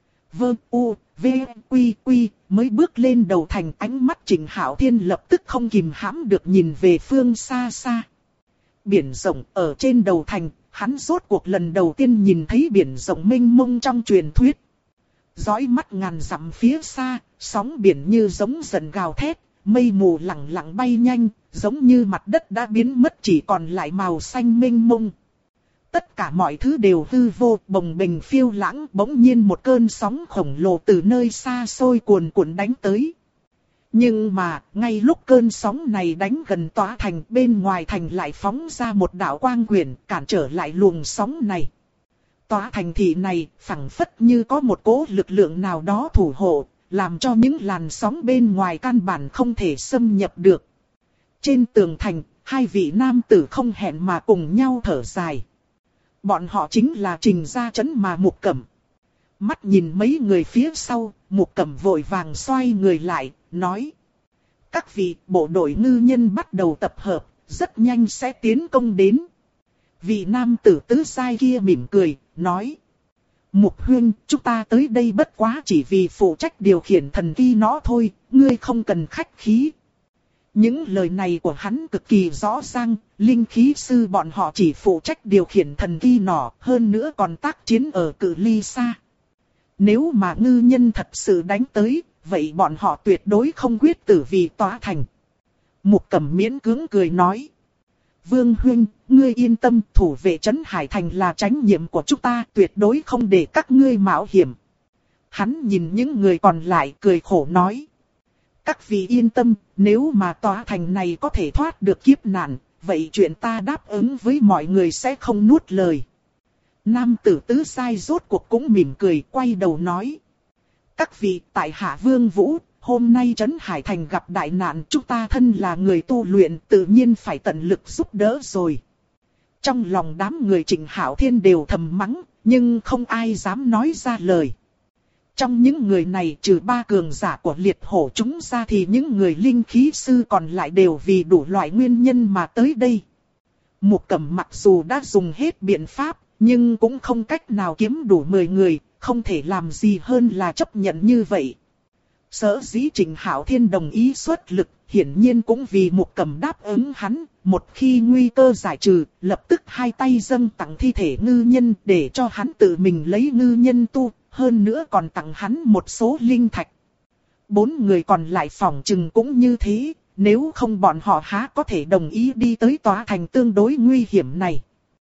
Vơ U, V, Quy, Quy, mới bước lên đầu thành, ánh mắt Trình Hạo Thiên lập tức không kìm hãm được nhìn về phương xa xa. Biển rộng ở trên đầu thành, hắn rốt cuộc lần đầu tiên nhìn thấy biển rộng mênh mông trong truyền thuyết. Dõi mắt ngàn dặm phía xa, sóng biển như giống dần gào thét, mây mù lẳng lặng bay nhanh, giống như mặt đất đã biến mất chỉ còn lại màu xanh mênh mông. Tất cả mọi thứ đều hư vô, bồng bềnh phiêu lãng, bỗng nhiên một cơn sóng khổng lồ từ nơi xa xôi cuồn cuộn đánh tới. Nhưng mà, ngay lúc cơn sóng này đánh gần tòa thành, bên ngoài thành lại phóng ra một đạo quang quyển, cản trở lại luồng sóng này. Tòa thành thị này, phảng phất như có một cỗ lực lượng nào đó thủ hộ, làm cho những làn sóng bên ngoài căn bản không thể xâm nhập được. Trên tường thành, 2 vị nam tử không hẹn mà cùng nhau thở dài. Bọn họ chính là Trình Gia Trấn mà Mục Cẩm. Mắt nhìn mấy người phía sau, Mục Cẩm vội vàng xoay người lại, nói. Các vị, bộ đội ngư nhân bắt đầu tập hợp, rất nhanh sẽ tiến công đến. Vị nam tử tứ giai kia mỉm cười, nói. Mục huynh, chúng ta tới đây bất quá chỉ vì phụ trách điều khiển thần kỳ nó thôi, ngươi không cần khách khí. Những lời này của hắn cực kỳ rõ ràng, linh khí sư bọn họ chỉ phụ trách điều khiển thần kỳ nỏ, hơn nữa còn tác chiến ở cự ly xa. Nếu mà ngư nhân thật sự đánh tới, vậy bọn họ tuyệt đối không quyết tử vì tòa thành. Mục Cẩm miễn cưỡng cười nói. Vương huynh, ngươi yên tâm, thủ vệ trấn Hải Thành là trách nhiệm của chúng ta, tuyệt đối không để các ngươi mạo hiểm. Hắn nhìn những người còn lại cười khổ nói. Các vị yên tâm, nếu mà tòa thành này có thể thoát được kiếp nạn, vậy chuyện ta đáp ứng với mọi người sẽ không nuốt lời. Nam tử tứ giai rốt cuộc cũng mỉm cười, quay đầu nói. Các vị, tại Hạ Vương Vũ, hôm nay trấn Hải Thành gặp đại nạn, chúng ta thân là người tu luyện tự nhiên phải tận lực giúp đỡ rồi. Trong lòng đám người Trình Hạo Thiên đều thầm mắng, nhưng không ai dám nói ra lời. Trong những người này trừ 3 cường giả của liệt hổ chúng ra thì những người linh khí sư còn lại đều vì đủ loại nguyên nhân mà tới đây. Mục Cẩm mặc dù đã dùng hết biện pháp, nhưng cũng không cách nào kiếm đủ 10 người, không thể làm gì hơn là chấp nhận như vậy. Sở dĩ Trình Hạo Thiên đồng ý xuất lực, hiển nhiên cũng vì Mục Cẩm đáp ứng hắn, một khi nguy cơ giải trừ, lập tức hai tay dâng tặng thi thể ngư nhân để cho hắn tự mình lấy ngư nhân tu, hơn nữa còn tặng hắn một số linh thạch. 4 người còn lại phỏng chừng cũng như thế, nếu không bọn họ há có thể đồng ý đi tới tòa thành tương đối nguy hiểm này.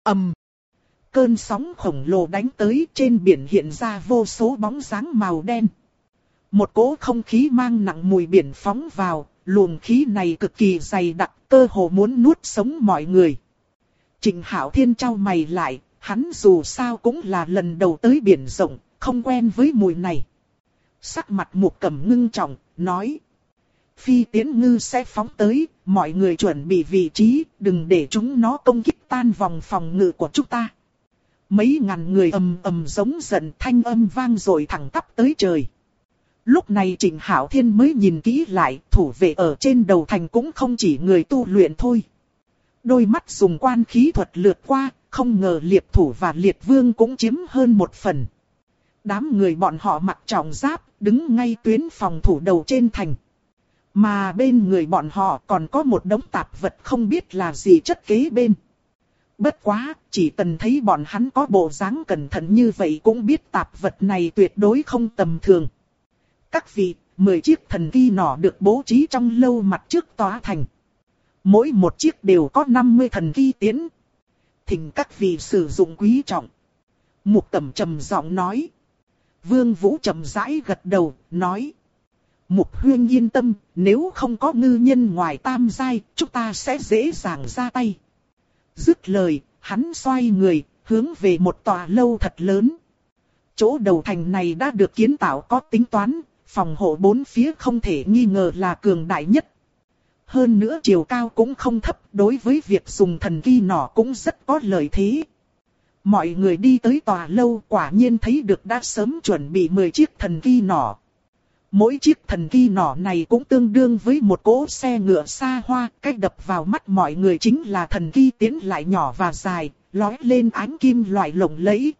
Cơn sóng khổng lồ đánh tới, trên biển hiện ra vô số bóng dáng màu đen. Một cỗ không khí mang nặng mùi biển phóng vào, luồng khí này cực kỳ dày đặc, cơ hồ muốn nuốt sống mọi người. Trình Hạo Thiên chau mày lại, hắn dù sao cũng là lần đầu tới biển rộng, không quen với mùi này. Sắc mặt Mục Cẩm ngưng trọng, nói. Phi Tiễn Ngư sẽ phóng tới, mọi người chuẩn bị vị trí, đừng để chúng nó công kích tan vòng phòng ngự của chúng ta. Mấy ngàn người ầm ầm giống giận, thanh âm vang dội thẳng tắp tới trời. Lúc này Trình Hạo Thiên mới nhìn kỹ lại, thủ vệ ở trên đầu thành cũng không chỉ người tu luyện thôi. Đôi mắt dùng quan khí thuật lướt qua, không ngờ liệt thủ và liệt vương cũng chiếm hơn một phần. Đám người bọn họ mặc trọng giáp, đứng ngay tuyến phòng thủ đầu trên thành. Mà bên người bọn họ còn có một đống tạp vật không biết là gì chất kế bên. Bất quá, chỉ cần thấy bọn hắn có bộ dáng cẩn thận như vậy cũng biết tạp vật này tuyệt đối không tầm thường. Các vị, 10 chiếc thần kỳ nỏ được bố trí trong lâu mặt trước tòa thành. mỗi một chiếc đều có 50 thần ki tiễn. Thỉnh các vị sử dụng quý trọng. Mục Cẩm trầm giọng nói. Vương Vũ chậm rãi gật đầu, nói. Mục huynh yên tâm, nếu không có ngư nhân ngoài tam giai, chúng ta sẽ dễ dàng ra tay. Dứt lời, hắn xoay người, hướng về một tòa lâu thật lớn. Chỗ đầu thành này đã được kiến tạo có tính toán, phòng hộ bốn phía không thể nghi ngờ là cường đại nhất. Hơn nữa chiều cao cũng không thấp, đối với việc dùng thần ki nỏ cũng rất có lợi thế. Mọi người đi tới tòa lâu quả nhiên thấy được đã sớm chuẩn bị 10 chiếc thần ki nỏ. Mỗi chiếc thần ki nỏ này cũng tương đương với một cỗ xe ngựa xa hoa, cách đập vào mắt mọi người chính là thần ki tiễn lại nhỏ và dài, lóe lên ánh kim loại lộng lẫy.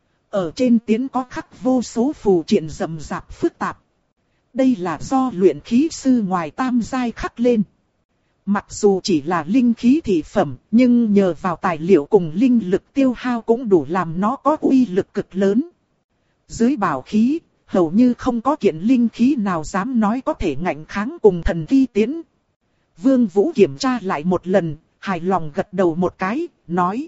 Ở trên tiễn có khắc vô số phù triện rậm rạp phức tạp. Đây là do luyện khí sư ngoài tam giai khắc lên. Mặc dù chỉ là linh khí thị phẩm, nhưng nhờ vào tài liệu cùng linh lực tiêu hao cũng đủ làm nó có uy lực cực lớn. Dưới bảo khí, hầu như không có kiện linh khí nào dám nói có thể ngạnh kháng cùng thần ki tiễn. Vương Vũ kiểm tra lại một lần, hài lòng gật đầu một cái, nói.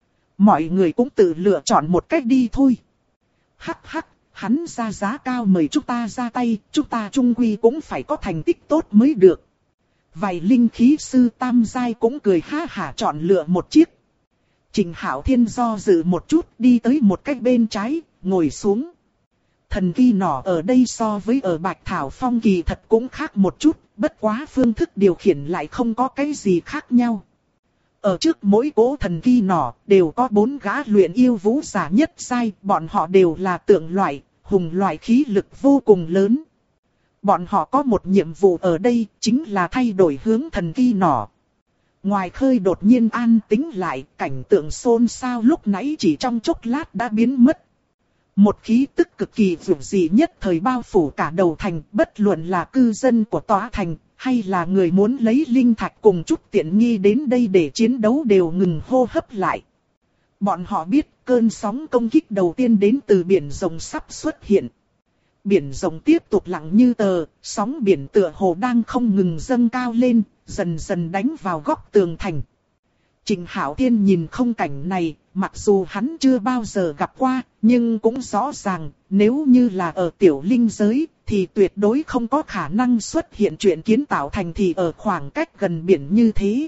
Mọi người cũng tự lựa chọn một cách đi thôi. Hắc hắc, hắn ra giá cao mời chúng ta ra tay, chúng ta chung quy cũng phải có thành tích tốt mới được. Vài linh khí sư tam giai cũng cười ha hả chọn lựa một chiếc. Trình Hạo Thiên do dự một chút đi tới một cách bên trái, ngồi xuống. Thần ki nỏ ở đây so với ở Bạch Thảo Phong kỳ thật cũng khác một chút, bất quá phương thức điều khiển lại không có cái gì khác nhau. Ở trước mỗi cỗ thần ki nỏ đều có 4 gã luyện yêu vũ giả nhất giai, bọn họ đều là tượng loại, hùng loại khí lực vô cùng lớn. Bọn họ có một nhiệm vụ ở đây, chính là thay đổi hướng thần ki nỏ. Ngoài khơi đột nhiên an tĩnh lại, cảnh tượng xôn xao lúc nãy chỉ trong chốc lát đã biến mất. Một khí tức cực kỳ vượt dị nhất thời bao phủ cả đầu thành, bất luận là cư dân của tòa thành, hay là người muốn lấy linh thạch cùng chút tiện nghi đến đây để chiến đấu đều ngừng hô hấp lại. Bọn họ biết cơn sóng công kích đầu tiên đến từ biển rồng sắp xuất hiện. Biển rồng tiếp tục lặng như tờ, sóng biển tựa hồ đang không ngừng dâng cao lên, dần dần đánh vào góc tường thành. Trình Hạo Thiên nhìn không cảnh này, mặc dù hắn chưa bao giờ gặp qua, nhưng cũng rõ ràng, nếu như là ở tiểu linh giới, thì tuyệt đối không có khả năng xuất hiện chuyện kiến tạo thành thị ở khoảng cách gần biển như thế.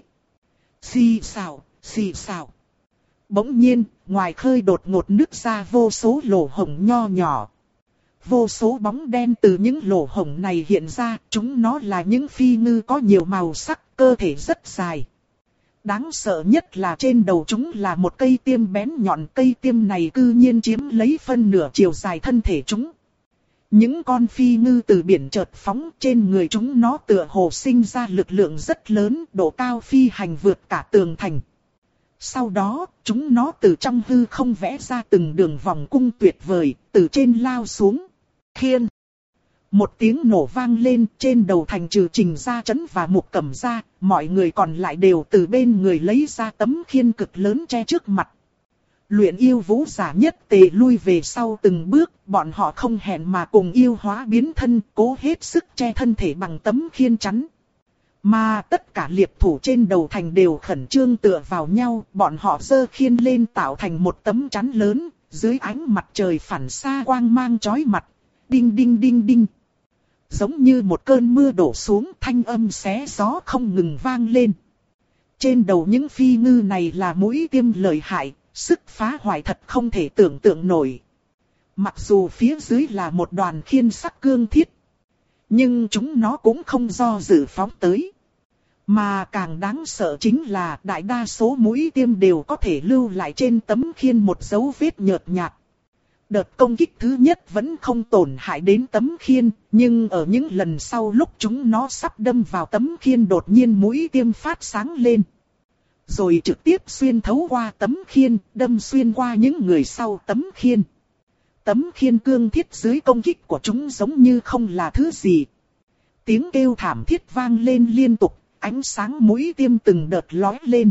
Xì xào, xì xào. Bỗng nhiên, ngoài khơi đột ngột nứt ra vô số lỗ hổng nho nhỏ. Vô số bóng đen từ những lỗ hổng này hiện ra, chúng nó là những phi ngư có nhiều màu sắc, cơ thể rất dài. Đáng sợ nhất là trên đầu chúng là một cây tiêm bén nhọn, cây tiêm này cư nhiên chiếm lấy phân nửa chiều dài thân thể chúng. Những con phi ngư từ biển chợt phóng, trên người chúng nó tựa hồ sinh ra lực lượng rất lớn, độ cao phi hành vượt cả tường thành. Sau đó, chúng nó từ trong hư không vẽ ra từng đường vòng cung tuyệt vời, từ trên lao xuống. Khiên! Một tiếng nổ vang lên, trên đầu thành trừ Trình Gia Trấn và Mục Cẩm ra, mọi người còn lại đều từ bên người lấy ra tấm khiên cực lớn che trước mặt. Luyện yêu vũ giả nhất tề lui về sau từng bước, bọn họ không hẹn mà cùng yêu hóa biến thân, cố hết sức che thân thể bằng tấm khiên chắn. Mà tất cả liệp thủ trên đầu thành đều khẩn trương tựa vào nhau, bọn họ giơ khiên lên tạo thành một tấm chắn lớn, dưới ánh mặt trời phản xa quang mang chói mặt. Đinh đinh đinh đinh. Giống như một cơn mưa đổ xuống, thanh âm xé gió không ngừng vang lên. Trên đầu những phi ngư này là mũi tiêm lợi hại, sức phá hoại thật không thể tưởng tượng nổi. Mặc dù phía dưới là một đoàn khiên sắc cương thiết, nhưng chúng nó cũng không do dự phóng tới. Mà càng đáng sợ chính là đại đa số mũi tiêm đều có thể lưu lại trên tấm khiên một dấu vết nhợt nhạt. Đợt công kích thứ nhất vẫn không tổn hại đến tấm khiên, nhưng ở những lần sau lúc chúng nó sắp đâm vào tấm khiên đột nhiên mũi tiêm phát sáng lên. Rồi trực tiếp xuyên thấu qua tấm khiên, đâm xuyên qua những người sau tấm khiên. Tấm khiên cương thiết dưới công kích của chúng giống như không là thứ gì. Tiếng kêu thảm thiết vang lên liên tục, ánh sáng mũi tiêm từng đợt lóe lên.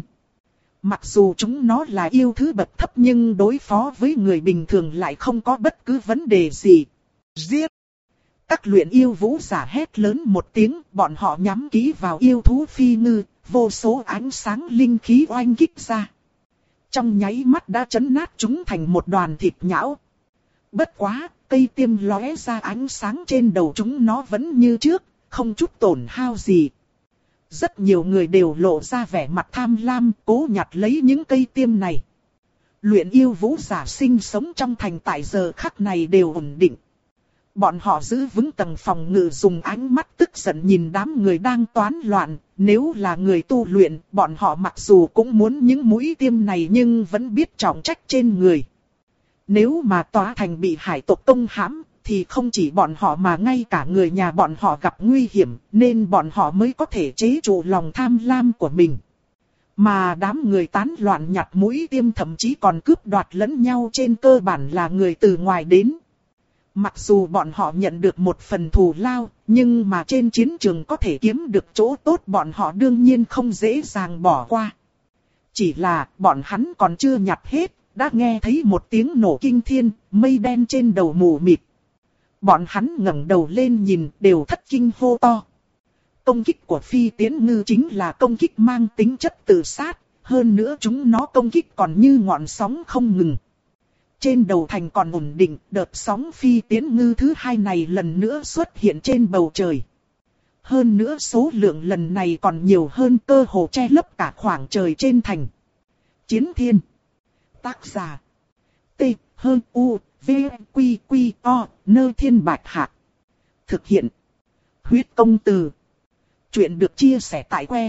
Mặc dù chúng nó là yêu thứ bậc thấp nhưng đối phó với người bình thường lại không có bất cứ vấn đề gì. Giết! Các luyện yêu vũ giả hét lớn một tiếng, bọn họ nhắm kỹ vào yêu thú phi ngư, vô số ánh sáng linh khí oanh kích ra. Trong nháy mắt đã chấn nát chúng thành một đoàn thịt nhão. Bất quá, cây tiêm lóe ra ánh sáng trên đầu chúng nó vẫn như trước, không chút tổn hao gì. Rất nhiều người đều lộ ra vẻ mặt tham lam, cố nhặt lấy những cây tiêm này. Luyện yêu vũ giả sinh sống trong thành tại giờ khắc này đều ổn định. Bọn họ giữ vững tầng phòng ngự, dùng ánh mắt tức giận nhìn đám người đang toán loạn. Nếu là người tu luyện, bọn họ mặc dù cũng muốn những mũi tiêm này nhưng vẫn biết trọng trách trên người. Nếu mà tòa thành bị hải tộc công hãm, thì không chỉ bọn họ mà ngay cả người nhà bọn họ gặp nguy hiểm, nên bọn họ mới có thể chế trụ lòng tham lam của mình. Mà đám người tán loạn nhặt mũi tiêm thậm chí còn cướp đoạt lẫn nhau trên cơ bản là người từ ngoài đến. Mặc dù bọn họ nhận được một phần thù lao, nhưng mà trên chiến trường có thể kiếm được chỗ tốt bọn họ đương nhiên không dễ dàng bỏ qua. Chỉ là bọn hắn còn chưa nhặt hết, đã nghe thấy một tiếng nổ kinh thiên, mây đen trên đầu mù mịt. Bọn hắn ngẩng đầu lên nhìn đều thất kinh hô to. Công kích của phi tiến ngư chính là công kích mang tính chất tự sát, hơn nữa chúng nó công kích còn như ngọn sóng không ngừng. Trên đầu thành còn ổn định, đợt sóng phi tiến ngư thứ hai này lần nữa xuất hiện trên bầu trời. Hơn nữa số lượng lần này còn nhiều hơn, cơ hồ che lấp cả khoảng trời trên thành. Chiến thiên. Tác giả. T. Hơn U. V. Quy. Quy. O. Nơ Thiên Bạch Hạc. Thực hiện. Huyết công từ. Chuyện được chia sẻ tại que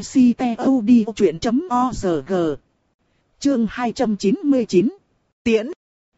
ctod.org. Chương 299. Tiễn.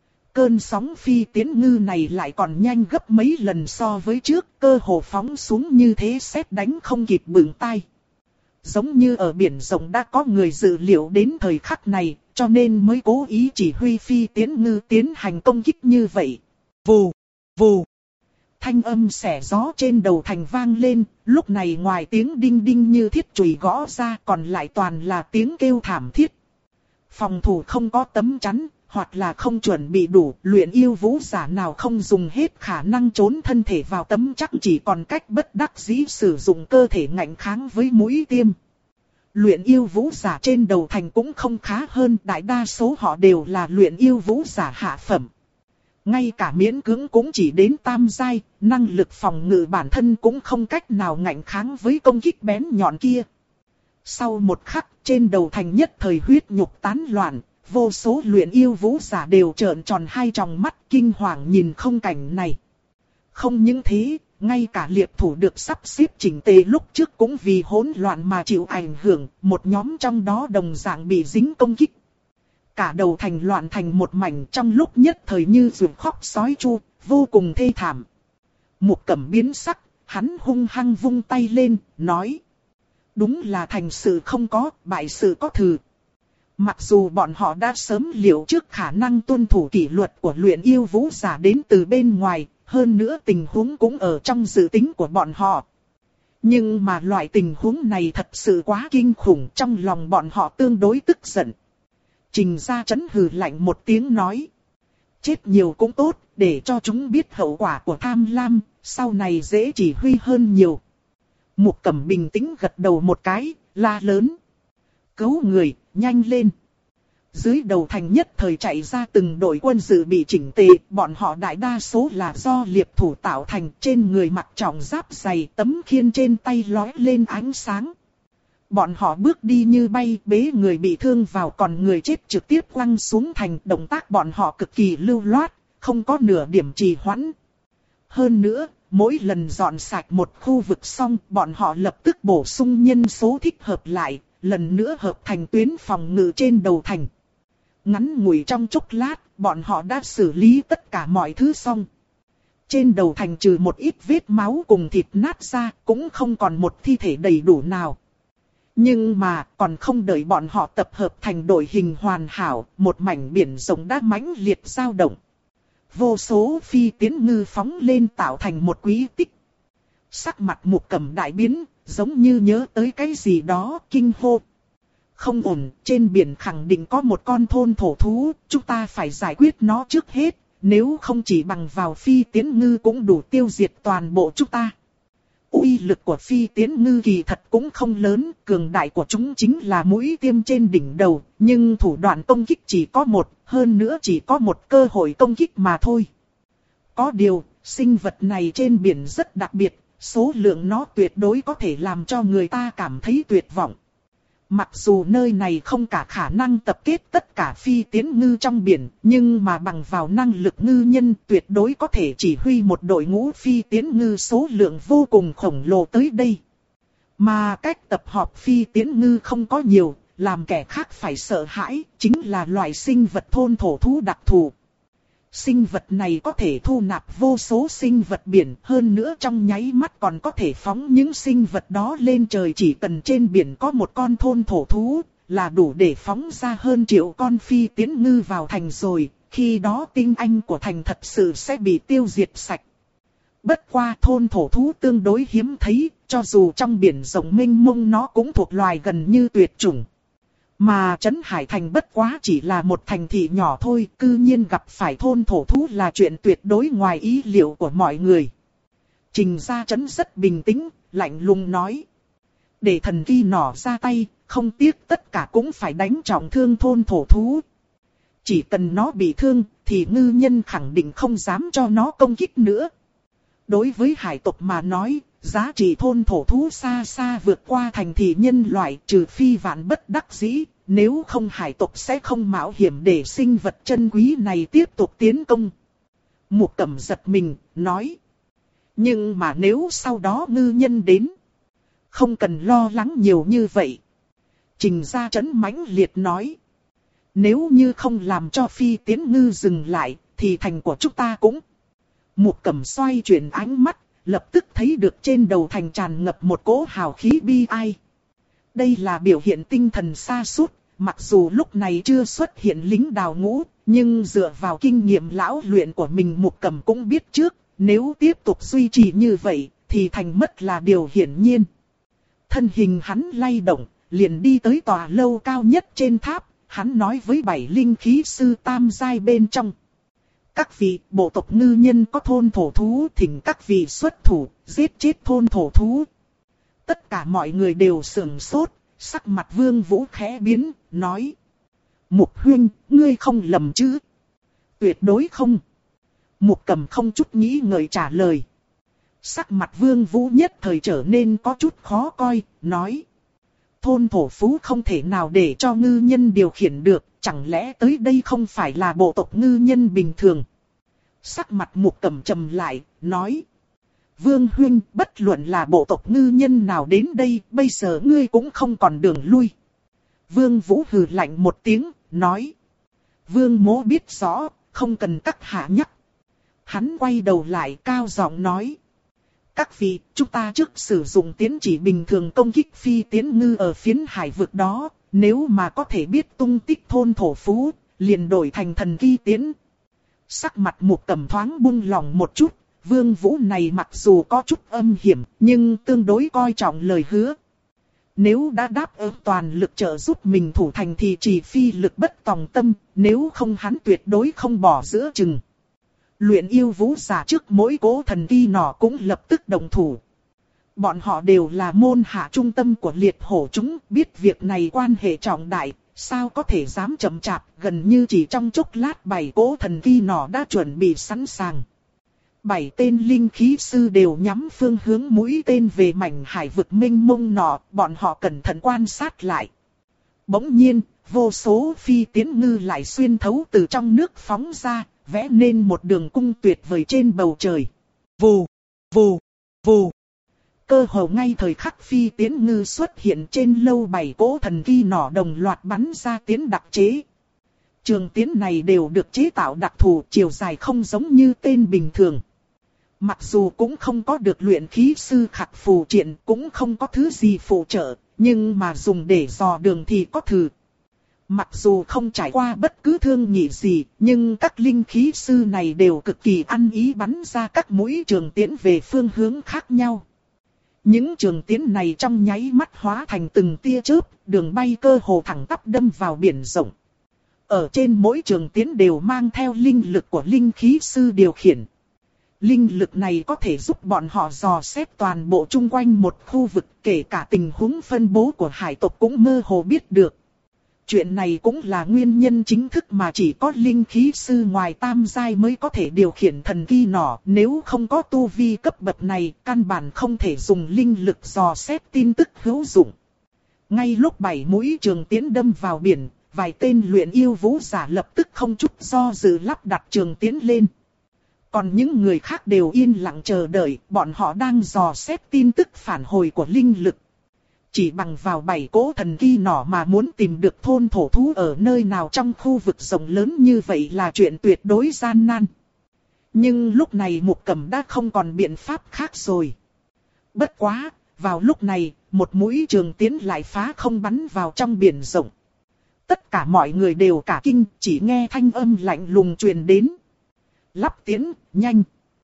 Cơn sóng phi tiến ngư này lại còn nhanh gấp mấy lần so với trước, cơ hồ phóng xuống như thế sét đánh không kịp bửng tai. Giống như ở biển rộng đã có người dự liệu đến thời khắc này, cho nên mới cố ý chỉ huy phi tiến ngư tiến hành công kích như vậy. Vù, vù. Thanh âm xẻ gió trên đầu thành vang lên, lúc này ngoài tiếng đinh đinh như thiết chùy gõ ra còn lại toàn là tiếng kêu thảm thiết. Phòng thủ không có tấm chắn, hoặc là không chuẩn bị đủ, luyện yêu vũ giả nào không dùng hết khả năng trốn thân thể vào tấm chắc, chỉ còn cách bất đắc dĩ sử dụng cơ thể ngạnh kháng với mũi tiêm. Luyện yêu vũ giả trên đầu thành cũng không khá hơn, đại đa số họ đều là luyện yêu vũ giả hạ phẩm. Ngay cả miễn cưỡng cũng chỉ đến tam giai, năng lực phòng ngự bản thân cũng không cách nào ngạnh kháng với công kích bén nhọn kia. Sau một khắc, trên đầu thành nhất thời huyết nhục tán loạn, vô số luyện yêu vũ giả đều trợn tròn hai tròng mắt kinh hoàng nhìn không cảnh này. Không những thế, ngay cả liệp thủ được sắp xếp chỉnh tề lúc trước cũng vì hỗn loạn mà chịu ảnh hưởng, một nhóm trong đó đồng dạng bị dính công kích. Cả đầu thành loạn thành một mảnh, trong lúc nhất thời như ruột khóc sói chu, vô cùng thê thảm. Mục Cẩm biến sắc, hắn hung hăng vung tay lên, nói. Đúng là thành sự không có, bại sự có thừ. Mặc dù bọn họ đã sớm liệu trước khả năng tuân thủ kỷ luật của luyện yêu vũ giả đến từ bên ngoài, hơn nữa tình huống cũng ở trong dự tính của bọn họ. Nhưng mà loại tình huống này thật sự quá kinh khủng, trong lòng bọn họ tương đối tức giận. Trình Gia Chấn hừ lạnh một tiếng nói. Chết nhiều cũng tốt, để cho chúng biết hậu quả của tham lam, sau này dễ chỉ huy hơn nhiều. Mục Cẩm bình tĩnh gật đầu một cái, la lớn. Cứu người, nhanh lên. Dưới đầu thành nhất thời chạy ra từng đội quân dự bị chỉnh tề, bọn họ đại đa số là do liệp thủ tạo thành, trên người mặc trọng giáp dày, tấm khiên trên tay lóe lên ánh sáng. Bọn họ bước đi như bay, bế người bị thương vào, còn người chết trực tiếp quăng xuống thành. Động tác bọn họ cực kỳ lưu loát, không có nửa điểm trì hoãn. Hơn nữa, mỗi lần dọn sạch một khu vực xong, bọn họ lập tức bổ sung nhân số thích hợp lại, lần nữa hợp thành tuyến phòng ngự trên đầu thành. Ngắn ngủi trong chốc lát, bọn họ đã xử lý tất cả mọi thứ xong. Trên đầu thành trừ một ít vết máu cùng thịt nát ra, cũng không còn một thi thể đầy đủ nào. Nhưng mà, còn không đợi bọn họ tập hợp thành đội hình hoàn hảo, một mảnh biển rộng đã mãnh liệt dao động. Vô số phi tiến ngư phóng lên tạo thành một quý tích. Sắc mặt Mục Cẩm đại biến, giống như nhớ tới cái gì đó, kinh hô. Không ổn, trên biển khẳng định có một con thôn thổ thú, chúng ta phải giải quyết nó trước hết, nếu không chỉ bằng vào phi tiến ngư cũng đủ tiêu diệt toàn bộ chúng ta. Uy lực của phi tiến ngư kỳ thật cũng không lớn, cường đại của chúng chính là mũi tiêm trên đỉnh đầu, nhưng thủ đoạn công kích chỉ có một, hơn nữa chỉ có một cơ hội công kích mà thôi. Có điều, sinh vật này trên biển rất đặc biệt, số lượng nó tuyệt đối có thể làm cho người ta cảm thấy tuyệt vọng. Mặc dù nơi này không cả khả năng tập kết tất cả phi tiến ngư trong biển, nhưng mà bằng vào năng lực ngư nhân tuyệt đối có thể chỉ huy một đội ngũ phi tiến ngư số lượng vô cùng khổng lồ tới đây. Mà cách tập họp phi tiến ngư không có nhiều, làm kẻ khác phải sợ hãi, chính là loại sinh vật thôn thổ thú đặc thù. Sinh vật này có thể thu nạp vô số sinh vật biển, hơn nữa trong nháy mắt còn có thể phóng những sinh vật đó lên trời. Chỉ cần trên biển có một con thôn thổ thú, là đủ để phóng ra hơn triệu con phi tiến ngư vào thành rồi, khi đó tinh anh của thành thật sự sẽ bị tiêu diệt sạch. Bất qua thôn thổ thú tương đối hiếm thấy, cho dù trong biển rộng mênh mông nó cũng thuộc loài gần như tuyệt chủng. Mà Trấn Hải Thành bất quá chỉ là một thành thị nhỏ thôi, cư nhiên gặp phải thôn thổ thú là chuyện tuyệt đối ngoài ý liệu của mọi người. Trình Gia Trấn rất bình tĩnh, lạnh lùng nói. Để thần kỳ nỏ ra tay, không tiếc tất cả cũng phải đánh trọng thương thôn thổ thú. Chỉ cần nó bị thương, thì ngư nhân khẳng định không dám cho nó công kích nữa. Đối với hải tộc mà nói, giá trị thôn thổ thú xa xa vượt qua thành thị nhân loại, trừ phi vạn bất đắc dĩ, nếu không hải tộc sẽ không mạo hiểm để sinh vật chân quý này tiếp tục tiến công. Mục Cẩm giật mình, nói. Nhưng mà nếu sau đó ngư nhân đến, không cần lo lắng nhiều như vậy. Trình Gia Trấn mãnh liệt nói. Nếu như không làm cho phi tiến ngư dừng lại, thì thành của chúng ta cũng. Mục Cẩm xoay chuyển ánh mắt, lập tức thấy được trên đầu thành tràn ngập một cỗ hào khí bi ai. Đây là biểu hiện tinh thần sa sút, mặc dù lúc này chưa xuất hiện lính đào ngũ, nhưng dựa vào kinh nghiệm lão luyện của mình Mục Cẩm cũng biết trước, nếu tiếp tục duy trì như vậy, thì thành mất là điều hiển nhiên. Thân hình hắn lay động, liền đi tới tòa lâu cao nhất trên tháp, hắn nói với 7 linh khí sư tam giai bên trong. Các vị bộ tộc ngư nhân có thôn thổ thú, thỉnh các vị xuất thủ, giết chết thôn thổ thú. Tất cả mọi người đều sửng sốt, sắc mặt Vương Vũ khẽ biến, nói. Mục huynh, ngươi không lầm chứ? Tuyệt đối không. Mục Cẩm không chút nghĩ ngợi trả lời. Sắc mặt Vương Vũ nhất thời trở nên có chút khó coi, nói. Thôn thổ phú không thể nào để cho ngư nhân điều khiển được, chẳng lẽ tới đây không phải là bộ tộc ngư nhân bình thường? Sắc mặt Mục Cẩm trầm lại, nói. Vương huynh, bất luận là bộ tộc ngư nhân nào đến đây, bây giờ ngươi cũng không còn đường lui. Vương Vũ hừ lạnh một tiếng, nói. Vương mỗ biết rõ, không cần các hạ nhắc. Hắn quay đầu lại cao giọng nói. Các vị, chúng ta trước sử dụng tiến chỉ bình thường công kích phi tiến ngư ở phiến hải vực đó, nếu mà có thể biết tung tích thôn thổ phú, liền đổi thành thần kỳ tiến. Sắc mặt Mục Cẩm thoáng buông lòng một chút, Vương Vũ này mặc dù có chút âm hiểm, nhưng tương đối coi trọng lời hứa. Nếu đã đáp ứng toàn lực trợ giúp mình thủ thành thì chỉ phi lực bất tòng tâm, nếu không hắn tuyệt đối không bỏ giữa chừng. Luyện yêu vũ giả trước mỗi cố thần kỳ nọ cũng lập tức đồng thủ. Bọn họ đều là môn hạ trung tâm của liệt hổ chúng, biết việc này quan hệ trọng đại, sao có thể dám chậm chạp, gần như chỉ trong chốc lát 7 cố thần kỳ nọ đã chuẩn bị sẵn sàng. 7 tên linh khí sư đều nhắm phương hướng mũi tên về mảnh hải vực mênh mông nọ, bọn họ cẩn thận quan sát lại. Bỗng nhiên, vô số phi tiến ngư lại xuyên thấu từ trong nước phóng ra, vẽ nên một đường cung tuyệt vời trên bầu trời. Vù, vù, vù. Cơ hồ ngay thời khắc phi tiến ngư xuất hiện trên lâu 7 cỗ thần kỳ nỏ đồng loạt bắn ra tiến đặc chế. Trường tiến này đều được chế tạo đặc thù, chiều dài không giống như tên bình thường. Mặc dù cũng không có được luyện khí sư khắc phù triện, cũng không có thứ gì phụ trợ, nhưng mà dùng để dò đường thì có thử. Mặc dù không trải qua bất cứ thương nghị gì, nhưng các linh khí sư này đều cực kỳ ăn ý bắn ra các mũi trường tiến về phương hướng khác nhau. Những trường tiến này trong nháy mắt hóa thành từng tia chớp, đường bay cơ hồ thẳng tắp đâm vào biển rộng. Ở trên mỗi trường tiến đều mang theo linh lực của linh khí sư điều khiển. Linh lực này có thể giúp bọn họ dò xét toàn bộ chung quanh một khu vực, kể cả tình huống phân bố của hải tộc cũng mơ hồ biết được. Chuyện này cũng là nguyên nhân chính thức mà chỉ có linh khí sư ngoài tam giai mới có thể điều khiển thần kỳ nỏ. Nếu không có tu vi cấp bậc này, căn bản không thể dùng linh lực dò xét tin tức hữu dụng. Ngay lúc 7 mũi trường tiến đâm vào biển, vài tên luyện yêu vũ giả lập tức không chút do dự lắp đặt trường tiến lên. Còn những người khác đều yên lặng chờ đợi, bọn họ đang dò xét tin tức phản hồi của linh lực. Chỉ bằng vào 7 cỗ thần kỳ nỏ mà muốn tìm được thôn thổ thú ở nơi nào trong khu vực rộng lớn như vậy là chuyện tuyệt đối gian nan. Nhưng lúc này Mục Cẩm đã không còn biện pháp khác rồi. Bất quá, vào lúc này, một mũi trường tiến lại phá không bắn vào trong biển rộng. Tất cả mọi người đều cả kinh, chỉ nghe thanh âm lạnh lùng truyền đến. Lắp tiến, nhanh.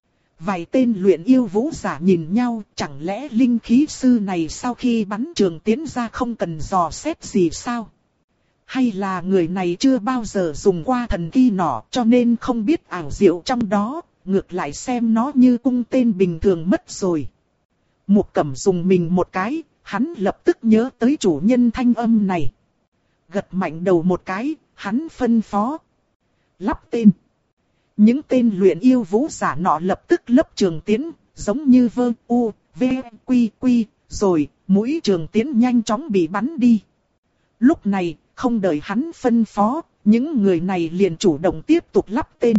Vài tên luyện yêu vũ giả nhìn nhau, chẳng lẽ linh khí sư này sau khi bắn trường tiến ra không cần dò xét gì sao? Hay là người này chưa bao giờ dùng qua thần kỳ nỏ cho nên không biết ảo diệu trong đó, ngược lại xem nó như cung tên bình thường mất rồi. Mục Cẩm dùng mình một cái, hắn lập tức nhớ tới chủ nhân thanh âm này. Gật mạnh đầu một cái, hắn phân phó. Lắp tên. Những tên luyện yêu vũ giả nọ lập tức lấp trường tiến, giống như vơ u, v, quy quy, rồi mũi trường tiến nhanh chóng bị bắn đi. Lúc này, không đợi hắn phân phó, những người này liền chủ động tiếp tục lắp tên.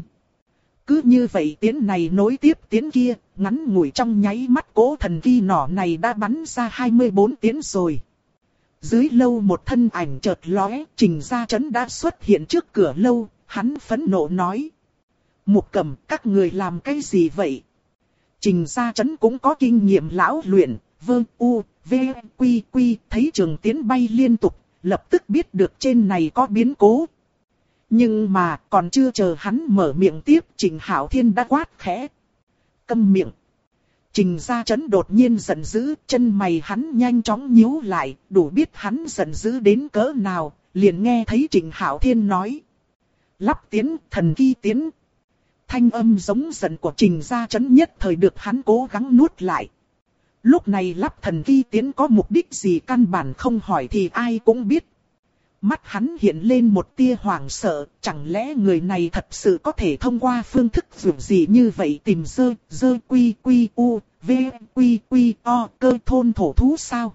Cứ như vậy tiến này nối tiếp tiến kia, ngắn ngủi trong nháy mắt cỗ thần kỳ nỏ này đã bắn ra 24 tiến rồi. Dưới lâu một thân ảnh chợt lóe, Trình Gia Trấn đã xuất hiện trước cửa lâu, hắn phẫn nộ nói. Mục Cẩm, các người làm cái gì vậy? Trình Gia Trấn cũng có kinh nghiệm lão luyện, vơ u, v, quy quy, thấy trường tiến bay liên tục, lập tức biết được trên này có biến cố. Nhưng mà còn chưa chờ hắn mở miệng tiếp, Trình Hạo Thiên đã quát khẽ. Câm miệng. Trình Gia Trấn đột nhiên giận dữ, chân mày hắn nhanh chóng nhíu lại, đủ biết hắn giận dữ đến cỡ nào, liền nghe thấy Trình Hạo Thiên nói. Lắp tiến, thần kỳ tiến. Thanh âm giống giận của Trình Gia Trấn nhất thời được hắn cố gắng nuốt lại. Lúc này lắp thần kỳ tiến có mục đích gì căn bản không hỏi thì ai cũng biết. Mắt hắn hiện lên một tia hoảng sợ, chẳng lẽ người này thật sự có thể thông qua phương thức dù gì như vậy tìm dơ quy quy u, v quy quy o cơ thôn thổ thú sao?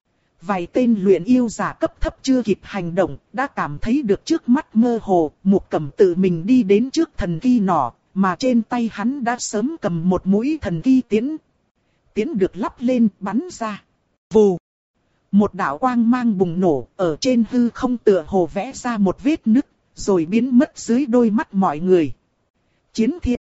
Vài tên luyện yêu giả cấp thấp chưa kịp hành động, đã cảm thấy được trước mắt mơ hồ, Mục Cẩm tự mình đi đến trước thần kỳ nỏ, mà trên tay hắn đã sớm cầm một mũi thần kỳ tiến. Tiến được lắp lên, bắn ra. Vù! Một đạo quang mang bùng nổ, ở trên hư không tựa hồ vẽ ra một vết nứt, rồi biến mất dưới đôi mắt mọi người. Chiến thiên!